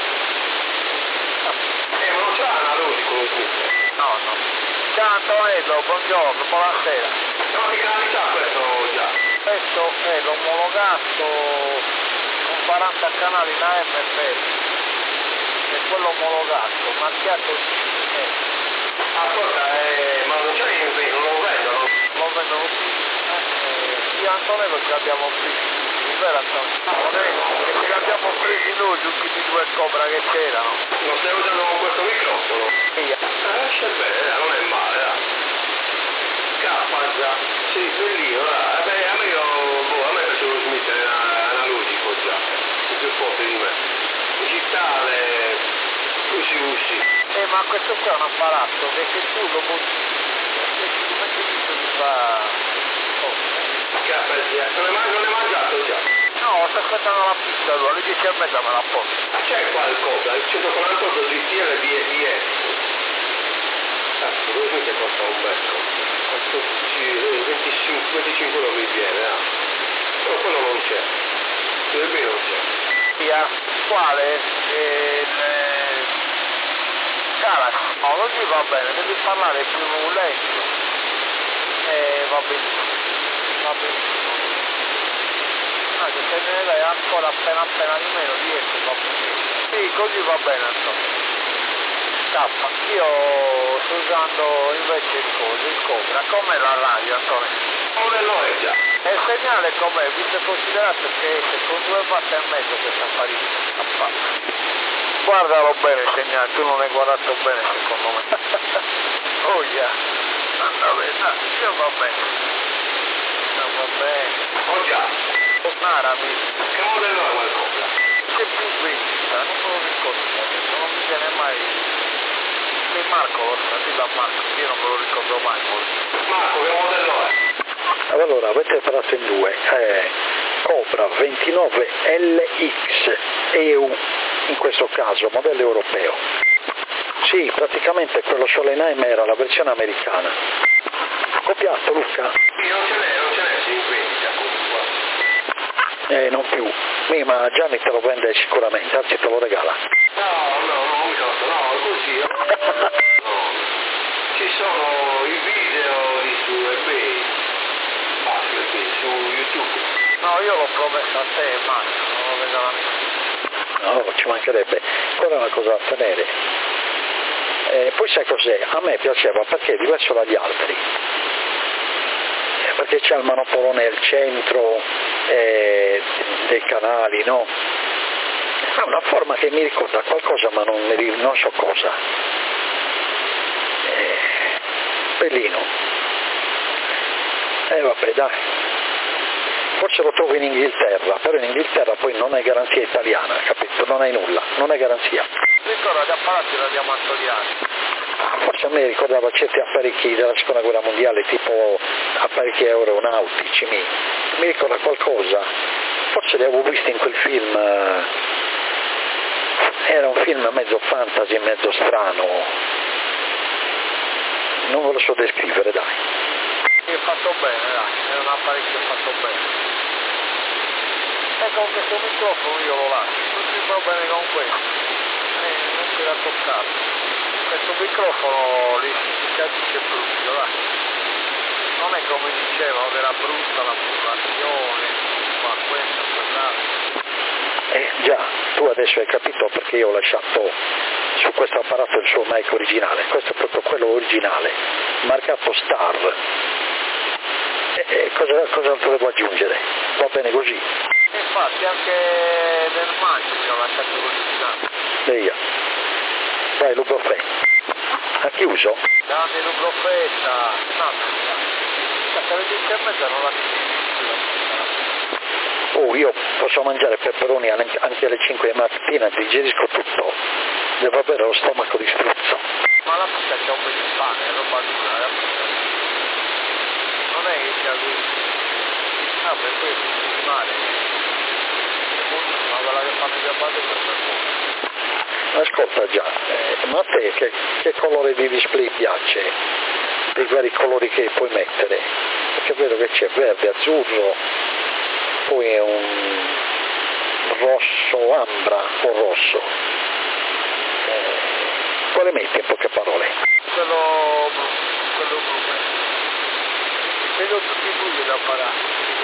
Ma non c'è analogico lo Twitter. No. Ciao Antonello, buongiorno, buonasera. Quanti canali c'ha questo già? Questo è l'omologato con 40 canali in AM e FM. È quello omologato, marchiato Ascolta, ma non c'è in non lo vendono? lo vendono qui. Io Antonello ce l'abbiamo presi, vero Antonello? Che ce l'abbiamo presi noi gli ultimi 2 Cobra che c'erano. Lo stai usando con questo microfono? Via. Esce bene, non è male, Cappa già. Sì, bellino, a me piace lo Smith analogico già, è più forte di me. Digitale, così. Ma questo qua è un apparato che se tu lo metti ti fa... Non è mangiato già? No, sto aspettando la pizza, allora alle 10:30 me la porto. C'è qualcosa, il 148 GTL BS. Così che costa un becco. Questo 25 euro mi viene, però quello non c'è. Dove non c'è? Via, quale? Galaxy. No, così va bene, devi parlare più lento. Va benissimo. No, se te ne dai ancora appena di meno, 10 va bene. Sì, così va bene Antonio. Scappa. Io sto usando invece il Cobra. Com'è la radio Antonio? Modello è già. E il segnale com'è? Visto e considerato che esce con 2 watt e mezzo questa apparecchio. Guardalo bene il segnale, tu non hai guardato bene secondo me. Oh yeah. Anda bene, io va bene. Non va bene. Oh già. Narami. Che modello è quel Cobra? C'è più 20, non me lo ricordo, non mi viene mai. Che Marco lo sa, di da Marco, io non me lo ricordo mai. Marco, che modello è? Allora, avete parlato in due, Cobra 29LX EU, in questo caso, modello europeo. Sì, praticamente quello solo in AM era la versione americana. Copiato, Luca? Sì, non ce n'è 50 comunque. Non più. Ma Gianni te lo vende sicuramente, anzi te lo regala. No, così. No. Ci sono i video su eBay. Su YouTube. No, io l'ho promesso a te, Mario, non lo regala nessuno. No, ci mancherebbe. Quella è una cosa da tenere. Poi sai cos'è? A me piaceva perché è diverso dagli altri. Perché c'è il monopolo nel centro dei canali, no? Ha una forma che mi ricorda qualcosa ma non so cosa. Bellino. Vabbè, dai. Forse lo trovo in Inghilterra, però in Inghilterra poi non è garanzia italiana, capito? Non hai nulla, non è garanzia. Ricordo gli apparati da diamantoriani. Forse a me ricordava certi apparecchi della seconda guerra mondiale, tipo apparecchi aeronautici, mi ricorda qualcosa. Forse li avevo visti in quel film, era un film mezzo fantasy, mezzo strano. Non ve lo so descrivere, dai. È fatto bene, dai, è un apparecchio fatto bene. E con questo microfono io lo lascio, tutto il problema con questo. Non si da toccare. Questo microfono li si capisce brutto, dai. Non è come dicevano, era brutta la formulazione, ma questo, quell'altro. Già, tu adesso hai capito perché io ho lasciato su questo apparato il suo mic originale. Questo è proprio quello originale, marcato Star. Cos'altro devo aggiungere? Va bene così? Infatti anche nel maggio ci ho lasciato l'originale. Via. Vai, Lubrofè. Ha chiuso? Grande Lubrofetta. Alle 10:30 non la Oh, io posso mangiare peperoni anche alle 5 di mattina, digerisco tutto. Devo avere lo stomaco di struzzo. Ma la pizza c'è un po' di pane, è roba dura, la pizza. Non è che sia così. Per questo è male. È buonissima, quella che fanno i ciabatte è buona. Ascolta già, ma a te che colore di display piace? Dei vari colori che puoi mettere? Perché vedo che c'è verde, azzurro, poi è un rosso ambra o rosso. Quale metti in poche parole? Quello blu. Vedo tutti i blu da parare.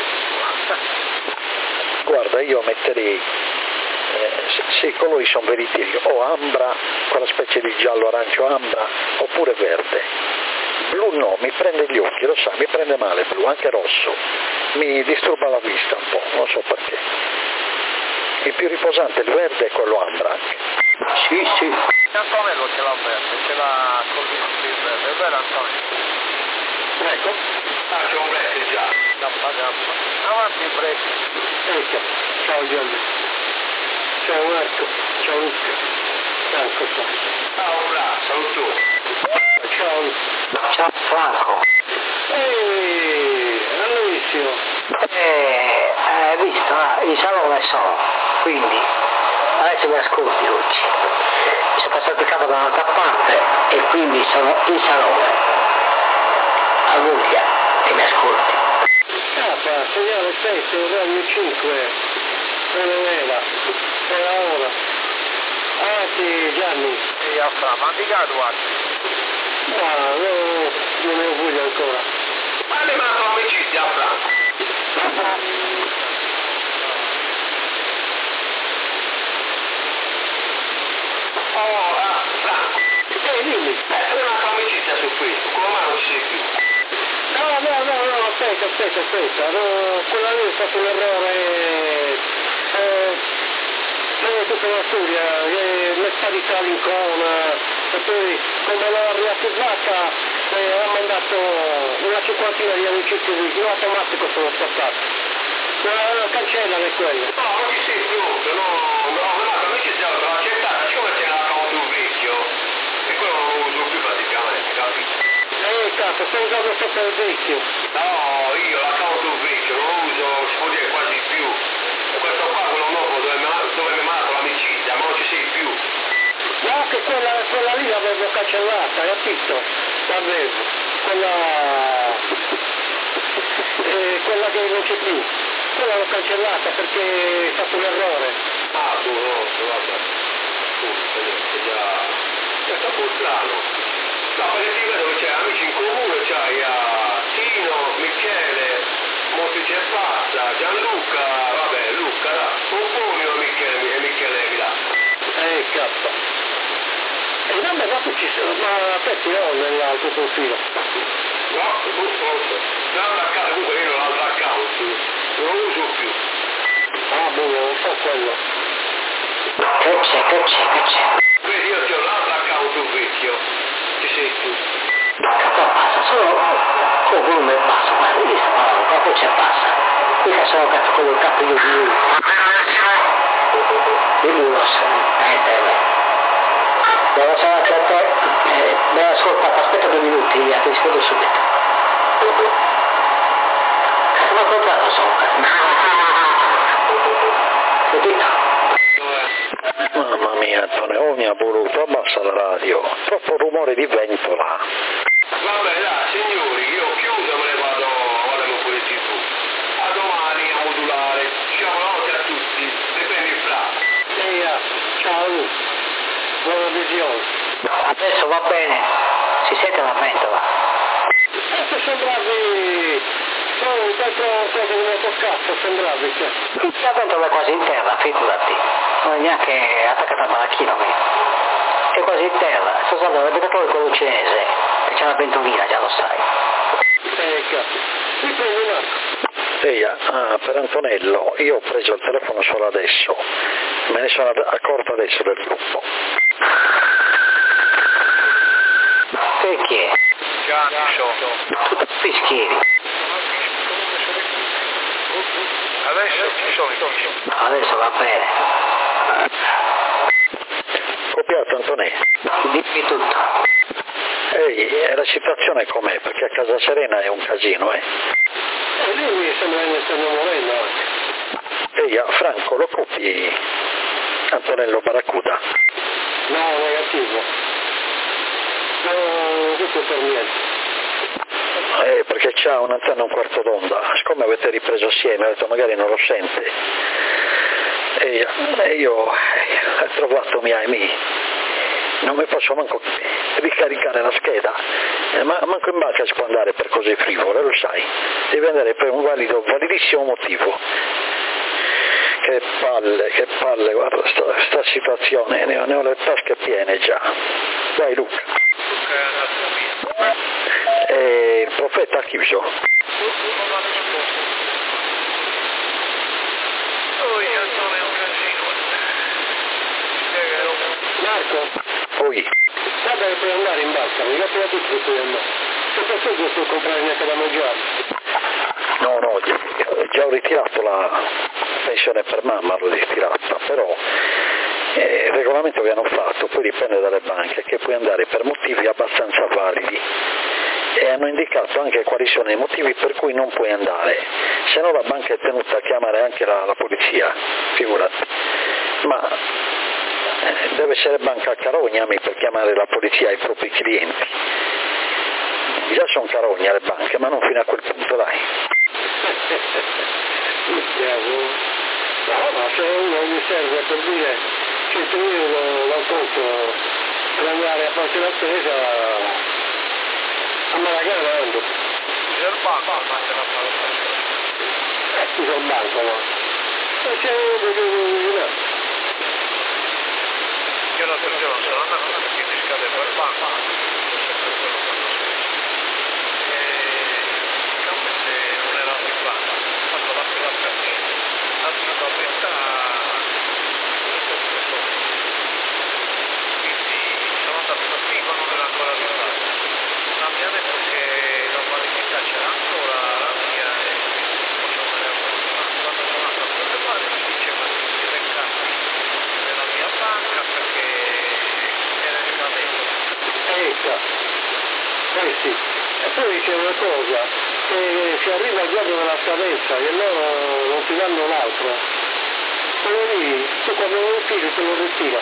Guarda, io metterei, se i colori sono veritieri, o ambra, quella specie di giallo arancio ambra, oppure verde. Blu no, mi prende gli occhi, lo sai, mi prende male blu, anche rosso, mi disturba la vista un po', non so perché. Il più riposante il verde e quello ambra anche. Sì. Antonello ce l'ha verde, ce l'ha col il verde, è vero Antonio? Ecco. C'è un verde già. Gamma. Avanti il break. Ecco, ciao Gianni. Ciao Marco, ciao Luca. Franco, Ciao Fra, saluto. Ciao. Ciao Franco. Ehi, Aloisio. Hai visto? Il salone sono, quindi adesso mi ascolti oggi. Mi sono passato il capo da un'altra parte e quindi sono in salone. A voglia che mi ascolti. Segnale 7, Romeo 5, Venezuela, era ora. Sì, Gianni. Sì, Fra, ma di guarda. No, non ne ho voglia ancora. Ma ne mando amicizia, Fra. Fra. Dimmi. Una amicizia su Facebook, come mai non ci sei più? No, aspetta. No, quella lì è stato un errore. Tutta la storia, mi è sparita l'incona, e poi come l'ho riattivata ho mandato una cinquantina di amicizie in automatico sono scattato. Ma cancellane quello. No, non ci sei più, l'amicizia l'ho accettata, siccome c'è l'account vecchio, e quello non lo uso più praticamente, capito? Cazzo, sto usando sempre il vecchio. No, io l'account vecchio non lo uso, si può dire quasi più. E questo qua, quello nuovo, dove mi ha mandato l'amicizia, ma non ci sei più. No, che quella lì l'avevo cancellata, hai capito? L'avevo. Quella che non c'è più. Quella l'ho cancellata perché è stato un errore. Guarda. È già un po' strano. No, perché ti vedo che c'è amici in comune, c'hai a Tino, Michele, Monti e Pazza, Gianluca, vabbè, Luca, là, Pomponio e Michele Milà. Cazzo. Vabbè, ma tu ci sono, ma te ti ho nell'altro profilo. No, forse. L'altro account, comunque io ho l'altro account, non lo uso più. Non so quello. Che c'è? Vedi, io ho l'altro account vecchio. Ci sei tu. Cosa passa? Solo con volume basso, ma io sto proprio c'è passa. Mica sono con il capo io di lui. Di lui lo so. Devo sapere che a te mi hai ascoltato, aspetta 2 minuti, via, ti rispondo subito. Ma contratto sono. Capito? Mamma mia Antonio, mi ha voluto, abbassa la radio, troppo rumore di vento là. Vabbè dai signori, io ho chiuso, me ne vado un po' di TV. A domani a modulare. Ciao, notte a tutti, riprendi il Fra. Ciao, buona visione. Adesso va bene, si sente la ventola. Se sembravi dentro cosa di motocazzo, sembravi che. La ventola è quasi in terra, figurati. Non è neanche attaccata al baracchino mio. È quasi in terra, sto usando l'abitatorio quello cinese, e c'è una ventolina, già lo sai. Cazzo. Mi prendi un attimo. Per Antonello, io ho preso il telefono solo adesso, me ne sono accorto adesso del gruppo. Te chi è? Gianni, Fischieri. adesso ci sono i tuoi. Adesso va bene. Copiato Antonello. Dimmi tutto. Ehi, la situazione com'è? Perché a Casa Serena è un casino, Lui mi sembra che stanno morendo anche. Franco, lo copi Antonello Barracuda? No, negativo. No, tutto per niente. Perché c'ha un'antenna un quarto d'onda, siccome avete ripreso assieme, ho detto magari non lo sente, e io ho trovato miei, non mi posso manco ricaricare la scheda, ma manco in banca si può andare per cose frivole, lo sai, devi andare per un validissimo motivo. Che palle, guarda sta situazione, ne ho le tasche piene già. Dai Luca. Il profeta ha chiuso. Marco? Poi? Guarda che puoi andare in banca, mi capita tutto che puoi andare. Se per te non puoi comprare niente da mangiare. No, già ho ritirato la pensione per mamma, l'ho ritirata, però il regolamento che hanno fatto poi dipende dalle banche, che puoi andare per motivi abbastanza validi, e hanno indicato anche quali sono i motivi per cui non puoi andare, se no la banca è tenuta a chiamare anche la polizia, figurati, ma deve essere banca carognami per chiamare la polizia ai propri clienti. Già sono carogne le banche, ma non fino a quel punto, dai. No, ma se uno mi serve per dire 100 euro lo conto per andare a farsi la spesa, a Maragana ando. Usa il banco, ma se la fa lo faccio. Usa il banco, no? E se devo io l'altro giorno sono andato perché mi scade per il banco, forse per quello che hanno speso. E praticamente non era in banca, ho fatto la fila per me, la fila a metà, quindi sono andato da prima, non era ancora arrivato. Ma mi ha detto che la validità c'era ancora, la mia, e posso andare a continuare. Quando sono andato a quelle parti mi diceva che si beccava nella mia banca perché era ribadito. sì. E poi c'è una cosa, che si arriva al giorno della scadenza e loro non ti danno l'altro, quello lì, tu quando lo ritiri te lo ritira.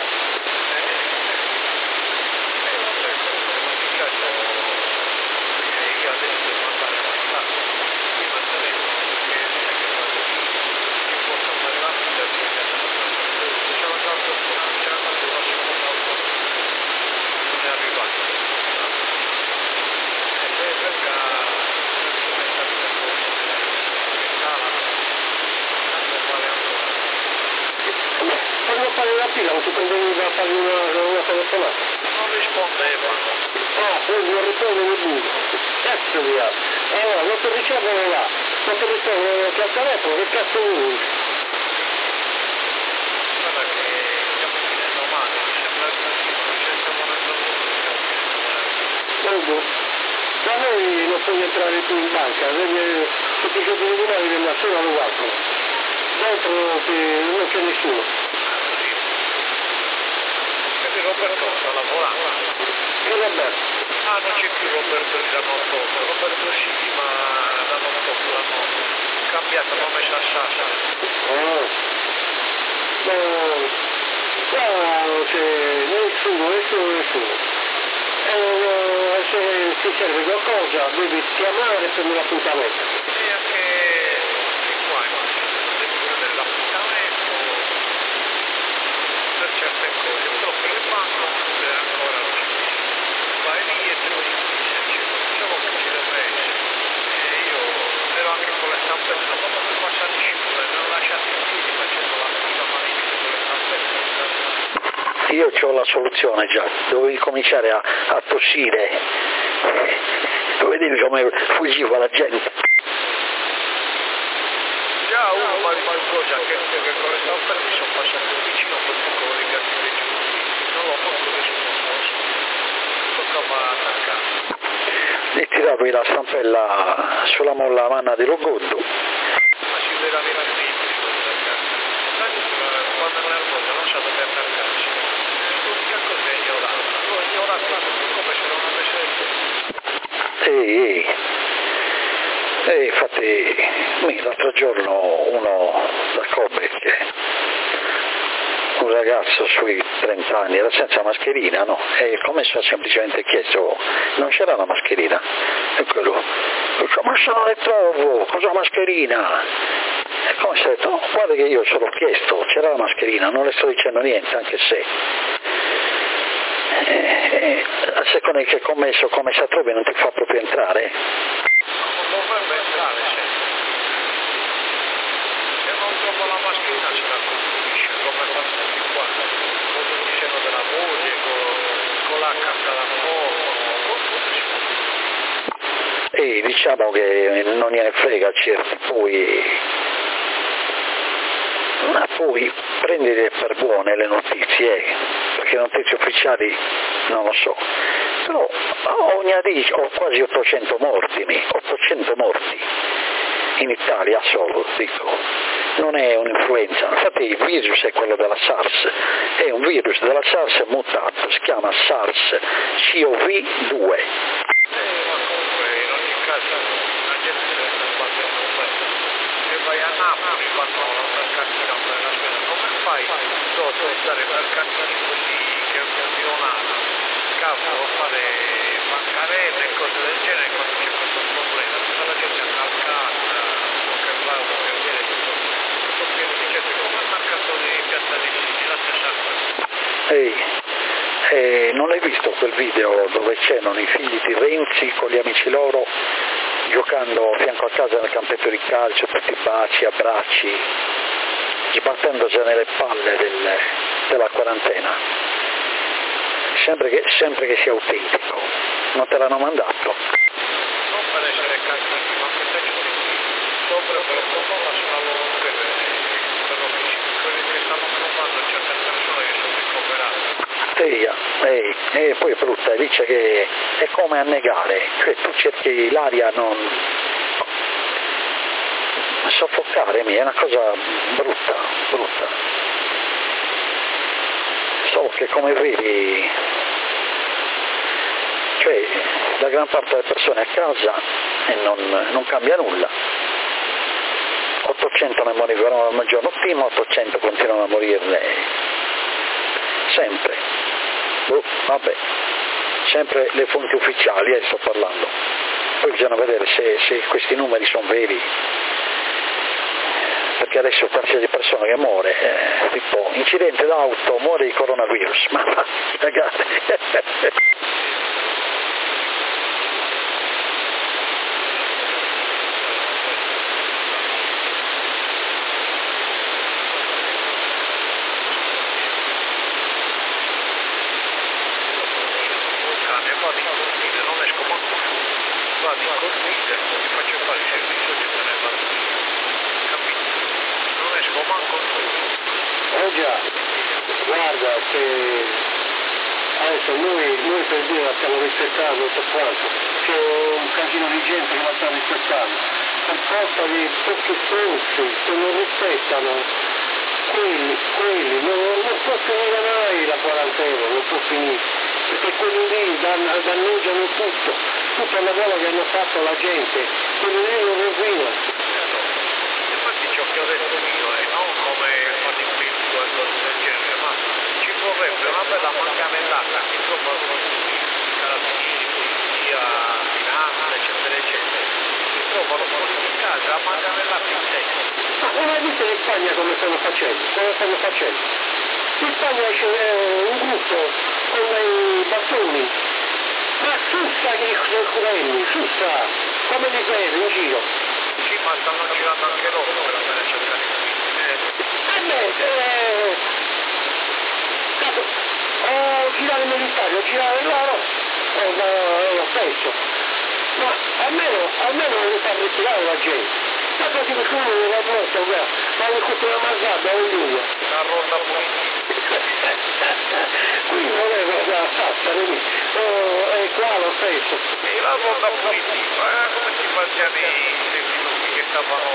Io adesso devo andare a passare prima il telefono perché non è che vado che posso andare là perché c'era già fortunato, c'era qualche faccio non è arrivato e poi perché Per non fare la fila non ti prendevi da fare una telefonata? non rispondevano. Poi non rispondono più. Cazzo di altro. Allora, non ti ricevono là, non ti ricevono al telefono, che cazzo vuoi? Guarda che stiamo finendo male, mi sembra che non c'è stiamo Guarda, da noi non puoi entrare più in banca, tutti i giorni di domani viene a solo all'altro. Dentro non c'è nessuno. Quindi Roberto sta lavorando. Che Roberto? Ah, non c'è più Roberto di l'anno scorso, Roberto sì, ma l'anno scorso l'hanno cambiato, l'hanno messo a Sassa. No, c'è nessuno. Se ti serve qualcosa devi chiamare per un appuntamento. E anche qua devi prendere l'appuntamento per certe cose, però per il banco ancora non c'è più. Vai lì e te lo dici, diciamo che ci deve essere. E io ero anche con le stampette, non posso passare in scivolo, ne ho lasciati in piedi facendo la fila maledetta con le stampette. Io ho la soluzione già, dovevi cominciare a tossire, vedevi come fuggiva la gente. Già uno mi ha ricordato già che con le stampette mi sono passato vicino per poco di piantare giù, non l'ho fatto nessuno posto, toccava attaccare. E tiravi la stampella sulla molla manna dello Goddo. Ma si deve avere il limite di questa casa. Quando non è il Goddo non sa dove attaccarsi. L'unica cosa è ignorarla. Lo ignorate come se non avesse detto. Infatti l'altro giorno uno da Kobe, un ragazzo sui 30 anni, era senza mascherina, no? E il commesso ha semplicemente chiesto, non c'era la mascherina, e quello, ma se non le trovo, cosa mascherina? E il commesso ha detto, oh, guarda che io ce l'ho chiesto, c'era la mascherina, non le sto dicendo niente, anche se... a seconda di che commesso, come sa trovi, non ti fa proprio entrare? Non dovrebbe entrare, se non trovo la mascherina ce la costruisce, come fanno tutti qua, con il disegno della moglie, con la carta da fuoco, e diciamo che non gliene frega certi, poi prendere per buone le notizie, perché le notizie ufficiali non lo so, però ogni dice ho quasi 800 morti in Italia solo, dico, non è un'influenza, infatti il virus è quello della SARS, è un virus della SARS mutato, si chiama SARS-CoV-2. Ma comunque in ogni caso la gente se ne sta sbagliando se vai a Napoli fanno la mercantina per la spesa, come fai tu a utilizzare i mercantini quelli che è Pionata, cavolo, a fare bancarelle e cose del genere quando c'è questo problema, tutta la gente è calcata, che va a vedere tutto pieno di gente, come al mercato di Piazza dei Cigli, la stessa cosa. Non hai visto quel video dove c'erano i figli di Renzi con gli amici loro giocando a fianco a casa nel campetto di calcio, tutti baci, abbracci, sbattendosi nelle palle della quarantena? Sempre che sia autentico. Non te l'hanno mandato? Non per essere cattivi, ma per essere sopra per un po' ma sono loro per quelli che stanno provando certe persone che sono ricoverate. E poi è brutta, dice che è come annegare, cioè tu cerchi l'aria non soffocare, è una cosa brutta. Solo che come vedi, cioè la gran parte delle persone a casa e non cambia nulla. 800 ne morivano al giorno prima, 800 continuano a morirne sempre. Vabbè, sempre le fonti ufficiali, sto parlando. Poi bisogna vedere se questi numeri sono veri, perché adesso qualsiasi persona che muore, tipo incidente d'auto, muore di coronavirus, ma ragazzi... Guarda che adesso noi per dire abbiamo rispettato tutto quanto, c'è un casino di gente che la sta rispettando, per colpa di questi stronzi che non rispettano, quelli non può finire mai la quarantena, non può finire, perché quelli lì danneggiano tutta la cosa che hanno fatto la gente, quelli lì lo rovinano. Infatti ciò che ho detto io è non come fare il film o cose del genere, ma ci vorrebbe una bella manganellata che insomma sono tutti carabinieri, polizia, finanza, eccetera, si trovano fuori di casa a manganellata in testa. Ma non hai visto in Spagna come stanno facendo? In Spagna c'è un gruppo con dei bastoni, ma sussa i curelli, sussa, come li vedi in giro. Sì, ma stanno girando anche loro per andare a cercare i girare i militari, girare loro, è lo stesso. Ma almeno non li fa ritirare la gente. Ma così che uno non l'ha morto, ma è tutta una mazzata, un linea. Una ronda politica. Qui non è una tazza, è qua lo stesso. E la ronda politica, come si facciano i filosofì che stavano...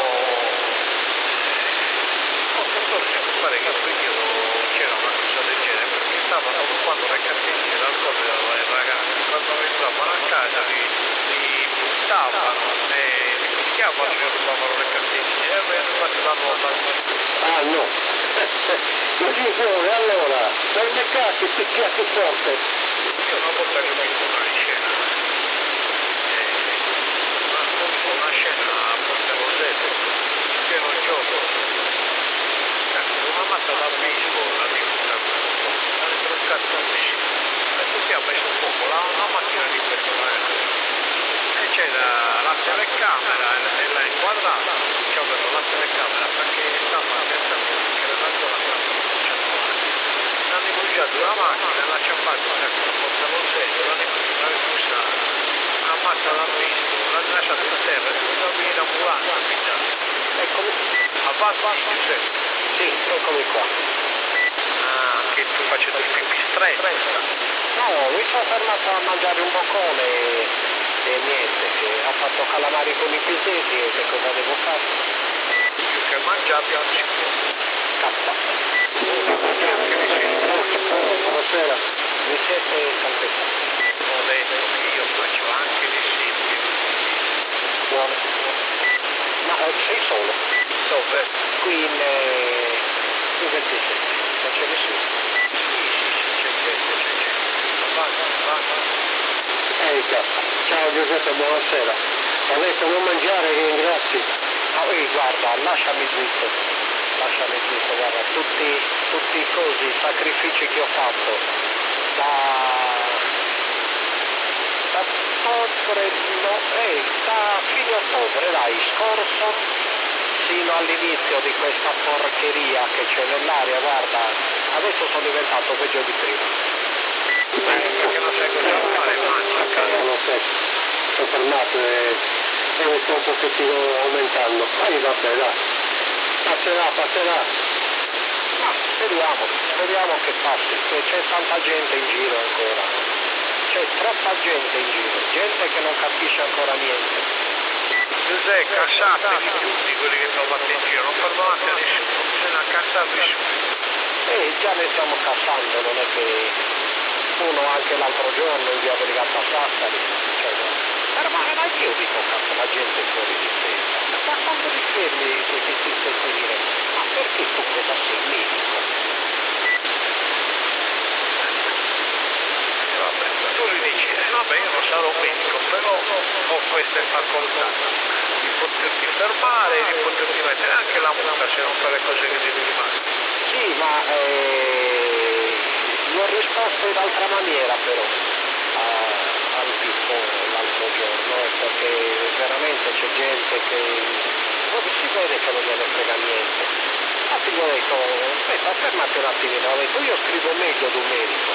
Non pare che a periodo c'era una cosa del genere, perché stavano occupando le cartelle d'alcol delle ragazze, quando entravano a casa li buttavano e li picchiavano e rubavano le cartelle e avevano fatto la ronda. Ah no, Così piove, allora, per le cacche picchia più forte. Io una volta che ho visto una scena, una scena a Porta Rosetto, pieno gioco, una mazza da baseball, la dentro un cazzo di piscina, e tutti ha messo un poco la macchina di personale, e c'era la telecamera, e l'ha inquadrata, ci ha avuto la telecamera perché stava pensando che era la zona hanno rifugiato la macchina, l'ha ciampato a Porta Rosetto, l'hanno rifugiato una mazza da baseball, l'hanno lasciato in terra, e non viene l'ambulanza a pigliare. Eccomi. Avanti, Giuseppe. Sì, eccomi qua. Ah, che tu facendo il pipistrello. No, mi sono fermato a mangiare un boccone e niente, che ha fatto calamari con i pisetti e che cosa devo fare? Più che mangiare, piace. Cazzo. Buonasera, mi siete calpestati. Ho detto che io faccio anche dei siti. Buono. Ma sei solo? Dove? Qui in 27, non c'è nessuno. Sì, c'è gente. Ehi, cazzo. Ciao Giuseppe, buonasera. Ho detto non mangiare, ringrazi. Guarda, lasciami zitto, guarda, tutti i cosi, i sacrifici che ho fatto da fine ottobre, dai, scorso, sino all'inizio di questa porcheria che c'è nell'aria, guarda, adesso sono diventato peggio di prima. Perché non sai cosa fare, mangia. Non lo so, sono fermato e sto un pochettino aumentando. Vabbè, dai, passerà. Ma speriamo che passi, che c'è tanta gente in giro ancora. C'è troppa gente in giro, gente che non capisce ancora niente. Giuseppe, cassatevi tutti quelli che trovate in giro, non perdonate a nessuno, bisogna cassarvi su. Già ne stiamo cassando, non è che uno anche l'altro giorno in via del Gatta Sassari, ma io dico cazzo, la gente fuori di testa, ma quando li fermi questi senti dire, ma perché tu cosa sei medico? Vabbè, tu gli dici, vabbè io non sarò medico, però ho queste facoltà di poterti fermare, di poterti mettere anche la multa se non fai le cose che devi fare. Sì, ma gli ho risposto in altra maniera però al tipo l'altro giorno, perché veramente c'è gente che proprio si vede che non gliene frega niente. Infatti gli ho detto, aspetta, fermati un attimino, ho detto io scrivo meglio di un medico.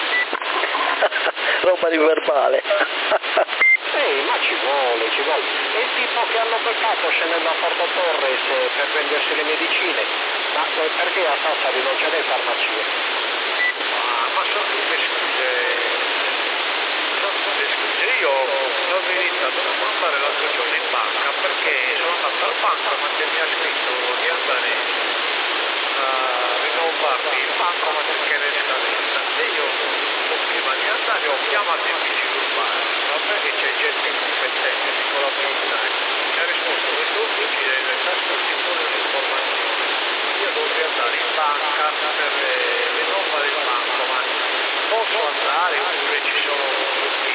Roba di verbale. Ma ci vuole. E il tipo che hanno beccato scendendo a Porto Torres per prendersi le medicine, ma perché a Sassari non c'è le farmacie? Ma sono tutte scuse, io l'ho verità, dovevo andare l'altro giorno in banca perché sono andato al banco ma che mi ha scritto di andare a rinnovarmi il banco ma perché è scadenza e io prima di andare ho chiamato il vigile urbano, ma perché c'è gente competente di collaborazione, mi ha risposto questo vigile le sta ascoltando le informazioni, io dovrei andare in banca per rinnovare il banco, ma posso andare oppure ci sono tutti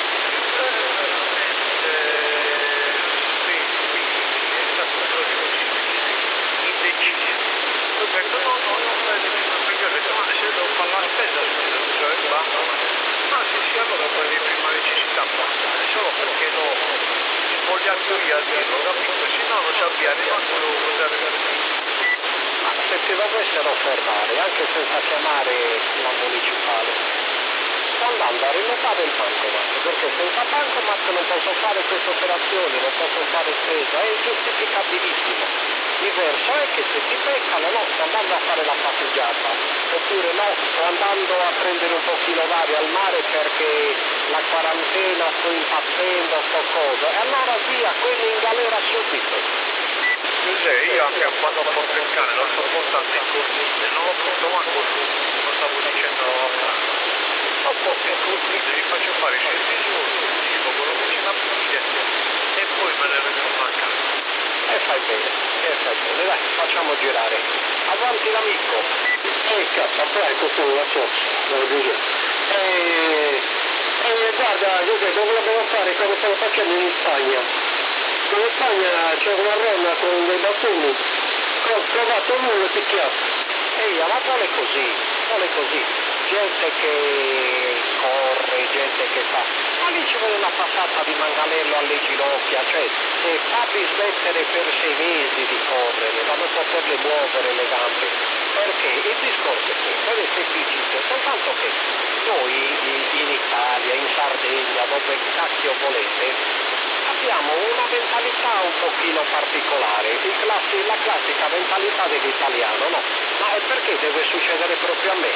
è stato proprio così indeciso. Poi penso no, perché ho detto ma se devo fare la spesa cioè il banco, sì, allora per le prima necessità può andare, solo perché no, spogliatoio a dirlo, capito? Se no non sappia neanche usare per Ma se ti dovessero fermare, anche senza chiamare la municipale, sto andando a rinnovare il bancomat, perché senza bancomat non posso fare queste operazioni, non posso fare spesa, è giustificabilissimo. Diverso è che se ti beccano, no, sto andando a fare la passeggiata, oppure no, sto andando a prendere un pochino d'aria al mare perché la quarantena sto impazzendo, sto cosa, e allora via, quelli in galera subito. Io anche quando porto il cane lo sto portando in cornile, non lo porto manco lo stavo dicendo a Franco. Lo porto in cornile, gli faccio fare 6 misure, tipo quello che c'è da pulire e poi me ne ritorno a casa. fai bene, dai, facciamo girare. Avanti l'amico. Cazzo, poi questo è la sorsa, guarda, Giuseppe, dovrebbero fare come stanno facendo in Spagna. In Spagna c'è una ronna con dei bastoni, ho trovato uno e picchiato. Ma vuole così, gente che corre, gente che fa, ma lì ci vuole una passata di manganello alle ginocchia, cioè farli smettere per 6 mesi di correre, ma non poterle muovere le gambe, perché il discorso è questo, è semplicissimo, soltanto che noi in Italia, in Sardegna, dove cacchio volete, abbiamo una mentalità un pochino particolare, la classica mentalità dell'italiano, no? Ma perché deve succedere proprio a me?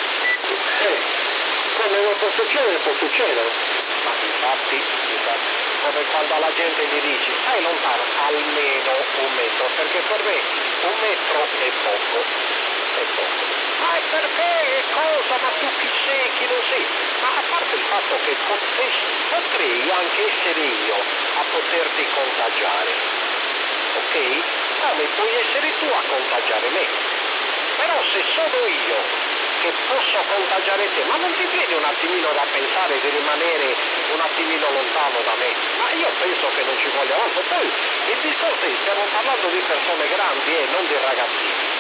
Come non può succedere. Ma infatti, come quando alla gente gli dici, stai lontano almeno 1 metro, perché per me 1 metro è poco. Ma è perché cosa? Ma tu chi sei, chi non sei? Ma a parte il fatto che potrei anche essere io a poterti contagiare, ok? Come puoi essere tu a contagiare me? Però se sono io che posso contagiare te, ma non ti viene un attimino da pensare di rimanere un attimino lontano da me? Ma io penso che non ci voglia molto. Poi il discorso è, stiamo parlando di persone grandi e non di ragazzini.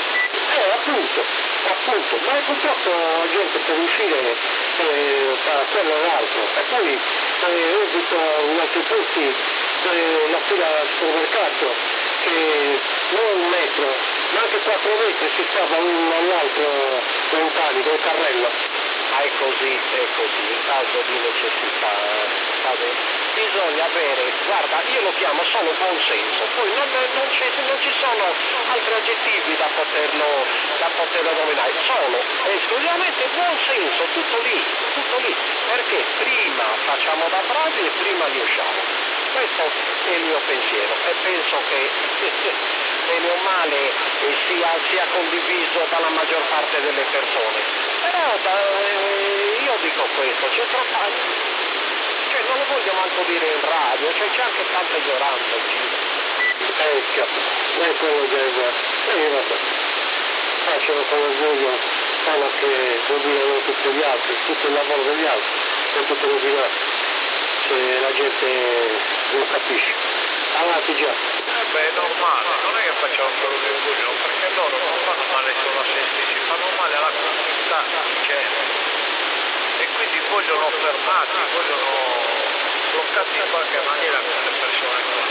Appunto, ma purtroppo la gente per uscire fa quello o l'altro, e poi ho visto in altri posti la fila al supermercato che non 1 metro, ma anche 4 metri si stava uno all'altro lontani col carrello. Ma è così, in caso di necessità, bisogna avere, guarda, io lo chiamo solo buon senso, poi non ci sono altri aggettivi da poterlo nominare, solo esclusivamente buon senso, tutto lì, perché prima facciamo da bravi e prima li usciamo. Questo è il mio pensiero e penso che bene o male sia condiviso dalla maggior parte delle persone. Però io dico questo, c'è troppa, cioè non lo voglio manco dire in radio, cioè c'è anche tanta ignoranza in giro. È quello vabbè, facciano come vogliono, fanno che dominano tutti gli altri, tutto il lavoro degli altri, è tutto rovinato, se la gente non capisce. Avanti già. È normale, non è che facciamo quello che vogliono, perché loro non fanno male solo a se stessi, fanno male alla comunità in genere. E quindi vogliono fermarli, vogliono bloccarli in qualche maniera queste persone qua.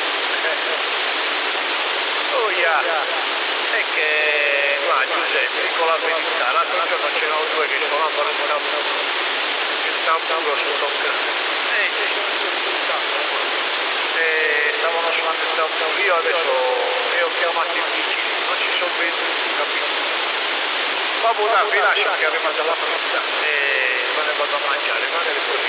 È che Giuseppe, dico la verità, l'altro giorno c'erano 2 che suonavano il tamburo sul locale. Stavano suonando il tamburo, io adesso ho chiamato i vicini, non ci sono venuti, capito? Babbo vi lascia che è arrivata la pizza e me ne vado a mangiare, magari poi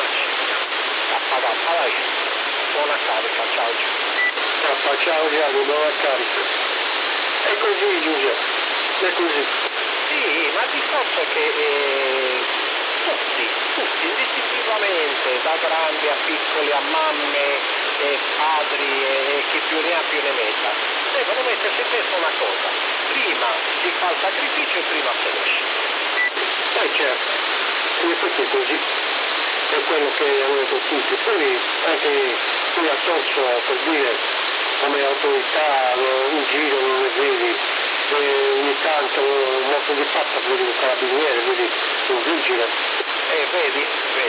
dai, buona carica, ciao. Ciao Gianni, buona carica. È così Giuseppe, è così. Sì, ma il discorso è che tutti, indistintivamente, da grandi a piccoli, a mamme, padri e chi più ne ha più ne metta, devono mettersi in testa una cosa: prima si fa il sacrificio e prima finisce. Certo, in effetti è così, è quello che hanno detto tutti. Poi anche qui a Sorso, per dire, come autorità in giro non ne vedi, ogni tanto un moto di pazza, vedi un carabiniere, vedi un vigile. Vedi,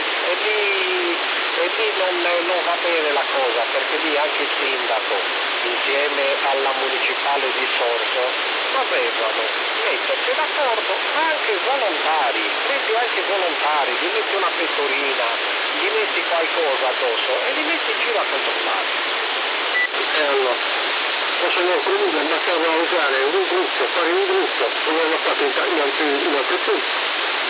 e lì non va bene la cosa, perché lì anche il sindaco, insieme alla municipale di Sorso, dovevano mettersi d'accordo, anche volontari, prendi anche volontari, gli metti una pettorina, gli metti qualcosa addosso e li metti in giro a controllare. E allora, se no comunque bastava usare fare un gruppo, come hanno fatto in altri punti.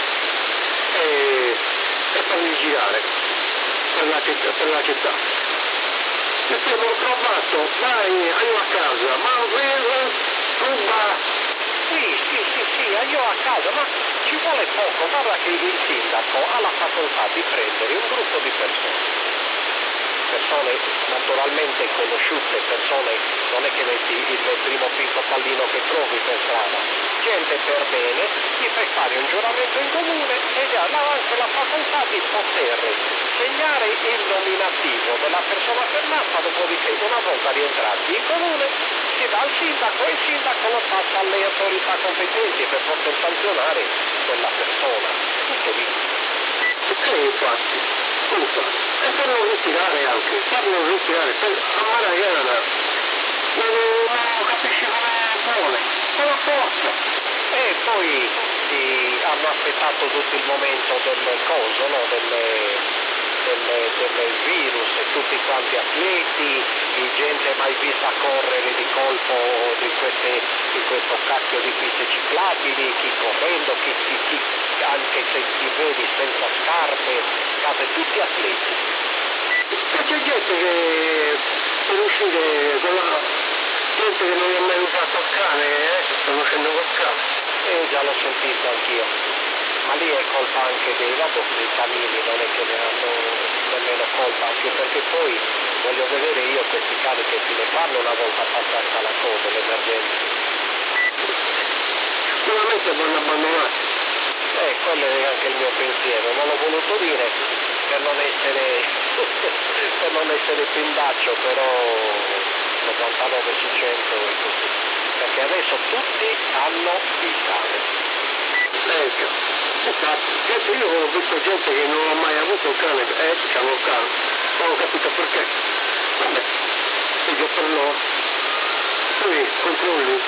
E farli girare per la città. E poi l'ho trovato, vai, io a casa, ma ruba. Sì, io a casa, ma ci vuole poco, guarda che il sindaco ha la facoltà di prendere un gruppo di persone, persone naturalmente conosciute, persone, non è che metti il primo picco pallino che trovi per strada, gente per bene, gli fai fare un giuramento in comune e ha anche la facoltà di poter segnare il nominativo della persona fermata, dopodiché una volta rientrati in comune si dà al sindaco e il sindaco lo passa alle autorità competenti per poter sanzionare quella persona. Tutto lì. Infatti, scusa, e farlo ritirare anche, per a Maragana, non capisci come vuole, non lo forza. E poi hanno aspettato tutto il momento del coso, no? del virus, e tutti quanti atleti, gente mai vista correre di colpo in questo cacchio di piste ciclabili, chi correndo, chi anche se ti vedi senza scarpe, tutti atleti. Ma c'è gente che per uscire con la gente che non ha mai usato il cane, stanno uscendo col cane. Già l'ho sentito anch'io, ma lì è colpa anche dei canini, non è che ne hanno nemmeno colpa, anche perché poi voglio vedere io questi cani che fine fanno una volta passata la cosa, l'emergenza. Sicuramente vanno abbandonati. Quello è anche il mio pensiero, non l'ho voluto dire per non essere pindaccio, però 99 su 100 è così, perché adesso tutti hanno il cane. Infatti, io ho visto gente che non ha mai avuto il cane, hanno il cane, non ho capito perché. Vabbè, peggio per loro. Poi controlli,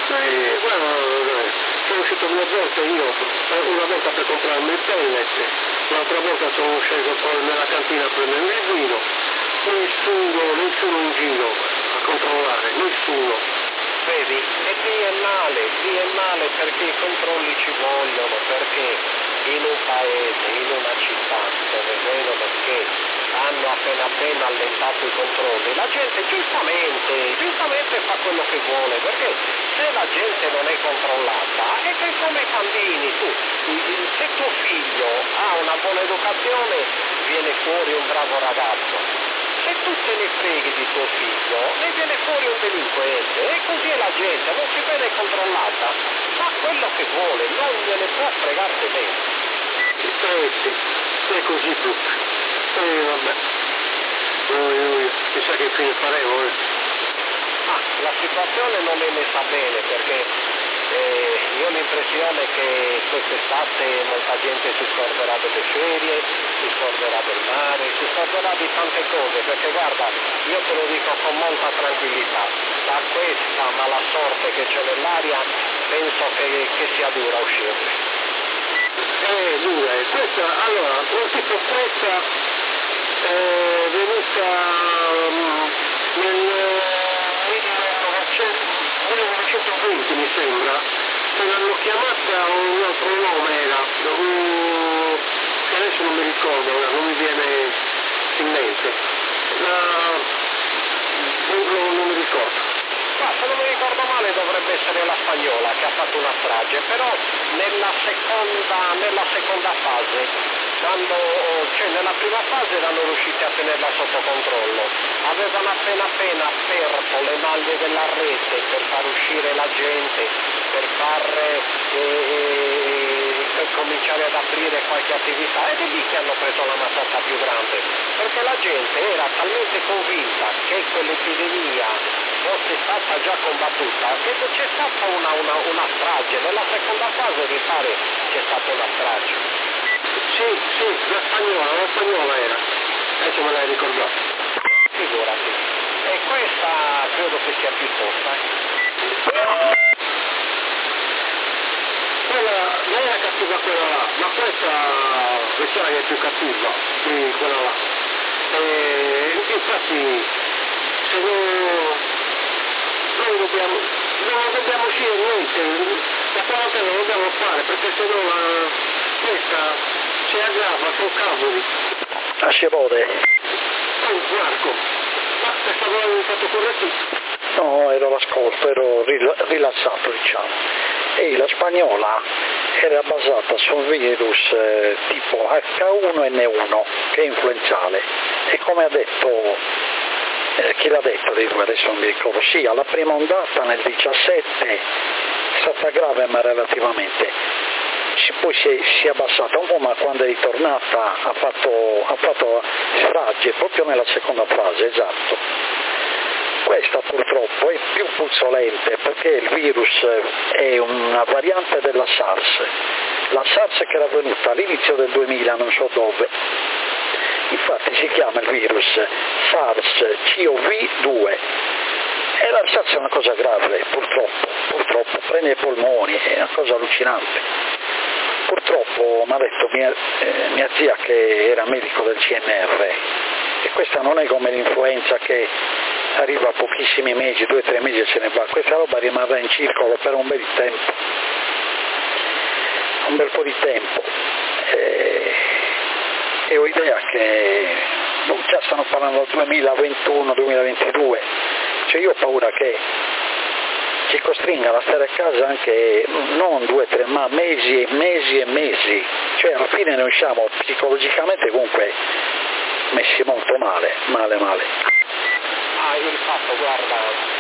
sono uscito 2 volte io, una volta per comprarmi il pellet, l'altra volta sono sceso poi nella cantina a prendere il vino, nessuno in giro a controllare, nessuno. Vedi, è biennale perché i controlli ci vogliono, perché in un paese, in una città dove vedono che hanno appena allentato i controlli, la gente giustamente fa quello che vuole, perché se la gente non è controllata è che come i bambini, se tuo figlio ha una buona educazione viene fuori un bravo ragazzo. Se tu te ne freghi di tuo figlio, ne viene fuori un delinquente, e così è la gente, non si viene controllata, fa quello che vuole, non gliene può fregarti bene. Sì, è così tutto. Vabbè, chissà che fine faremo. La situazione non è messa bene, perché io ho l'impressione che quest'estate molta gente si scorderà delle ferie, si scorderà del mare, si scorderà di tante cose, perché guarda, io te lo dico con molta tranquillità, da questa mala sorte che c'è nell'aria penso che sia dura uscirne. Dura, questa, allora, un tipo questa venuta nel 1920 mi sembra, se l'hanno chiamata un altro nome era, che adesso non mi ricordo, non mi viene in mente, non mi ricordo. Ma se non mi ricordo male dovrebbe essere la Spagnola che ha fatto una strage, però nella seconda fase, nella prima fase erano riusciti a tenerla sotto controllo, avevano appena aperto le maglie della rete per far uscire la gente, per cominciare ad aprire qualche attività, ed è lì che hanno preso la mazzata più grande, perché la gente era talmente convinta che quell'epidemia fosse stata già combattuta che c'è stata una strage, nella seconda fase mi pare c'è stata una strage. Sì, la spagnola era, adesso me l'hai ricordato. Figurati, e questa credo che sia più tosta. Lei era cattiva quella là, ma questa è più cattiva di quella là. Infatti, se noi non dobbiamo uscire niente, la quarantena non dobbiamo fare, perché se no questa si aggrava con cavoli. A Scepode? Marco, ma stavo fatto corretto? No, ero all'ascolto, ero rilassato, diciamo. E la spagnola era basata su un virus tipo H1N1 che è influenzale, e come ha detto chi l'ha detto di due, adesso non mi ricordo, sì, alla prima ondata nel 17 è stata grave ma relativamente, poi si è abbassata un po', ma quando è ritornata ha fatto strage proprio nella seconda fase, esatto. Questa purtroppo è più puzzolente perché il virus è una variante della SARS, la SARS che era venuta all'inizio del 2000 non so dove, infatti si chiama il virus SARS-CoV-2 e la SARS è una cosa grave, purtroppo prende i polmoni, è una cosa allucinante. Purtroppo mi ha detto mia zia che era medico del CNR, e questa non è come l'influenza che arriva a pochissimi mesi, 2-3 mesi e se ne va, questa roba rimarrà in circolo per un bel tempo, un bel po' di tempo, e ho idea che già stanno parlando del 2021-2022, cioè io ho paura che ci costringano a stare a casa anche non 2-3 ma mesi e mesi, cioè alla fine noi siamo psicologicamente comunque messi molto male. Il fatto, guarda,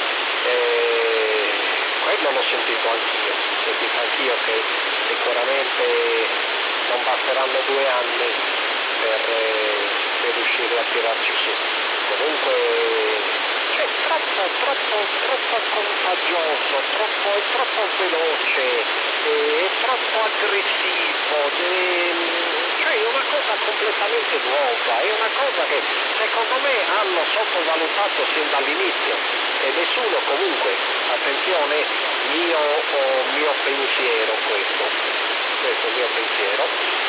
quello l'ho sentito anch'io che sicuramente non basteranno 2 anni per riuscire a tirarci su. Comunque è troppo contagioso, troppo veloce, è troppo aggressivo, cioè è una cosa completamente nuova, è una cosa che secondo me hanno sottovalutato sin dall'inizio e nessuno comunque, attenzione, mio pensiero questo è il mio pensiero,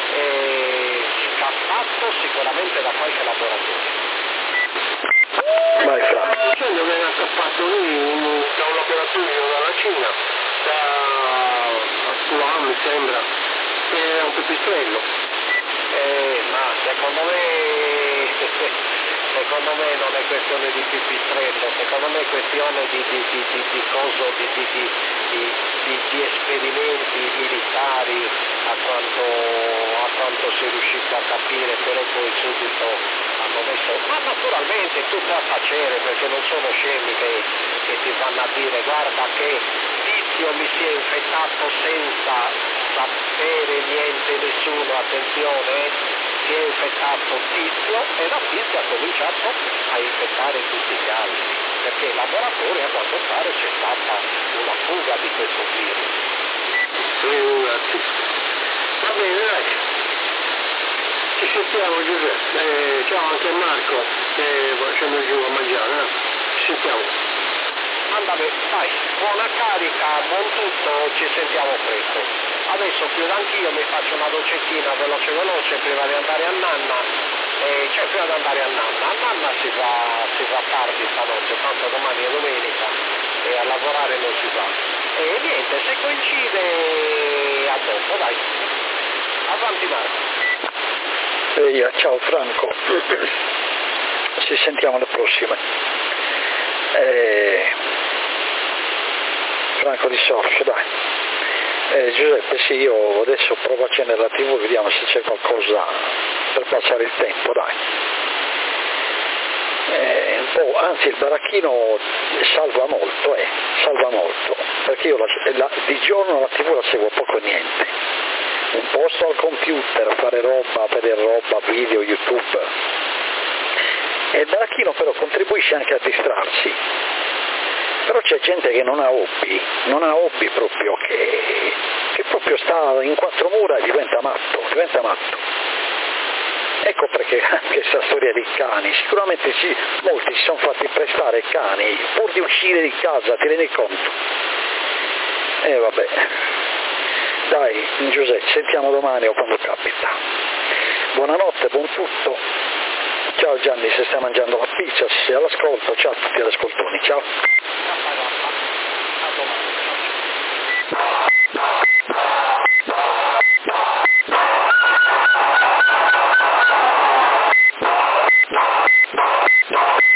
scappato sicuramente da qualche laboratorio. Vai Fra. Dicendo che era scappato lì da un laboratorio dalla Cina, da Wuhan mi sembra, che era un pipistrello. Ma secondo me non è questione di pipistrello, secondo me è questione di esperimenti militari a quanto si è riuscito a capire, però poi subito hanno messo, ma naturalmente tutto a tacere perché non sono scemi che ti vanno a dire guarda che Tizio mi si è infettato senza sapere niente nessuno, attenzione, si è infettato Tizio e da Tizio ha cominciato a infettare tutti gli altri, perché in laboratorio a quanto pare c'è stata una fuga di questo virus. Va bene, dai. Ci sentiamo Giuseppe, ciao anche a Marco che scendo giù a mangiare, ci sentiamo. Andate, dai, buona carica, buon tutto, ci sentiamo presto. Adesso chiudo anch'io, mi faccio una docettina veloce prima di andare a nanna, prima di andare a nanna si va tardi stanotte, tanto domani è domenica e a lavorare non si va. E niente, se coincide a dopo, dai. Avanti Marco. Ciao Franco, ci sentiamo alle prossime. Franco di Sorsio, dai. Giuseppe, sì, io adesso provo a accendere la TV, vediamo se c'è qualcosa per passare il tempo, dai. Anzi il baracchino salva molto, perché io di giorno la TV la seguo poco e niente. Un posto al computer a fare roba, a vedere roba, video, YouTube. E il baracchino però contribuisce anche a distrarsi. Però c'è gente che non ha hobby proprio, che proprio sta in 4 mura e diventa matto. Ecco perché anche questa storia dei cani, sicuramente molti si sono fatti prestare cani pur di uscire di casa, ti rendi conto? Vabbè. Dai Giuseppe, sentiamo domani o quando capita. Buonanotte, buon tutto. Ciao Gianni, se stai mangiando la pizza, se sei all'ascolto, ciao a tutti gli ascoltoni, ciao.